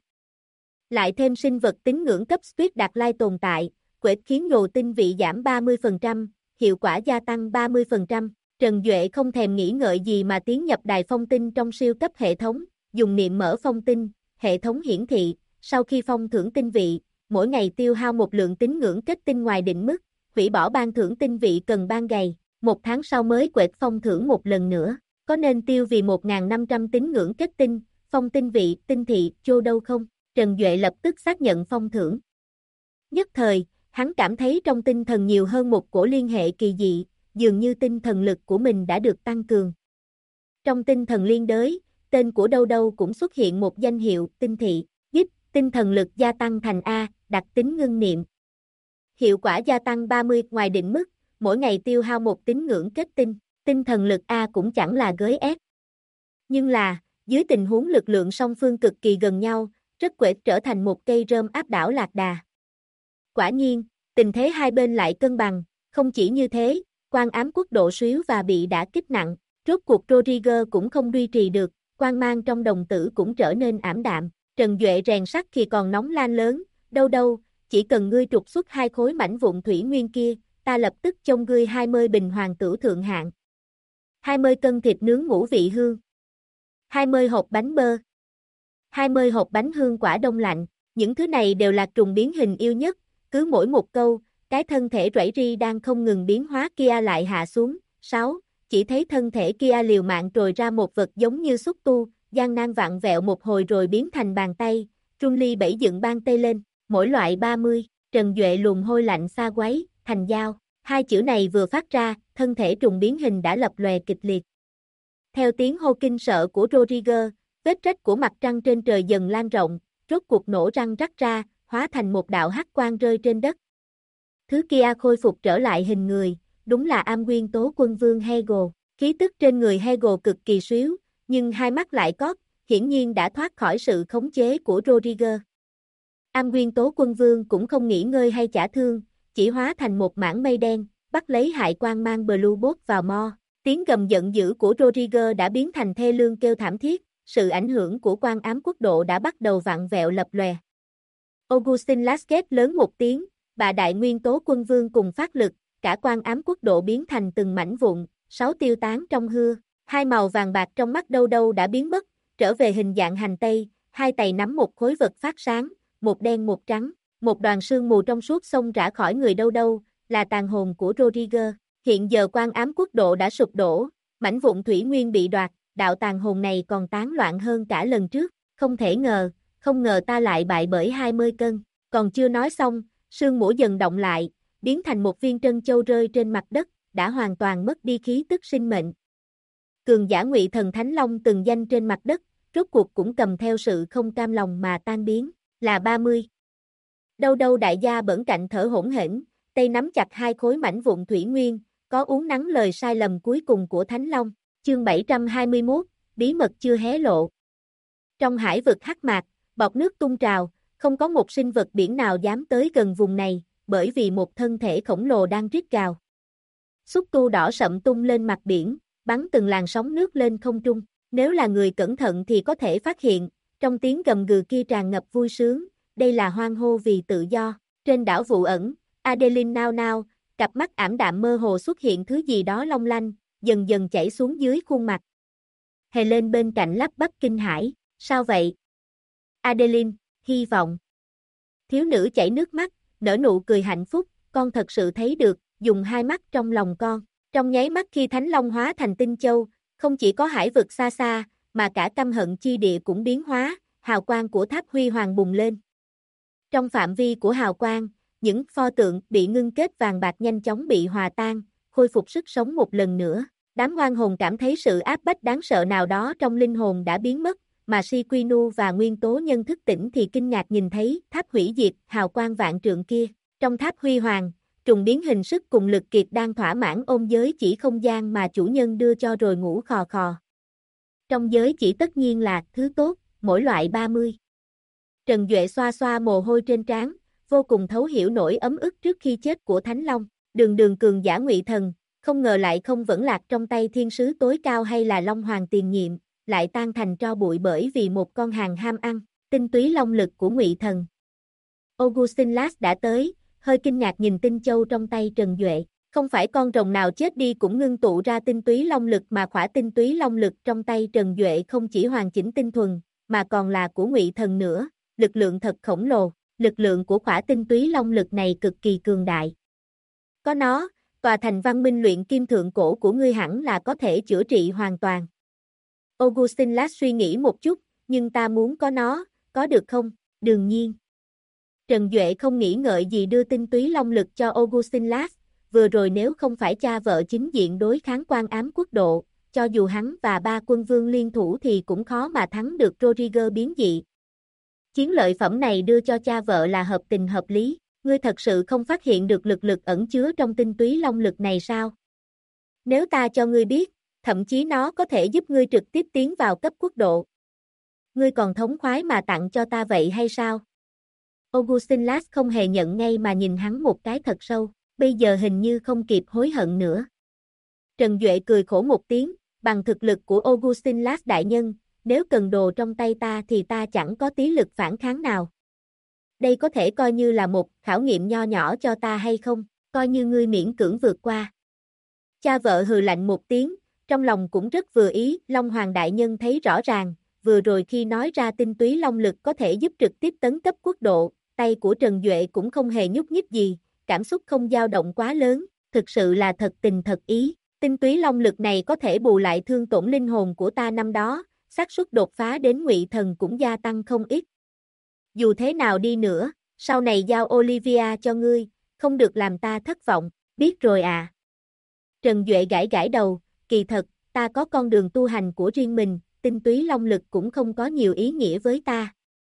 Lại thêm sinh vật tín ngưỡng cấp Spirit Đạt Lai tồn tại, quệt khiến đồ tinh vị giảm 30%, hiệu quả gia tăng 30%. Trần Duệ không thèm nghĩ ngợi gì mà tiến nhập đài phong tinh trong siêu cấp hệ thống, dùng niệm mở phong tinh, hệ thống hiển thị, sau khi phong thưởng tinh vị, mỗi ngày tiêu hao một lượng tín ngưỡng kết tinh ngoài định mức, hủy bỏ ban thưởng tinh vị cần ban ngày, một tháng sau mới quệt phong thưởng một lần nữa, có nên tiêu vì 1.500 tín ngưỡng kết tinh, phong tinh vị, tinh thị, chô đâu không? Trần Duệ lập tức xác nhận phong thưởng. Nhất thời, hắn cảm thấy trong tinh thần nhiều hơn một cổ liên hệ kỳ dị, dường như tinh thần lực của mình đã được tăng cường. Trong tinh thần liên đới, tên của đâu đâu cũng xuất hiện một danh hiệu, tinh thị, giúp tinh thần lực gia tăng thành A, đặc tính ngưng niệm. Hiệu quả gia tăng 30 ngoài định mức, mỗi ngày tiêu hao một tín ngưỡng kết tinh, tinh thần lực A cũng chẳng là gới ép. Nhưng là, dưới tình huống lực lượng song phương cực kỳ gần nhau, rất quệt trở thành một cây rơm áp đảo lạc đà. Quả nhiên, tình thế hai bên lại cân bằng, không chỉ như thế, Quan Ám quốc độ suýu và bị đả kích nặng, rốt cuộc Rodriguez cũng không duy trì được, quang mang trong đồng tử cũng trở nên ảm đạm, Trần Duệ rèn sắt khi còn nóng lan lớn, đâu đâu, chỉ cần ngươi trục xuất 2 khối mảnh vụn thủy nguyên kia, ta lập tức trông ngươi 20 bình hoàng tử thượng hạng. 20 cân thịt nướng ngũ vị hương. 20 hộp bánh bơ, 20 hộp bánh hương quả đông lạnh, những thứ này đều là trùng biến hình yêu nhất, cứ mỗi một câu, cái thân thể rẫy ri đang không ngừng biến hóa kia lại hạ xuống. 6. Chỉ thấy thân thể kia liều mạng trồi ra một vật giống như xúc tu, gian nan vặn vẹo một hồi rồi biến thành bàn tay, Trung Ly bẩy dựng bàn tay lên, mỗi loại 30, Trần Duệ luồn hôi lạnh xa quấy, thành dao, hai chữ này vừa phát ra, thân thể trùng biến hình đã lập lòe kịch liệt. Theo tiếng hô kinh sợ của Rodriguez, vết rách của mặt trăng trên trời dần lan rộng, rốt cuộc nổ răng rắc ra, hóa thành một đạo hắc quang rơi trên đất. Thứ kia khôi phục trở lại hình người, đúng là Am Nguyên Tố Quân Vương Hegel. Khí tức trên người Hegel cực kỳ xíu, nhưng hai mắt lại cóp, hiển nhiên đã thoát khỏi sự khống chế của Rodriguez. Am Nguyên Tố Quân Vương cũng không nghỉ ngơi hay chả thương, chỉ hóa thành một mảng mây đen, bắt lấy Hại Quang mang Blue Bolt vào mo. Tiếng gầm giận dữ của Rodriguez đã biến thành thê lương kêu thảm thiết, sự ảnh hưởng của Quan Ám Quốc độ đã bắt đầu vặn vẹo lập lòe. Augustin Lasket lớn một tiếng, bà Đại Nguyên Tố Quân Vương cùng phát lực, cả Quan Ám Quốc độ biến thành từng mảnh vụn, 6 tiêu tán trong hư, hai màu vàng bạc trong mắt đâu đâu đã biến mất, trở về hình dạng hành tây, hai tay nắm một khối vật phát sáng, một đen một trắng, một đoàn sương mù trong suốt xông rã khỏi người đâu đâu, là tàn hồn của Rodriguez. Hiện giờ Quan Ám Quốc độ đã sụp đổ, mảnh vụn thủy nguyên bị đoạt, đạo tàn hồn này còn tán loạn hơn cả lần trước, không ngờ ta lại bại bởi 20 cân, còn chưa nói xong, sương mù dần động lại, biến thành một viên trân châu rơi trên mặt đất, đã hoàn toàn mất đi khí tức sinh mệnh. Cường giả Ngụy Thần Thánh Long từng danh trên mặt đất, rốt cuộc cũng cầm theo sự không cam lòng mà tan biến, là 30. Đâu đâu đại gia bẩn cạnh thở hổn hển, tay nắm chặt hai khối mảnh vụn thủy nguyên, có uốn nắn lời sai lầm cuối cùng của Thánh Long. Chương 721, bí mật chưa hé lộ. Trong hải vực hắc mạc, bọt nước tung trào, không có một sinh vật biển nào dám tới gần vùng này, bởi vì một thân thể khổng lồ đang rít gào. Xúc tu đỏ sậm tung lên mặt biển, bắn từng làn sóng nước lên không trung. Nếu là người cẩn thận thì có thể phát hiện, trong tiếng gầm gừ kia tràn ngập vui sướng, đây là hoan hô vì tự do. Trên đảo Vụ Ẩn, Adeline nao nao, cặp mắt ảm đạm mơ hồ xuất hiện thứ gì đó long lanh, dần dần chảy xuống dưới khuôn mặt. Helen bên cạnh lắp bắp kinh hãi, sao vậy? Adeline, hy vọng. Thiếu nữ chảy nước mắt, nở nụ cười hạnh phúc, con thật sự thấy được, dùng hai mắt trong lòng con. Trong nháy mắt khi Thánh Long hóa thành tinh châu, không chỉ có hải vực xa xa, mà cả căm hận chi địa cũng biến hóa, hào quang của tháp huy hoàng bùng lên. Trong phạm vi của hào quang, những pho tượng bị ngưng kết vàng bạc nhanh chóng bị hòa tan, khôi phục sức sống một lần nữa. Đám oan hồn cảm thấy sự áp bách đáng sợ nào đó trong linh hồn đã biến mất, mà Shikinu và Nguyên Tố Nhân thức tỉnh thì kinh ngạc nhìn thấy tháp hủy diệt hào quang vạn trượng kia. Trong tháp huy hoàng, trùng biến hình sức cùng lực kiệt đang thỏa mãn ôm giới chỉ không gian mà chủ nhân đưa cho rồi ngủ khò khò. Trong giới chỉ tất nhiên là thứ tốt, mỗi loại 30. Trần Duệ xoa xoa mồ hôi trên trán, vô cùng thấu hiểu nỗi ấm ức trước khi chết của Thánh Long. Đường cường giả Ngụy Thần, không ngờ lại không vẫn lạc trong tay thiên sứ tối cao hay là Long Hoàng tiền nhiệm, lại tan thành tro bụi bởi vì một con hàng ham ăn, tinh túy long lực của Ngụy Thần. Augustin Lass đã tới, hơi kinh ngạc nhìn tinh châu trong tay Trần Duệ. Không phải con rồng nào chết đi cũng ngưng tụ ra tinh túy long lực mà khỏa tinh túy long lực trong tay Trần Duệ không chỉ hoàn chỉnh tinh thuần, mà còn là của Ngụy Thần nữa, lực lượng thật khổng lồ, lực lượng của khỏa tinh túy long lực này cực kỳ cường đại. Có nó, tòa thành văn minh luyện kim thượng cổ của ngươi hẳn là có thể chữa trị hoàn toàn. Augustin Lass suy nghĩ một chút, nhưng ta muốn có nó, có được không? Đương nhiên. Trần Duệ không nghĩ ngợi gì đưa tinh túy long lực cho Augustin Lass, vừa rồi nếu không phải cha vợ chính diện đối kháng Quan Ám Quốc độ, cho dù hắn và ba quân vương liên thủ thì cũng khó mà thắng được Rodriguez biến dị. Chiến lợi phẩm này đưa cho cha vợ là hợp tình hợp lý, ngươi thật sự không phát hiện được lực ẩn chứa trong tinh túy long lực này sao? Nếu ta cho ngươi biết, thậm chí nó có thể giúp ngươi trực tiếp tiến vào cấp quốc độ. Ngươi còn thống khoái mà tặng cho ta vậy hay sao? Augustin Lass không hề nhận ngay mà nhìn hắn một cái thật sâu, bây giờ hình như không kịp hối hận nữa. Trần Duệ cười khổ một tiếng, bằng thực lực của Augustin Lass đại nhân, nếu cần đồ trong tay ta thì ta chẳng có tí lực phản kháng nào. Đây có thể coi như là một khảo nghiệm nho nhỏ cho ta hay không, coi như ngươi miễn cưỡng vượt qua. Cha vợ hừ lạnh một tiếng, trong lòng cũng rất vừa ý, Long Hoàng đại nhân thấy rõ ràng, vừa rồi khi nói ra tinh túy long lực có thể giúp trực tiếp tấn cấp quốc độ, tay của Trần Duệ cũng không hề nhúc nhích gì, cảm xúc không dao động quá lớn, thực sự là thật tình thật ý, tinh túy long lực này có thể bù lại thương tổn linh hồn của ta năm đó, xác suất đột phá đến ngụy thần cũng gia tăng không ít. Dù thế nào đi nữa, sau này giao Olivia cho ngươi, không được làm ta thất vọng, biết rồi à. Trần Duệ gãi gãi đầu, kỳ thật, ta có con đường tu hành của riêng mình, tinh túy long lực cũng không có nhiều ý nghĩa với ta.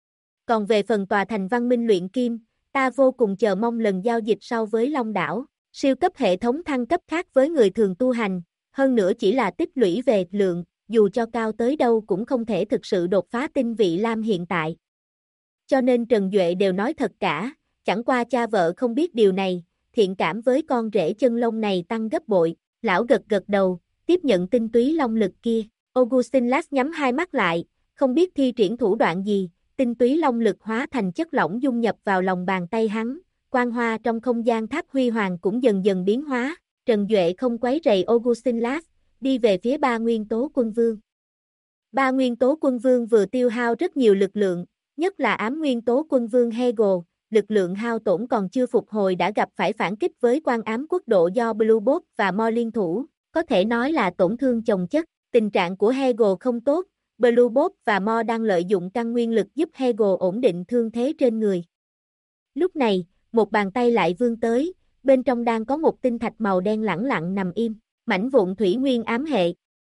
Còn về phần tòa thành văn minh luyện kim, ta vô cùng chờ mong lần giao dịch sau với Long đảo, siêu cấp hệ thống thăng cấp khác với người thường tu hành, hơn nữa chỉ là tích lũy về lượng, dù cho cao tới đâu cũng không thể thực sự đột phá tinh vị lam hiện tại. Cho nên Trần Duệ đều nói thật cả, chẳng qua cha vợ không biết điều này, thiện cảm với con rể chân lông này tăng gấp bội, lão gật gật đầu, tiếp nhận tinh túy long lực kia, Augustin Lass nhắm hai mắt lại, không biết thi triển thủ đoạn gì, tinh túy long lực hóa thành chất lỏng dung nhập vào lòng bàn tay hắn, quang hoa trong không gian tháp huy hoàng cũng dần dần biến hóa, Trần Duệ không quấy rầy Augustin Lass, đi về phía ba nguyên tố quân vương. Ba nguyên tố quân vương vừa tiêu hao rất nhiều lực lượng, nhất là ám nguyên tố quân vương Hegel, lực lượng hao tổn còn chưa phục hồi đã gặp phải phản kích với quan ám quốc độ do Blue Bolt và Mo liên thủ, có thể nói là tổn thương chồng chất, tình trạng của Hegel không tốt, Blue Bolt và Mo đang lợi dụng căn nguyên lực giúp Hegel ổn định thương thế trên người. Lúc này, một bàn tay lại vươn tới, bên trong đang có một tinh thạch màu đen lẳng lặng nằm im, mảnh vụn thủy nguyên ám hệ.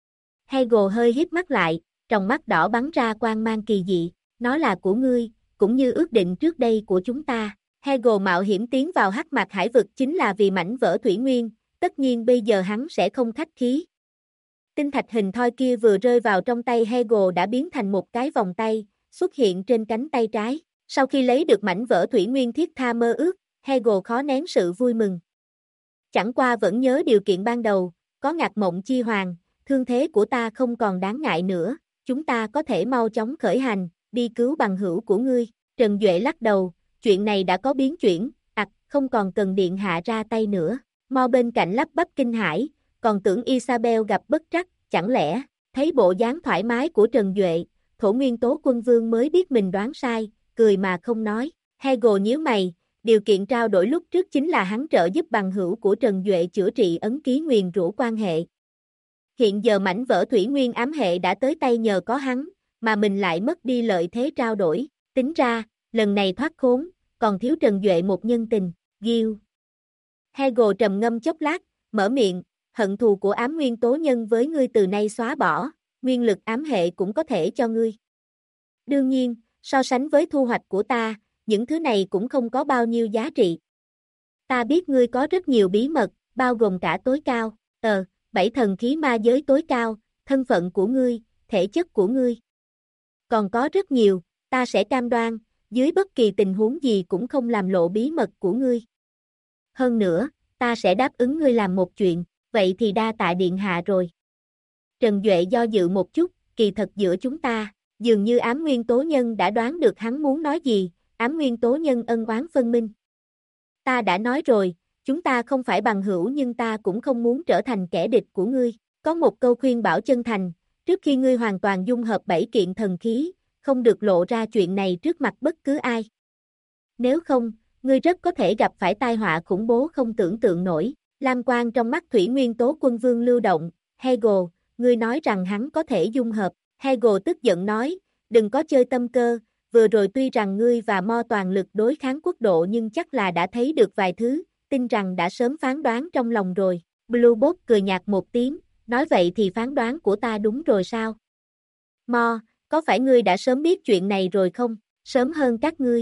Hegel hơi híp mắt lại, tròng mắt đỏ bắn ra quang mang kỳ dị, nó là của ngươi, cũng như ước định trước đây của chúng ta. Hegel mạo hiểm tiến vào hắc mạc hải vực chính là vì mảnh vỡ thủy nguyên, tất nhiên bây giờ hắn sẽ không khách khí. Tinh thạch hình thoi kia vừa rơi vào trong tay Hegel đã biến thành một cái vòng tay, xuất hiện trên cánh tay trái. Sau khi lấy được mảnh vỡ thủy nguyên thiết tha mơ ước, Hegel khó nén sự vui mừng. Chẳng qua vẫn nhớ điều kiện ban đầu, có ngạc mộng chi hoàng, thương thế của ta không còn đáng ngại nữa, chúng ta có thể mau chóng khởi hành, đi cứu bằng hữu của ngươi. Trần Duệ lắc đầu, chuyện này đã có biến chuyển, không còn cần điện hạ ra tay nữa. Mo bên cạnh lắp bắp kinh hãi, còn tưởng Isabel gặp bất trắc, chẳng lẽ, thấy bộ dáng thoải mái của Trần Duệ, thổ nguyên tố quân vương mới biết mình đoán sai, cười mà không nói. Hegel nhíu mày, điều kiện trao đổi lúc trước chính là hắn trợ giúp bằng hữu của Trần Duệ chữa trị ấn ký nguyền rủa quan hệ. Hiện giờ mảnh vỡ thủy nguyên ám hệ đã tới tay nhờ có hắn, mà mình lại mất đi lợi thế trao đổi, tính ra, lần này thoát khốn, còn thiếu Trần Duệ một nhân tình, Gil. Hegel trầm ngâm chốc lát, mở miệng, hận thù của ám nguyên tố nhân với ngươi từ nay xóa bỏ, nguyên lực ám hệ cũng có thể cho ngươi. Đương nhiên, so sánh với thu hoạch của ta, những thứ này cũng không có bao nhiêu giá trị. Ta biết ngươi có rất nhiều bí mật, bao gồm cả tối cao, 7 thần khí ma giới tối cao, thân phận của ngươi, thể chất của ngươi. Còn có rất nhiều, ta sẽ cam đoan, dưới bất kỳ tình huống gì cũng không làm lộ bí mật của ngươi. Hơn nữa, ta sẽ đáp ứng ngươi làm một chuyện, vậy thì đa tạ điện hạ rồi. Trần Duệ do dự một chút, kỳ thật giữa chúng ta, dường như ám nguyên tố nhân đã đoán được hắn muốn nói gì, ám nguyên tố nhân ân oán phân minh. Ta đã nói rồi, chúng ta không phải bằng hữu nhưng ta cũng không muốn trở thành kẻ địch của ngươi. Có một câu khuyên bảo chân thành, trước khi ngươi hoàn toàn dung hợp 7 kiện thần khí, không được lộ ra chuyện này trước mặt bất cứ ai. Nếu không, ngươi rất có thể gặp phải tai họa khủng bố không tưởng tượng nổi. Lam quang trong mắt thủy nguyên tố quân vương lưu động, Hegel, ngươi nói rằng hắn có thể dung hợp. Hegel tức giận nói, đừng có chơi tâm cơ, vừa rồi tuy rằng ngươi và Mo toàn lực đối kháng quốc độ nhưng chắc là đã thấy được vài thứ, tin rằng đã sớm phán đoán trong lòng rồi. Blue Bolt cười nhạt một tiếng, nói vậy thì phán đoán của ta đúng rồi sao? Mo, có phải ngươi đã sớm biết chuyện này rồi không? Sớm hơn các ngươi.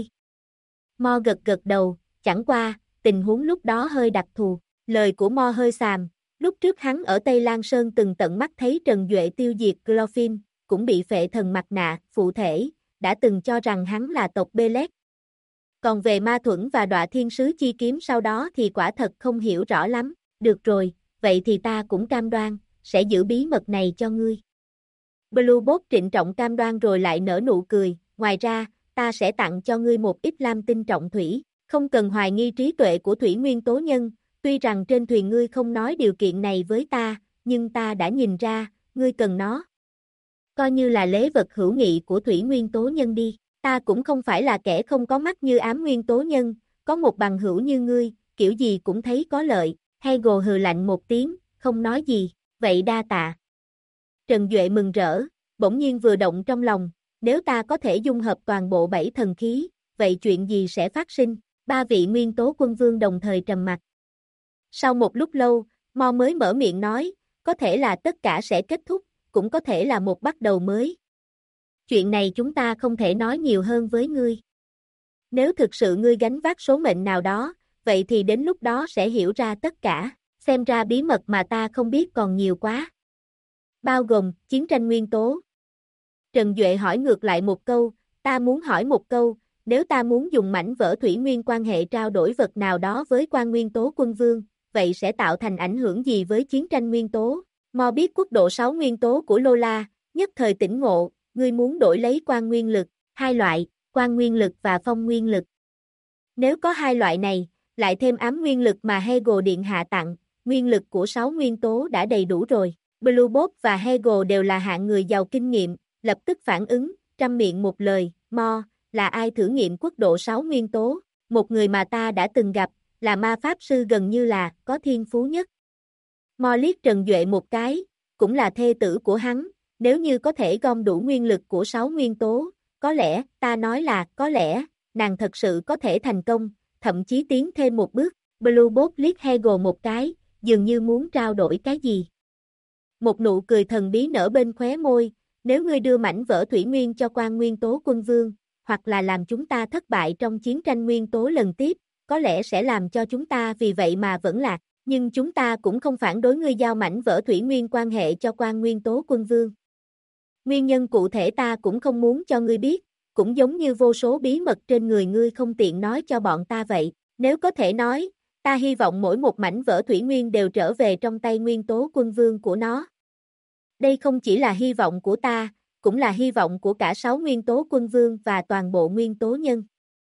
Mo gật gật đầu, chẳng qua, tình huống lúc đó hơi đặc thù. Lời của Mo hơi xàm, lúc trước hắn ở Tây Lan Sơn từng tận mắt thấy Trần Duệ tiêu diệt Glorfin, cũng bị phệ thần mặt nạ, phụ thể, đã từng cho rằng hắn là tộc Belet. Còn về ma thuẫn và đọa thiên sứ chi kiếm sau đó thì quả thật không hiểu rõ lắm. Được rồi, vậy thì ta cũng cam đoan, sẽ giữ bí mật này cho ngươi. Blue Bolt trịnh trọng cam đoan rồi lại nở nụ cười, ngoài ra, ta sẽ tặng cho ngươi một ít lam tinh trọng thủy, không cần hoài nghi trí tuệ của thủy nguyên tố nhân, tuy rằng trên thuyền ngươi không nói điều kiện này với ta, nhưng ta đã nhìn ra, ngươi cần nó. Coi như là lễ vật hữu nghị của thủy nguyên tố nhân đi, ta cũng không phải là kẻ không có mắt như ám nguyên tố nhân, có một bằng hữu như ngươi, kiểu gì cũng thấy có lợi. Hegel hừ lạnh một tiếng, không nói gì, vậy đa tạ. Trần Duệ mừng rỡ, bỗng nhiên vừa động trong lòng, nếu ta có thể dung hợp toàn bộ 7 thần khí, vậy chuyện gì sẽ phát sinh? Ba vị nguyên tố quân vương đồng thời trầm mặc. Sau một lúc lâu, Mo mới mở miệng nói, có thể là tất cả sẽ kết thúc, cũng có thể là một bắt đầu mới. Chuyện này chúng ta không thể nói nhiều hơn với ngươi. Nếu thực sự ngươi gánh vác số mệnh nào đó, vậy thì đến lúc đó sẽ hiểu ra tất cả, xem ra bí mật mà ta không biết còn nhiều quá. Bao gồm, chiến tranh nguyên tố. Trần Duệ hỏi ngược lại một câu, ta muốn hỏi một câu, nếu ta muốn dùng mảnh vỡ thủy nguyên quan hệ trao đổi vật nào đó với quan nguyên tố quân vương, vậy sẽ tạo thành ảnh hưởng gì với chiến tranh nguyên tố? Mo biết quốc độ 6 nguyên tố của Lola, nhất thời tỉnh ngộ, ngươi muốn đổi lấy quan nguyên lực, hai loại, quan nguyên lực và phong nguyên lực. Nếu có hai loại này, lại thêm ám nguyên lực mà Hegel Điện Hạ tặng, nguyên lực của 6 nguyên tố đã đầy đủ rồi. Blue Bob và Hegel đều là hạng người giàu kinh nghiệm, lập tức phản ứng, trăm miệng một lời, Mo, là ai thử nghiệm quốc độ 6 nguyên tố? Một người mà ta đã từng gặp, là ma pháp sư gần như là, có thiên phú nhất. Mo liếc Trần Duệ một cái, cũng là thê tử của hắn, nếu như có thể gom đủ nguyên lực của 6 nguyên tố, có lẽ, ta nói là, có lẽ, nàng thật sự có thể thành công, thậm chí tiến thêm một bước. Blue Bob liếc Hegel một cái, dường như muốn trao đổi cái gì. Một nụ cười thần bí nở bên khóe môi, nếu ngươi đưa mảnh vỡ thủy nguyên cho quan nguyên tố quân vương, hoặc là làm chúng ta thất bại trong chiến tranh nguyên tố lần tiếp, có lẽ sẽ làm cho chúng ta vì vậy mà vẫn lạc, nhưng chúng ta cũng không phản đối ngươi giao mảnh vỡ thủy nguyên quan hệ cho quan nguyên tố quân vương. Nguyên nhân cụ thể ta cũng không muốn cho ngươi biết, cũng giống như vô số bí mật trên người ngươi không tiện nói cho bọn ta vậy, nếu có thể nói, ta hy vọng mỗi một mảnh vỡ thủy nguyên đều trở về trong tay nguyên tố quân vương của nó. Đây không chỉ là hy vọng của ta, cũng là hy vọng của cả 6 nguyên tố quân vương và toàn bộ nguyên tố nhân.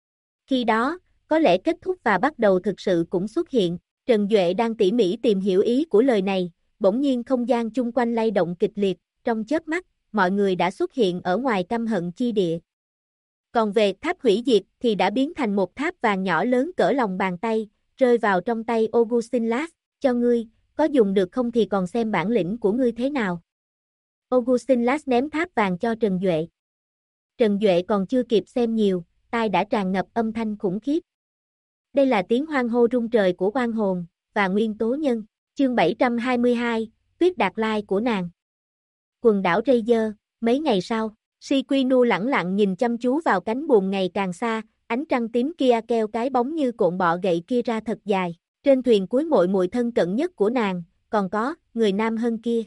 Khi đó, có lẽ kết thúc và bắt đầu thực sự cũng xuất hiện, Trần Duệ đang tỉ mỉ tìm hiểu ý của lời này, bỗng nhiên không gian chung quanh lay động kịch liệt, trong chớp mắt, mọi người đã xuất hiện ở ngoài căm hận chi địa. Còn về tháp hủy diệt thì đã biến thành một tháp vàng nhỏ lớn cỡ lòng bàn tay, rơi vào trong tay Augustin Lass, cho ngươi, có dùng được không thì còn xem bản lĩnh của ngươi thế nào. Augustin Lass ném tháp vàng cho Trần Duệ. Trần Duệ còn chưa kịp xem nhiều, tai đã tràn ngập âm thanh khủng khiếp. Đây là tiếng hoan hô rung trời của oan hồn, và nguyên tố nhân, chương 722, Tuyết Đạt Lai của nàng. Quần đảo Razer, mấy ngày sau, Sequinu lẳng lặng nhìn chăm chú vào cánh buồm ngày càng xa, ánh trăng tím kia keo cái bóng như cộn bọ gậy kia ra thật dài. Trên thuyền cuối muội muội thân cận nhất của nàng, còn có, người nam hơn kia.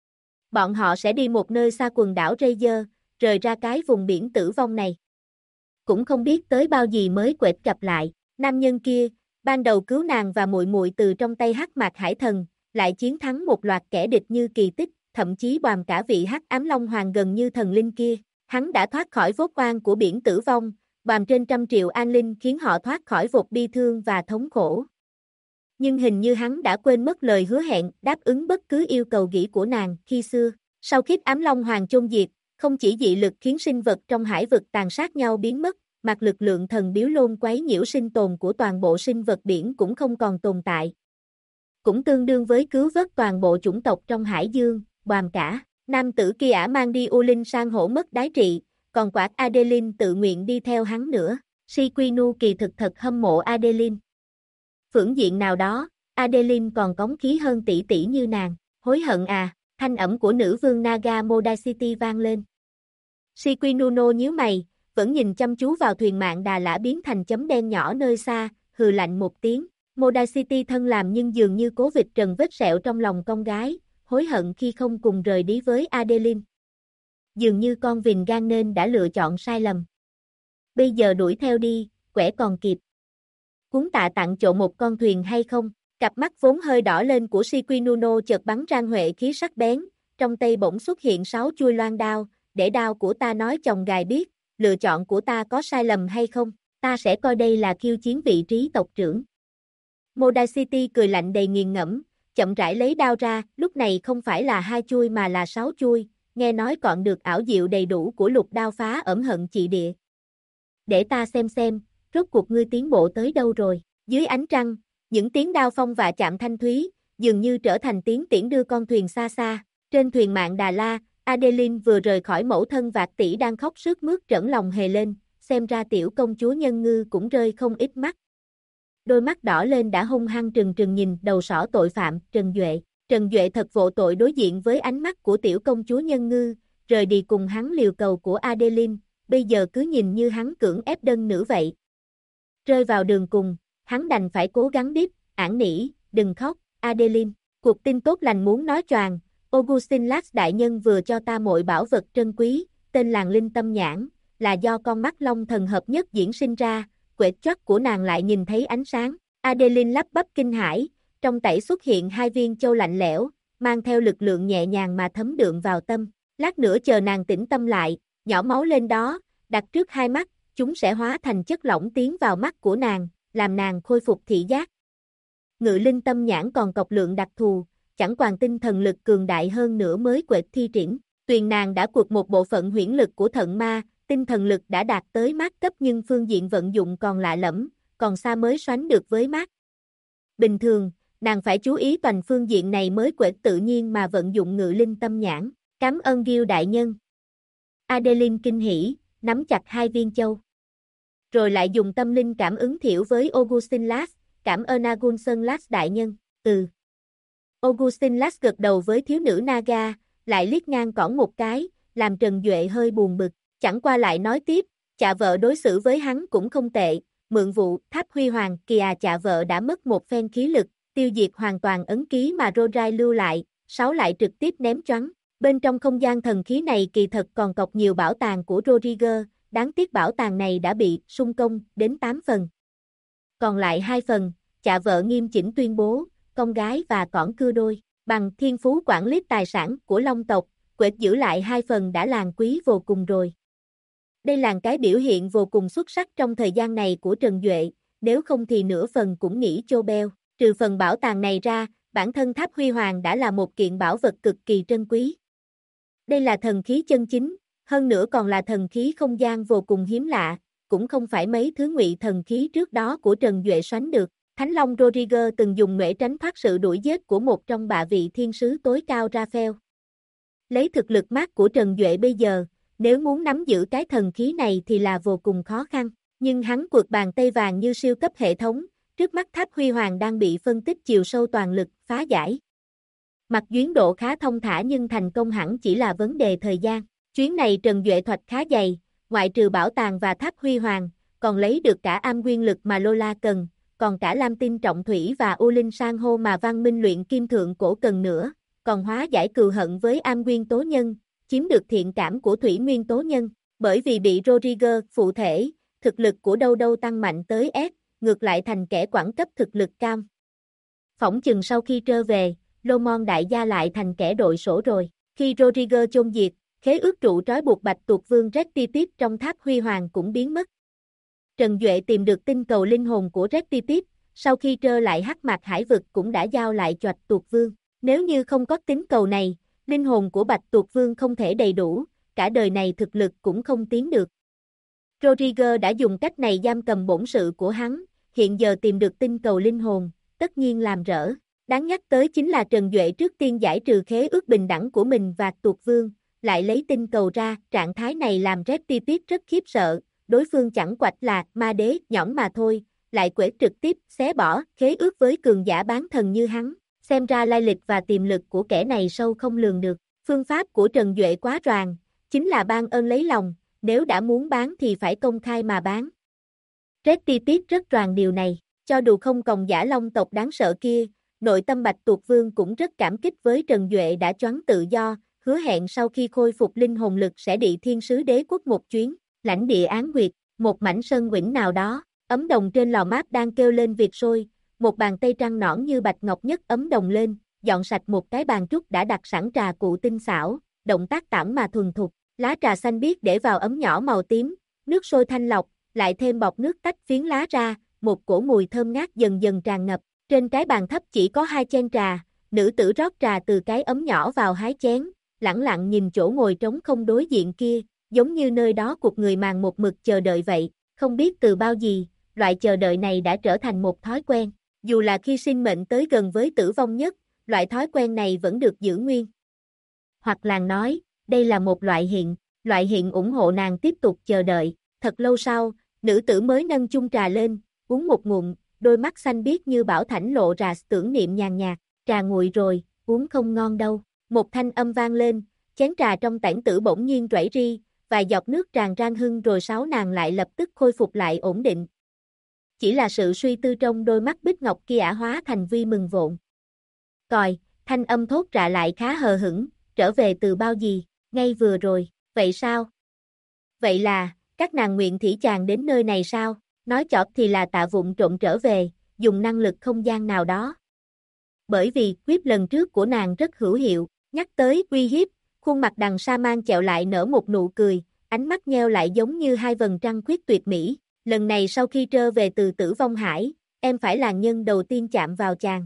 Bọn họ sẽ đi một nơi xa quần đảo Razer, rời ra cái vùng biển tử vong này. Cũng không biết tới bao gì mới quệt gặp lại, nam nhân kia, ban đầu cứu nàng và muội muội từ trong tay Hắc Mạc Hải Thần, lại chiến thắng một loạt kẻ địch như kỳ tích, thậm chí bàm cả vị Hắc Ám Long Hoàng gần như thần linh kia. Hắn đã thoát khỏi vốt oan của biển tử vong, bàm trên trăm triệu an linh khiến họ thoát khỏi vột bi thương và thống khổ. Nhưng hình như hắn đã quên mất lời hứa hẹn đáp ứng bất cứ yêu cầu nghĩ của nàng khi xưa. Sau khi Ám Long Hoàng chôn diệt, không chỉ dị lực khiến sinh vật trong hải vực tàn sát nhau biến mất, mà lực lượng thần biếu lôn quấy nhiễu sinh tồn của toàn bộ sinh vật biển cũng không còn tồn tại. Cũng tương đương với cứu vớt toàn bộ chủng tộc trong hải dương, bàm cả. Nam tử kia ả mang đi U Linh sang hổ mất đái trị, còn quả Adeline tự nguyện đi theo hắn nữa. Sequinu kỳ thực thật hâm mộ Adeline. Phưởng diện nào đó, Adeline còn cống khí hơn tỷ tỷ như nàng. Hối hận à, thanh ẩm của nữ vương Naga Modacity vang lên. Sequinu nhíu mày, vẫn nhìn chăm chú vào thuyền mạn Đà Lả biến thành chấm đen nhỏ nơi xa, hừ lạnh một tiếng. Modacity thân làm nhưng dường như cố vịt trần vết sẹo trong lòng con gái, hối hận khi không cùng rời đi với Adeline. Dường như con vịn gan nên đã lựa chọn sai lầm. Bây giờ đuổi theo đi, quẻ còn kịp. Cuốn tạ tặng chỗ một con thuyền hay không? Cặp mắt vốn hơi đỏ lên của Sequinu chợt bắn ra huệ khí sắc bén, trong tay bỗng xuất hiện 6 chuôi loan đao, để đao của ta nói chồng gài biết, lựa chọn của ta có sai lầm hay không, ta sẽ coi đây là khiêu chiến vị trí tộc trưởng. Modacity cười lạnh đầy nghiền ngẫm, chậm rãi lấy đao ra, lúc này không phải là 2 chuôi mà là 6 chuôi, nghe nói còn được ảo diệu đầy đủ của lục đao phá ẩn hận trị địa. Để ta xem, rốt cuộc ngươi tiến bộ tới đâu rồi, dưới ánh trăng, những tiếng đao phong và chạm thanh thúy, dường như trở thành tiếng tiễn đưa con thuyền xa xa, trên thuyền mạng Đà La, Adeline vừa rời khỏi mẫu thân Vạc Tỷ đang khóc sướt mướt trẫn lòng hề lên, xem ra tiểu công chúa Nhân Ngư cũng rơi không ít mắt. Đôi mắt đỏ lên đã hung hăng trừng trừng nhìn đầu sỏ tội phạm, Trần Duệ. Trần Duệ thật vô tội đối diện với ánh mắt của tiểu công chúa Nhân Ngư, rời đi cùng hắn liều cầu của Adeline, bây giờ cứ nhìn như hắn cưỡng ép đơn nữ vậy. Rơi vào đường cùng, hắn đành phải cố gắng đít, ảng nỉ, đừng khóc, Adeline. Cuộc tin tốt lành muốn nói choàng, Augustin Lax đại nhân vừa cho ta mọi bảo vật trân quý, tên làng linh tâm nhãn, là do con mắt long thần hợp nhất diễn sinh ra, quệt choắt của nàng lại nhìn thấy ánh sáng. Adeline lắp bắp kinh hãi, trong tay xuất hiện 2 viên châu lạnh lẽo, mang theo lực lượng nhẹ nhàng mà thấm đượm vào tâm. Lát nữa chờ nàng tĩnh tâm lại, nhỏ máu lên đó, đặt trước 2 mắt, chúng sẽ hóa thành chất lỏng tiến vào mắt của nàng, làm nàng khôi phục thị giác. Ngự linh tâm nhãn còn cọc lượng đặc thù, chẳng quàng tinh thần lực cường đại hơn nữa mới quệt thi triển. Tuyền nàng đã quật một bộ phận huyễn lực của thận ma, tinh thần lực đã đạt tới mát cấp nhưng phương diện vận dụng còn lạ lẫm, còn xa mới sánh được với mát. Bình thường, nàng phải chú ý toàn phương diện này mới quệt tự nhiên mà vận dụng ngự linh tâm nhãn. Cảm ơn Gil đại nhân. Adeline kinh hỉ, nắm chặt 2 viên châu. Rồi lại dùng tâm linh cảm ứng thiểu với Augustin Lax, cảm ơn Agunson Lax đại nhân, Augustin Lax gật đầu với thiếu nữ Naga, lại liếc ngang cõng một cái, làm Trần Duệ hơi buồn bực, chẳng qua lại nói tiếp, chạ vợ đối xử với hắn cũng không tệ, mượn vụ tháp huy hoàng kìa chạ vợ đã mất một phen khí lực, tiêu diệt hoàn toàn ấn ký mà Rodrai lưu lại, 6 lại trực tiếp ném choáng. Bên trong không gian thần khí này kỳ thật còn cọc nhiều bảo tàng của Rodriguez, đáng tiếc bảo tàng này đã bị sung công đến 8 phần. Còn lại 2 phần, chạ vợ nghiêm chỉnh tuyên bố, con gái và cõng cưa đôi, bằng thiên phú quản lý tài sản của Long tộc, quệt giữ lại 2 phần đã làng quý vô cùng rồi. Đây là cái biểu hiện vô cùng xuất sắc trong thời gian này của Trần Duệ, nếu không thì nửa phần cũng nghĩ chô beo, trừ phần bảo tàng này ra, bản thân tháp huy hoàng đã là một kiện bảo vật cực kỳ trân quý. Đây là thần khí chân chính, hơn nữa còn là thần khí không gian vô cùng hiếm lạ, cũng không phải mấy thứ ngụy thần khí trước đó của Trần Duệ sánh được. Thánh Long Rodriguez từng dùng nhuệ tránh thoát sự đuổi giết của một trong bạ vị thiên sứ tối cao Raphael. Lấy thực lực mát của Trần Duệ bây giờ, nếu muốn nắm giữ cái thần khí này thì là vô cùng khó khăn, nhưng hắn quật bàn tay vàng như siêu cấp hệ thống, trước mắt tháp huy hoàng đang bị phân tích chiều sâu toàn lực, phá giải. Mặc duyến độ khá thông thả nhưng thành công hẳn chỉ là vấn đề thời gian. Chuyến này Trần Duệ thoạch khá dày, ngoại trừ bảo tàng và tháp huy hoàng, còn lấy được cả am nguyên lực mà Lola cần, còn cả lam tinh trọng thủy và u linh san hô mà văn minh luyện kim thượng cổ cần nữa, còn hóa giải cừu hận với am nguyên tố nhân, chiếm được thiện cảm của thủy nguyên tố nhân, bởi vì bị Rodriguez phụ thể, thực lực của đâu đâu tăng mạnh tới S, ngược lại thành kẻ quản cấp thực lực cam. Phỏng chừng sau khi trở về, Lomon đại gia lại thành kẻ đội sổ rồi, khi Rodriguez chôn diệt, khế ước trụ trói buộc Bạch Tuộc Vương Rectitip trong tháp huy hoàng cũng biến mất. Trần Duệ tìm được tinh cầu linh hồn của Rectitip, sau khi trơ lại hắc mạc hải vực cũng đã giao lại cho Bạch Tuộc Vương. Nếu như không có tinh cầu này, linh hồn của Bạch Tuộc Vương không thể đầy đủ, cả đời này thực lực cũng không tiến được. Rodriguez đã dùng cách này giam cầm bổn sự của hắn, hiện giờ tìm được tinh cầu linh hồn, tất nhiên làm rỡ. Đáng nhắc tới chính là Trần Duệ trước tiên giải trừ khế ước bình đẳng của mình và Tuộc Vương, lại lấy tinh cầu ra, trạng thái này làm Rectitip rất khiếp sợ, đối phương chẳng quạch là ma đế nhõng mà thôi, lại quể trực tiếp xé bỏ khế ước với cường giả bán thần như hắn, xem ra lai lịch và tiềm lực của kẻ này sâu không lường được. Phương pháp của Trần Duệ quá roàng, chính là ban ơn lấy lòng, nếu đã muốn bán thì phải công khai mà bán. Rectitip rất roàng điều này, cho dù không còn giả long tộc đáng sợ kia, nội tâm Bạch Tuộc Vương cũng rất cảm kích với Trần Duệ đã choán tự do, hứa hẹn sau khi khôi phục linh hồn lực sẽ đi thiên sứ đế quốc một chuyến, lãnh địa Án Nguyệt, một mảnh sơn quĩnh nào đó, ấm đồng trên lò máp đang kêu lên việc sôi, một bàn tay trăng nõn như bạch ngọc nhất ấm đồng lên, dọn sạch một cái bàn trúc đã đặt sẵn trà cụ tinh xảo, động tác tảm mà thuần thục, lá trà xanh biếc để vào ấm nhỏ màu tím, nước sôi thanh lọc, lại thêm bọc nước tách phiến lá ra, một cổ mùi thơm ngát dần dần tràn ngập, trên cái bàn thấp chỉ có 2 chén trà, nữ tử rót trà từ cái ấm nhỏ vào hái chén, lẳng lặng nhìn chỗ ngồi trống không đối diện kia, giống như nơi đó cuộc người màng một mực chờ đợi vậy, không biết từ bao gì, loại chờ đợi này đã trở thành một thói quen, dù là khi sinh mệnh tới gần với tử vong nhất, loại thói quen này vẫn được giữ nguyên. Hoặc làng nói, đây là một loại hiện ủng hộ nàng tiếp tục chờ đợi, thật lâu sau, nữ tử mới nâng chung trà lên, uống một ngụm, đôi mắt xanh biếc như bảo thạch lộ ra tưởng niệm nhàn nhạt, trà nguội rồi, uống không ngon đâu, một thanh âm vang lên, chén trà trong tản tử bỗng nhiên rẫy ri, vài giọt nước tràn ra hưng rồi sáu nàng lại lập tức khôi phục lại ổn định. Chỉ là sự suy tư trong đôi mắt bích ngọc kia ả hóa thành vi mừng vộn. Còi, thanh âm thốt ra lại khá hờ hững, trở về từ bao gì, ngay vừa rồi, vậy sao? Vậy là, các nàng nguyện thỉ chàng đến nơi này sao? Nói chọt thì là Tạ Vụng trộn trở về, dùng năng lực không gian nào đó. Bởi vì, quyết lần trước của nàng rất hữu hiệu, nhắc tới uy hiếp, khuôn mặt đằng sa man chẹo lại nở một nụ cười, ánh mắt nheo lại giống như hai vầng trăng khuyết tuyệt mỹ. Lần này sau khi trơ về từ Tử Vong Hải, em phải là nhân đầu tiên chạm vào chàng.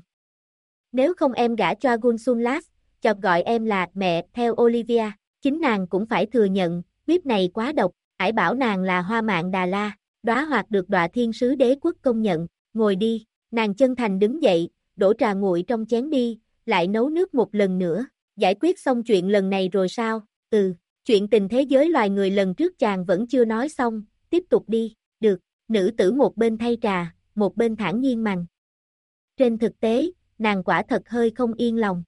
Nếu không em gả cho Gunsunlas, chợt gọi em là mẹ, theo Olivia, chính nàng cũng phải thừa nhận, whip này quá độc, ải bảo nàng là Hoa Mạn Đà La, đóa hoạt được Đọa Thiên Sứ Đế Quốc công nhận, ngồi đi, nàng chân thành đứng dậy, đổ trà nguội trong chén đi, lại nấu nước một lần nữa, giải quyết xong chuyện lần này rồi sao, chuyện tình thế giới loài người lần trước chàng vẫn chưa nói xong, tiếp tục đi, được, nữ tử một bên thay trà, một bên thản nhiên mằng. Trên thực tế, nàng quả thật hơi không yên lòng.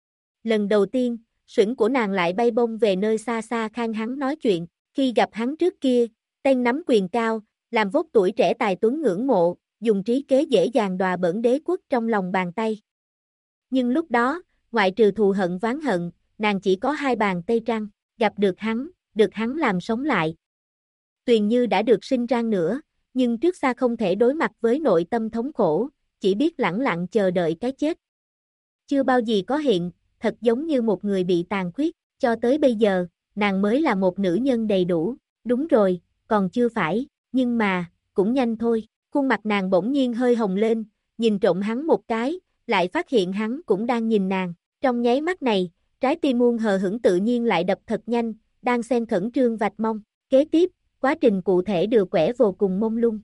Lần đầu tiên, suyễn của nàng lại bay bông về nơi xa xa khang hắn nói chuyện, khi gặp hắn trước kia, tên nắm quyền cao, làm vốt tuổi trẻ tài tuấn ngưỡng mộ, dùng trí kế dễ dàng đòa bẩn đế quốc trong lòng bàn tay. Nhưng lúc đó, ngoại trừ thù hận oán hận, nàng chỉ có hai bàn tay trăng, gặp được hắn làm sống lại. Tuyền Như đã được sinh ra nữa, nhưng trước xa không thể đối mặt với nội tâm thống khổ, chỉ biết lẳng lặng chờ đợi cái chết. Chưa bao giờ có hiện, thật giống như một người bị tàn khuyết, cho tới bây giờ, nàng mới là một nữ nhân đầy đủ, đúng rồi, còn chưa phải, nhưng mà, cũng nhanh thôi, khuôn mặt nàng bỗng nhiên hơi hồng lên, nhìn trộm hắn một cái, lại phát hiện hắn cũng đang nhìn nàng, trong nháy mắt này, trái tim muôn hờ hững tự nhiên lại đập thật nhanh, đang xen khẩn trương vạch mong, kế tiếp, quá trình cụ thể được quẻ vô cùng mông lung.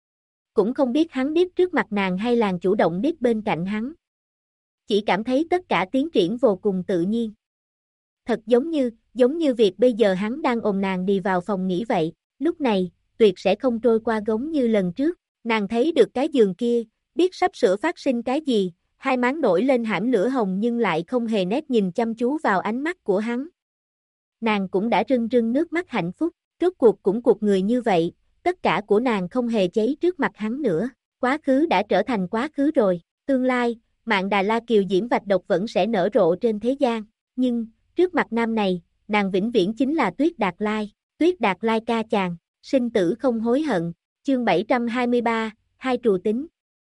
Cũng không biết hắn điếp trước mặt nàng hay làng chủ động điếp bên cạnh hắn. Chỉ cảm thấy tất cả tiến triển vô cùng tự nhiên. Thật giống như việc bây giờ hắn đang ôm nàng đi vào phòng nghỉ vậy, lúc này, tuyệt sẽ không trôi qua gống như lần trước, nàng thấy được cái giường kia, biết sắp sửa phát sinh cái gì, hai máng nổi lên hãm lửa hồng nhưng lại không hề nét nhìn chăm chú vào ánh mắt của hắn. Nàng cũng đã rưng rưng nước mắt hạnh phúc, rốt cuộc cũng cuộc người như vậy, tất cả của nàng không hề cháy trước mặt hắn nữa, quá khứ đã trở thành quá khứ rồi, tương lai, Mạn Đà La kiều diễm vạch độc vẫn sẽ nở rộ trên thế gian, nhưng, trước mặt nam này, nàng vĩnh viễn chính là Tuyết Đạt Lai ca chàng, sinh tử không hối hận, chương 723, hai trù tính.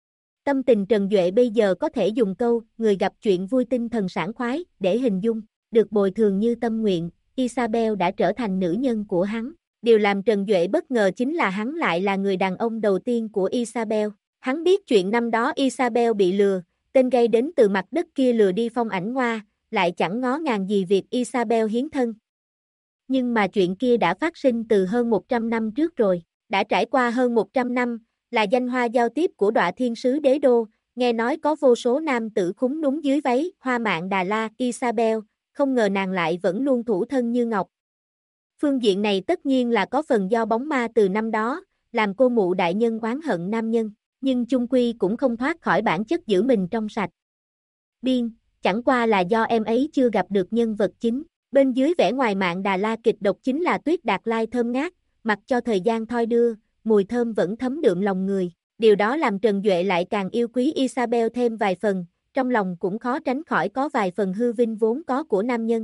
Tâm tình Trần Duệ bây giờ có thể dùng câu, người gặp chuyện vui tinh thần sảng khoái, để hình dung, được bồi thường như tâm nguyện, Isabel đã trở thành nữ nhân của hắn. Điều làm Trần Duệ bất ngờ chính là hắn lại là người đàn ông đầu tiên của Isabel. Hắn biết chuyện năm đó Isabel bị lừa, tên gây đến từ mặt đất kia lừa đi Phong Ảnh Ngoa, lại chẳng ngó ngàng gì việc Isabel hiến thân. Nhưng mà chuyện kia đã phát sinh từ hơn 100 năm trước rồi, đã trải qua hơn 100 năm, là danh hoa giao tiếp của Đọa Thiên Sứ Đế Đô, nghe nói có vô số nam tử khúng núm dưới váy, Hoa Mạn Đà La, Isabel, không ngờ nàng lại vẫn luôn thủ thân như ngọc. Phương diện này tất nhiên là có phần do bóng ma từ năm đó, làm cô mụ đại nhân oán hận nam nhân, nhưng chung quy cũng không thoát khỏi bản chất giữ mình trong sạch. Điên, chẳng qua là do em ấy chưa gặp được nhân vật chính, bên dưới vẻ ngoài Mạn Đà La kịch độc chính là Tuyết Đạt Lai thơm ngát, mặc cho thời gian thoi đưa, mùi thơm vẫn thấm đượm lòng người, điều đó làm Trần Duệ lại càng yêu quý Isabel thêm vài phần, trong lòng cũng khó tránh khỏi có vài phần hư vinh vốn có của nam nhân.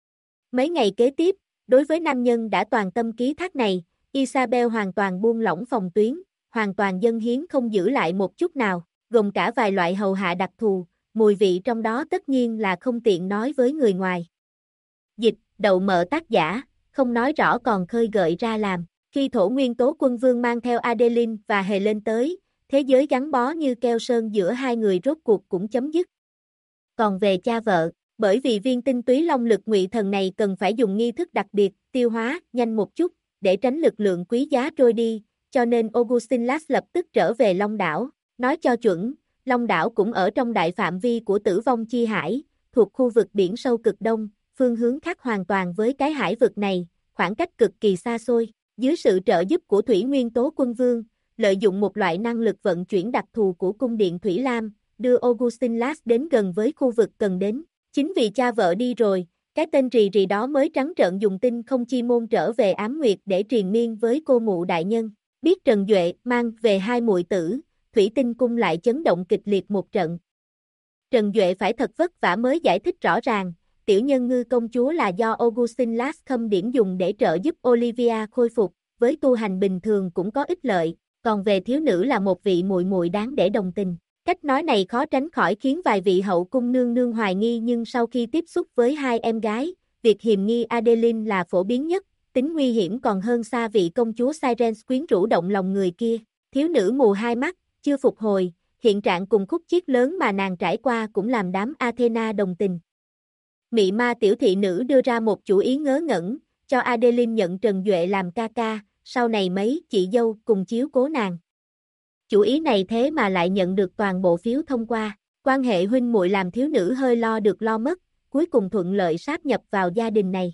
Mấy ngày kế tiếp, đối với nam nhân đã toàn tâm ký thác này, Isabel hoàn toàn buông lỏng phòng tuyến, hoàn toàn dâng hiến không giữ lại một chút nào, gồm cả vài loại hầu hạ đặc thù, mùi vị trong đó tất nhiên là không tiện nói với người ngoài. Dịch, đậu mợ tác giả, không nói rõ còn khơi gợi ra làm. Khi Thổ Nguyên Tố Quân Vương mang theo Adeline và Helen tới, thế giới gắn bó như keo sơn giữa hai người rốt cuộc cũng chấm dứt. Còn về cha vợ, bởi vì viên tinh túy long lực ngụy thần này cần phải dùng nghi thức đặc biệt, tiêu hóa nhanh một chút, để tránh lực lượng quý giá trôi đi, cho nên Augustin Lass lập tức trở về Long đảo. Nói cho chuẩn, Long đảo cũng ở trong đại phạm vi của Tử vong chi hải, thuộc khu vực biển sâu cực đông, phương hướng khác hoàn toàn với cái hải vực này, khoảng cách cực kỳ xa xôi. Dưới sự trợ giúp của Thủy Nguyên Tố Quân Vương, lợi dụng một loại năng lực vận chuyển đặc thù của cung điện Thủy Lam, đưa Augustin Lass đến gần với khu vực cần đến. Chính vì cha vợ đi rồi, cái tên rì rì đó mới trắng trợn dùng tinh không chi môn trở về ám nguyệt để triền miên với cô mụ đại nhân. Biết Trần Duệ mang về hai muội tử, Thủy Tinh Cung lại chấn động kịch liệt một trận. Trần Duệ phải thật vất vả mới giải thích rõ ràng, tiểu nhân ngư công chúa là do Augustin Lass khâm điểm dùng để trợ giúp Olivia khôi phục, với tu hành bình thường cũng có ích lợi, còn về thiếu nữ là một vị muội muội đáng để đồng tình. Cách nói này khó tránh khỏi khiến vài vị hậu cung nương nương hoài nghi, nhưng sau khi tiếp xúc với hai em gái, việc hiềm nghi Adeline là phổ biến nhất, tính nguy hiểm còn hơn xa vị công chúa Sirens quyến rũ động lòng người kia. Thiếu nữ mù hai mắt, chưa phục hồi, hiện trạng cùng khúc chiết lớn mà nàng trải qua cũng làm đám Athena đồng tình. Mị ma tiểu thị nữ đưa ra một chủ ý ngớ ngẩn, cho Adeline nhận Trần Duệ làm ca ca, sau này mấy chị dâu cùng chiếu cố nàng. Chủ ý này thế mà lại nhận được toàn bộ phiếu thông qua, quan hệ huynh muội làm thiếu nữ hơi lo được lo mất, cuối cùng thuận lợi sáp nhập vào gia đình này.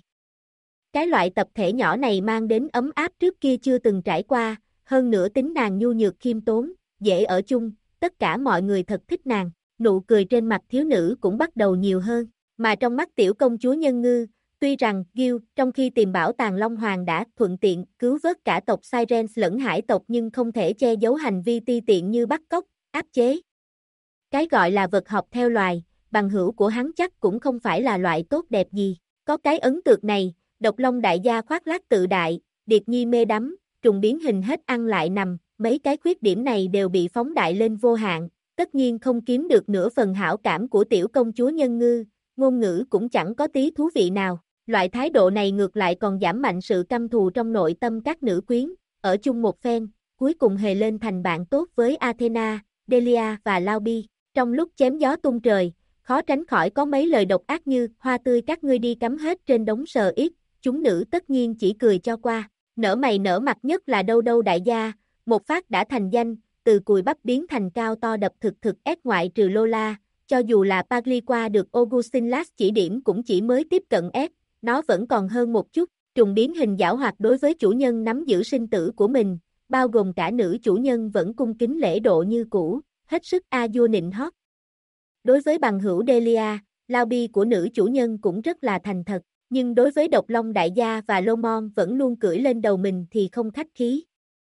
Cái loại tập thể nhỏ này mang đến ấm áp trước kia chưa từng trải qua, hơn nữa tính nàng nhu nhược khiêm tốn, dễ ở chung, tất cả mọi người thật thích nàng, nụ cười trên mặt thiếu nữ cũng bắt đầu nhiều hơn, mà trong mắt tiểu công chúa Nhân Ngư, tuy rằng Gil trong khi tìm bảo tàng Long Hoàng đã thuận tiện cứu vớt cả tộc Sirens lẫn hải tộc nhưng không thể che giấu hành vi ti tiện như bắt cóc, áp chế. Cái gọi là vật học theo loài, bằng hữu của hắn chắc cũng không phải là loại tốt đẹp gì, có cái ấn tượng này. Độc Long đại gia khoác lác tự đại, Điệt Nhi mê đắm, trùng biến hình hết ăn lại nằm, mấy cái khuyết điểm này đều bị phóng đại lên vô hạn, tất nhiên không kiếm được nửa phần hảo cảm của tiểu công chúa Nhân Ngư, ngôn ngữ cũng chẳng có tí thú vị nào. Loại thái độ này ngược lại còn giảm mạnh sự căm thù trong nội tâm các nữ quyến, ở chung một phen, cuối cùng hề lên thành bạn tốt với Athena, Delia và Laubi. Trong lúc chém gió tung trời, khó tránh khỏi có mấy lời độc ác như hoa tươi các ngươi đi cắm hết trên đống sờ ít. Chúng nữ tất nhiên chỉ cười cho qua, nở mày nở mặt nhất là đâu đâu đại gia, một phát đã thành danh, từ cùi bắp biến thành cao to đập thực thực ép ngoại trừ Lola, cho dù là Pagliqua được Augustin Lass chỉ điểm cũng chỉ mới tiếp cận ép, nó vẫn còn hơn một chút, trùng biến hình giảo hoạt đối với chủ nhân nắm giữ sinh tử của mình, bao gồm cả nữ chủ nhân vẫn cung kính lễ độ như cũ, hết sức a vua nịnh hót. Đối với bằng hữu Delia, Laubi của nữ chủ nhân cũng rất là thành thật. Nhưng đối với Độc Long đại gia và Lomon vẫn luôn cưỡi lên đầu mình thì không khách khí.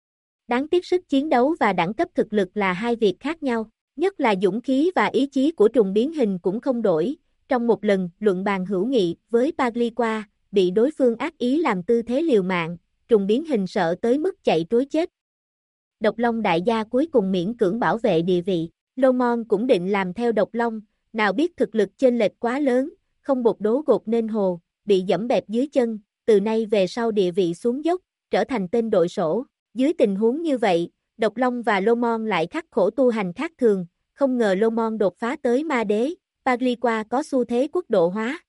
Đáng tiếc sức chiến đấu và đẳng cấp thực lực là hai việc khác nhau, nhất là dũng khí và ý chí của trùng biến hình cũng không đổi. Trong một lần luận bàn hữu nghị với Pagliqua, bị đối phương ác ý làm tư thế liều mạng, trùng biến hình sợ tới mức chạy trối chết. Độc Long đại gia cuối cùng miễn cưỡng bảo vệ địa vị, Lomon cũng định làm theo Độc Long, nào biết thực lực chênh lệch quá lớn, không bột đố gột nên hồ. Bị dẫm bẹp dưới chân, từ nay về sau địa vị xuống dốc, trở thành tên đội sổ. Dưới tình huống như vậy, Độc Long và Lomon lại khắc khổ tu hành khác thường, không ngờ Lomon đột phá tới ma đế, Pagliqua có xu thế quốc độ hóa.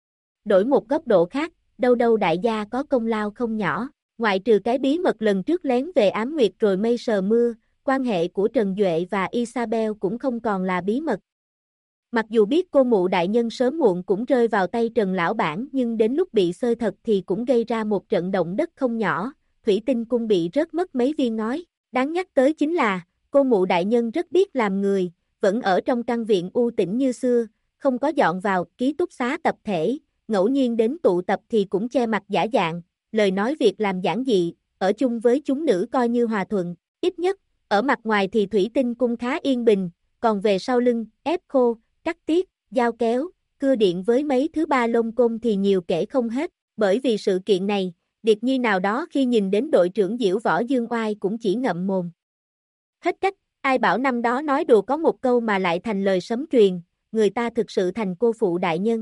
Đổi một góc độ khác, đâu đâu đại gia có công lao không nhỏ, ngoại trừ cái bí mật lần trước lén về ám nguyệt rồi mây sờ mưa, quan hệ của Trần Duệ và Isabel cũng không còn là bí mật. Mặc dù biết cô mụ đại nhân sớm muộn cũng rơi vào tay Trần lão bản nhưng đến lúc bị xơi thật thì cũng gây ra một trận động đất không nhỏ, Thủy Tinh Cung bị rớt mất mấy viên ngói. Đáng nhắc tới chính là, cô mụ đại nhân rất biết làm người, vẫn ở trong căn viện u tĩnh như xưa, không có dọn vào ký túc xá tập thể, ngẫu nhiên đến tụ tập thì cũng che mặt giả dạng, lời nói việc làm giản dị, ở chung với chúng nữ coi như hòa thuận, ít nhất, ở mặt ngoài thì Thủy Tinh Cung khá yên bình, còn về sau lưng, ép khô, cắt tiết, dao kéo, cưa điện với mấy thứ ba lông côn thì nhiều kể không hết, bởi vì sự kiện này, Điệt Nhi nào đó khi nhìn đến đội trưởng Diễu Võ Dương Oai cũng chỉ ngậm mồm. Hết cách, ai bảo năm đó nói đùa có một câu mà lại thành lời sấm truyền, người ta thực sự thành cô phụ đại nhân.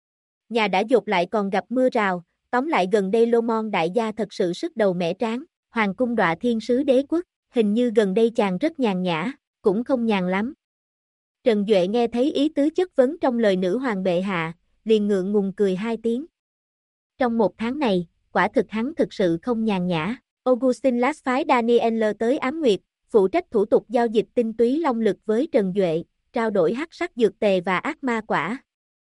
Nhà đã dột lại còn gặp mưa rào, tóm lại gần đây Lomon đại gia thật sự sức đầu mẻ tráng, hoàng cung đọa thiên sứ đế quốc, hình như gần đây chàng rất nhàn nhã, cũng không nhàn lắm. Trần Duệ nghe thấy ý tứ chất vấn trong lời nữ hoàng bệ hạ, liền ngượng ngùng cười 2 tiếng. Trong 1 tháng này, quả thực hắn thực sự không nhàn nhã. Augustin Lass phái Daniel tới Ám Nguyệt, phụ trách thủ tục giao dịch tinh túy long lực với Trần Duệ, trao đổi hắc sắc dược tề và ác ma quả.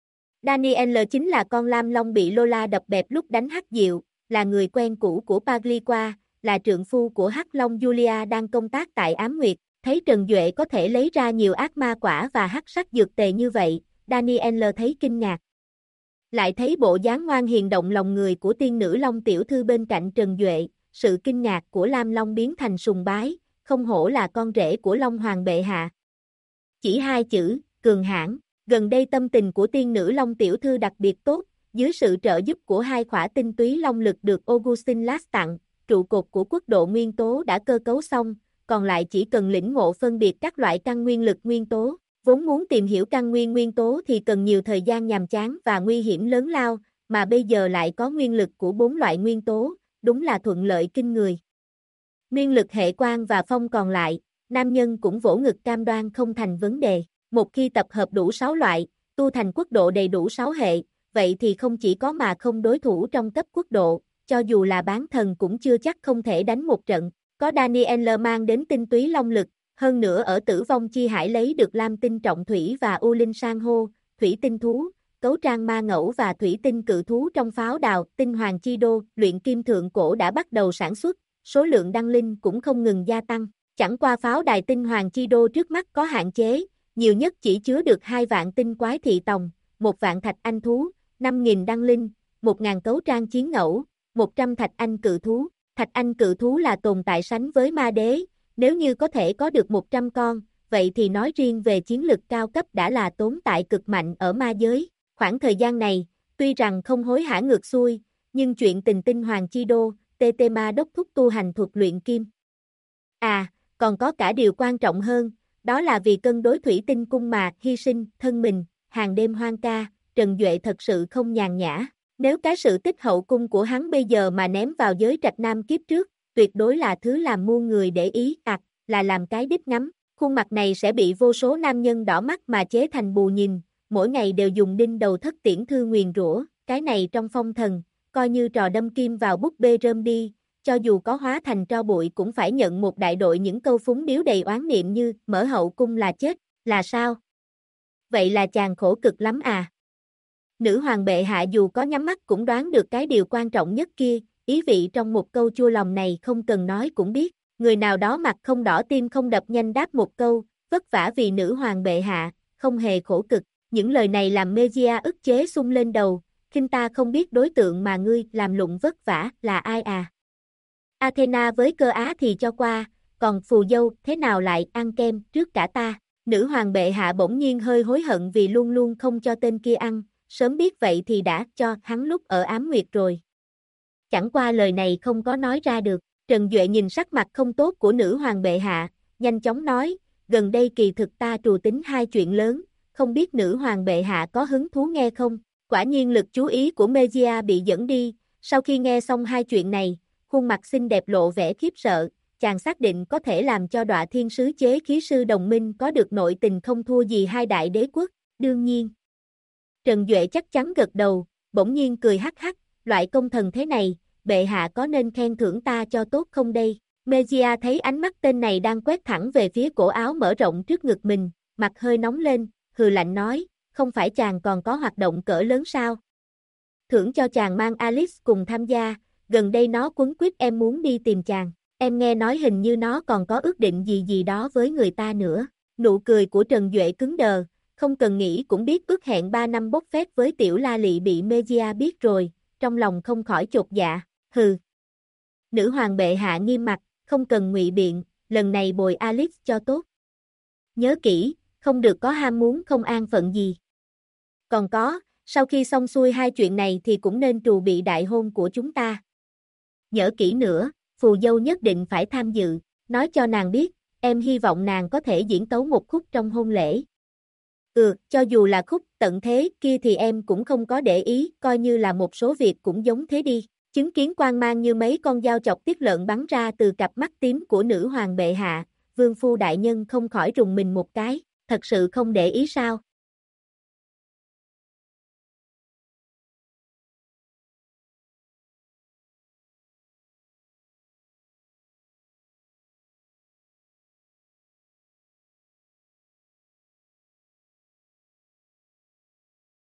Daniel chính là con lam long bị Lola đập bẹp lúc đánh hắc diệu, là người quen cũ của Pagliqua, là trượng phu của hắc long Julia đang công tác tại Ám Nguyệt. Thấy Trần Duệ có thể lấy ra nhiều ác ma quả và hắc sắc dược tề như vậy, Daniel thấy kinh ngạc. Lại thấy bộ dáng ngoan hiền động lòng người của tiên nữ Long tiểu thư bên cạnh Trần Duệ, sự kinh ngạc của Lam Long biến thành sùng bái, không hổ là con rể của Long Hoàng bệ hạ. Chỉ 2 chữ, cường hãn. Gần đây tâm tình của tiên nữ Long tiểu thư đặc biệt tốt, dưới sự trợ giúp của 2 khỏa tinh túy long lực được Augustin Lass tặng, trụ cột của quốc độ nguyên tố đã cơ cấu xong, còn lại chỉ cần lĩnh ngộ phân biệt các loại căn nguyên lực nguyên tố. Vốn muốn tìm hiểu căn nguyên nguyên tố thì cần nhiều thời gian nhàm chán và nguy hiểm lớn lao, mà bây giờ lại có nguyên lực của 4 loại nguyên tố, đúng là thuận lợi kinh người. Nguyên lực hệ quang và phong còn lại, nam nhân cũng vỗ ngực cam đoan không thành vấn đề. Một khi tập hợp đủ 6 loại, tu thành quốc độ đầy đủ 6 hệ, vậy thì không chỉ có mà không đối thủ trong cấp quốc độ, cho dù là bán thần cũng chưa chắc không thể đánh một trận. Có Daniel mang đến tinh túy long lực, hơn nữa ở Tử Vong Chi Hải lấy được lam tinh trọng thủy và u linh san hô, thủy tinh thú, cấu trang ma ngẫu và thủy tinh cự thú trong pháo đào, tinh hoàng chi đô, luyện kim thượng cổ đã bắt đầu sản xuất, số lượng đăng linh cũng không ngừng gia tăng. Chẳng qua pháo đài tinh hoàng chi đô trước mắt có hạn chế, nhiều nhất chỉ chứa được 2 vạn tinh quái thị tòng, 1 vạn thạch anh thú, 5.000 đăng linh, 1.000 cấu trang chiến ngẫu, 100 thạch anh cự thú. Thạch anh cự thú là tồn tại sánh với ma đế, nếu như có thể có được 100 con, vậy thì nói riêng về chiến lực cao cấp đã là tồn tại cực mạnh ở ma giới. Khoảng thời gian này, tuy rằng không hối hả ngược xuôi, nhưng chuyện tình tinh hoàng chi đô, TT ma đốc thúc tu hành thuật luyện kim. Còn có cả điều quan trọng hơn, đó là vì cân đối thủy tinh cung mà hy sinh thân mình, hàng đêm hoang ca, Trần Duệ thật sự không nhàn nhã. Nếu cái sự tích hậu cung của hắn bây giờ mà ném vào giới trạch nam kiếp trước, tuyệt đối là thứ làm muôn người để ý, là làm cái đích ngắm. Khuôn mặt này sẽ bị vô số nam nhân đỏ mắt mà chế thành bù nhìn, mỗi ngày đều dùng đinh đầu thất tiễn thư nguyền rủa, cái này trong phong thần, coi như trò đâm kim vào búp bê rơm đi, cho dù có hóa thành tro bụi cũng phải nhận một đại đội những câu phúng điếu đầy oán niệm như, mở hậu cung là chết, là sao? Vậy là chàng khổ cực lắm à? Nữ hoàng bệ hạ dù có nhắm mắt cũng đoán được cái điều quan trọng nhất kia, ý vị trong một câu chua lòng này không cần nói cũng biết. Người nào đó mặt không đỏ tim không đập nhanh đáp một câu, vất vả vì nữ hoàng bệ hạ, không hề khổ cực. Những lời này làm Megia ức chế sung lên đầu, khinh ta không biết đối tượng mà ngươi làm lụng vất vả là ai à? Athena với Cơ Á thì cho qua, còn phù dâu thế nào lại ăn kem trước cả ta? Nữ hoàng bệ hạ bỗng nhiên hơi hối hận vì luôn luôn không cho tên kia ăn, sớm biết vậy thì đã cho hắn lúc ở Ám Nguyệt rồi. Chẳng qua lời này không có nói ra được. Trần Duệ nhìn sắc mặt không tốt của nữ hoàng bệ hạ, nhanh chóng nói, gần đây kỳ thực ta trù tính 2 chuyện lớn, không biết nữ hoàng bệ hạ có hứng thú nghe không? Quả nhiên lực chú ý của Megia bị dẫn đi, sau khi nghe xong 2 chuyện này, khuôn mặt xinh đẹp lộ vẻ khiếp sợ, chàng xác định có thể làm cho Đọa Thiên Sứ chế khí sư đồng minh có được nội tình không thua gì 2 đại đế quốc, đương nhiên. Trần Duệ chắc chắn gật đầu, bỗng nhiên cười hắc hắc, loại công thần thế này, bệ hạ có nên khen thưởng ta cho tốt không đây? Megia thấy ánh mắt tên này đang quét thẳng về phía cổ áo mở rộng trước ngực mình, mặt hơi nóng lên, hừ lạnh nói, không phải chàng còn có hoạt động cỡ lớn sao? Thưởng cho chàng mang Alice cùng tham gia, gần đây nó quấn quýt em muốn đi tìm chàng, em nghe nói hình như nó còn có ước định gì gì đó với người ta nữa. Nụ cười của Trần Duệ cứng đờ, không cần nghĩ cũng biết ước hẹn 3 năm bốc phét với tiểu la lị bị Megia biết rồi, trong lòng không khỏi chột dạ, hừ. Nữ hoàng bệ hạ nghiêm mặt, không cần ngụy biện, lần này bồi Alice cho tốt. Nhớ kỹ, không được có ham muốn không an phận gì. Còn có, sau khi xong xuôi 2 chuyện này thì cũng nên trù bị đại hôn của chúng ta. Nhớ kỹ nữa, phù dâu nhất định phải tham dự, nói cho nàng biết, em hy vọng nàng có thể diễn tấu một khúc trong hôn lễ. Cho dù là khúc tận thế kia thì em cũng không có để ý, coi như là một số việc cũng giống thế đi. Chứng kiến quang mang như mấy con dao chọc tiết lợn bắn ra từ cặp mắt tím của nữ hoàng bệ hạ, vương phu đại nhân không khỏi rùng mình một cái. thật sự không để ý sao?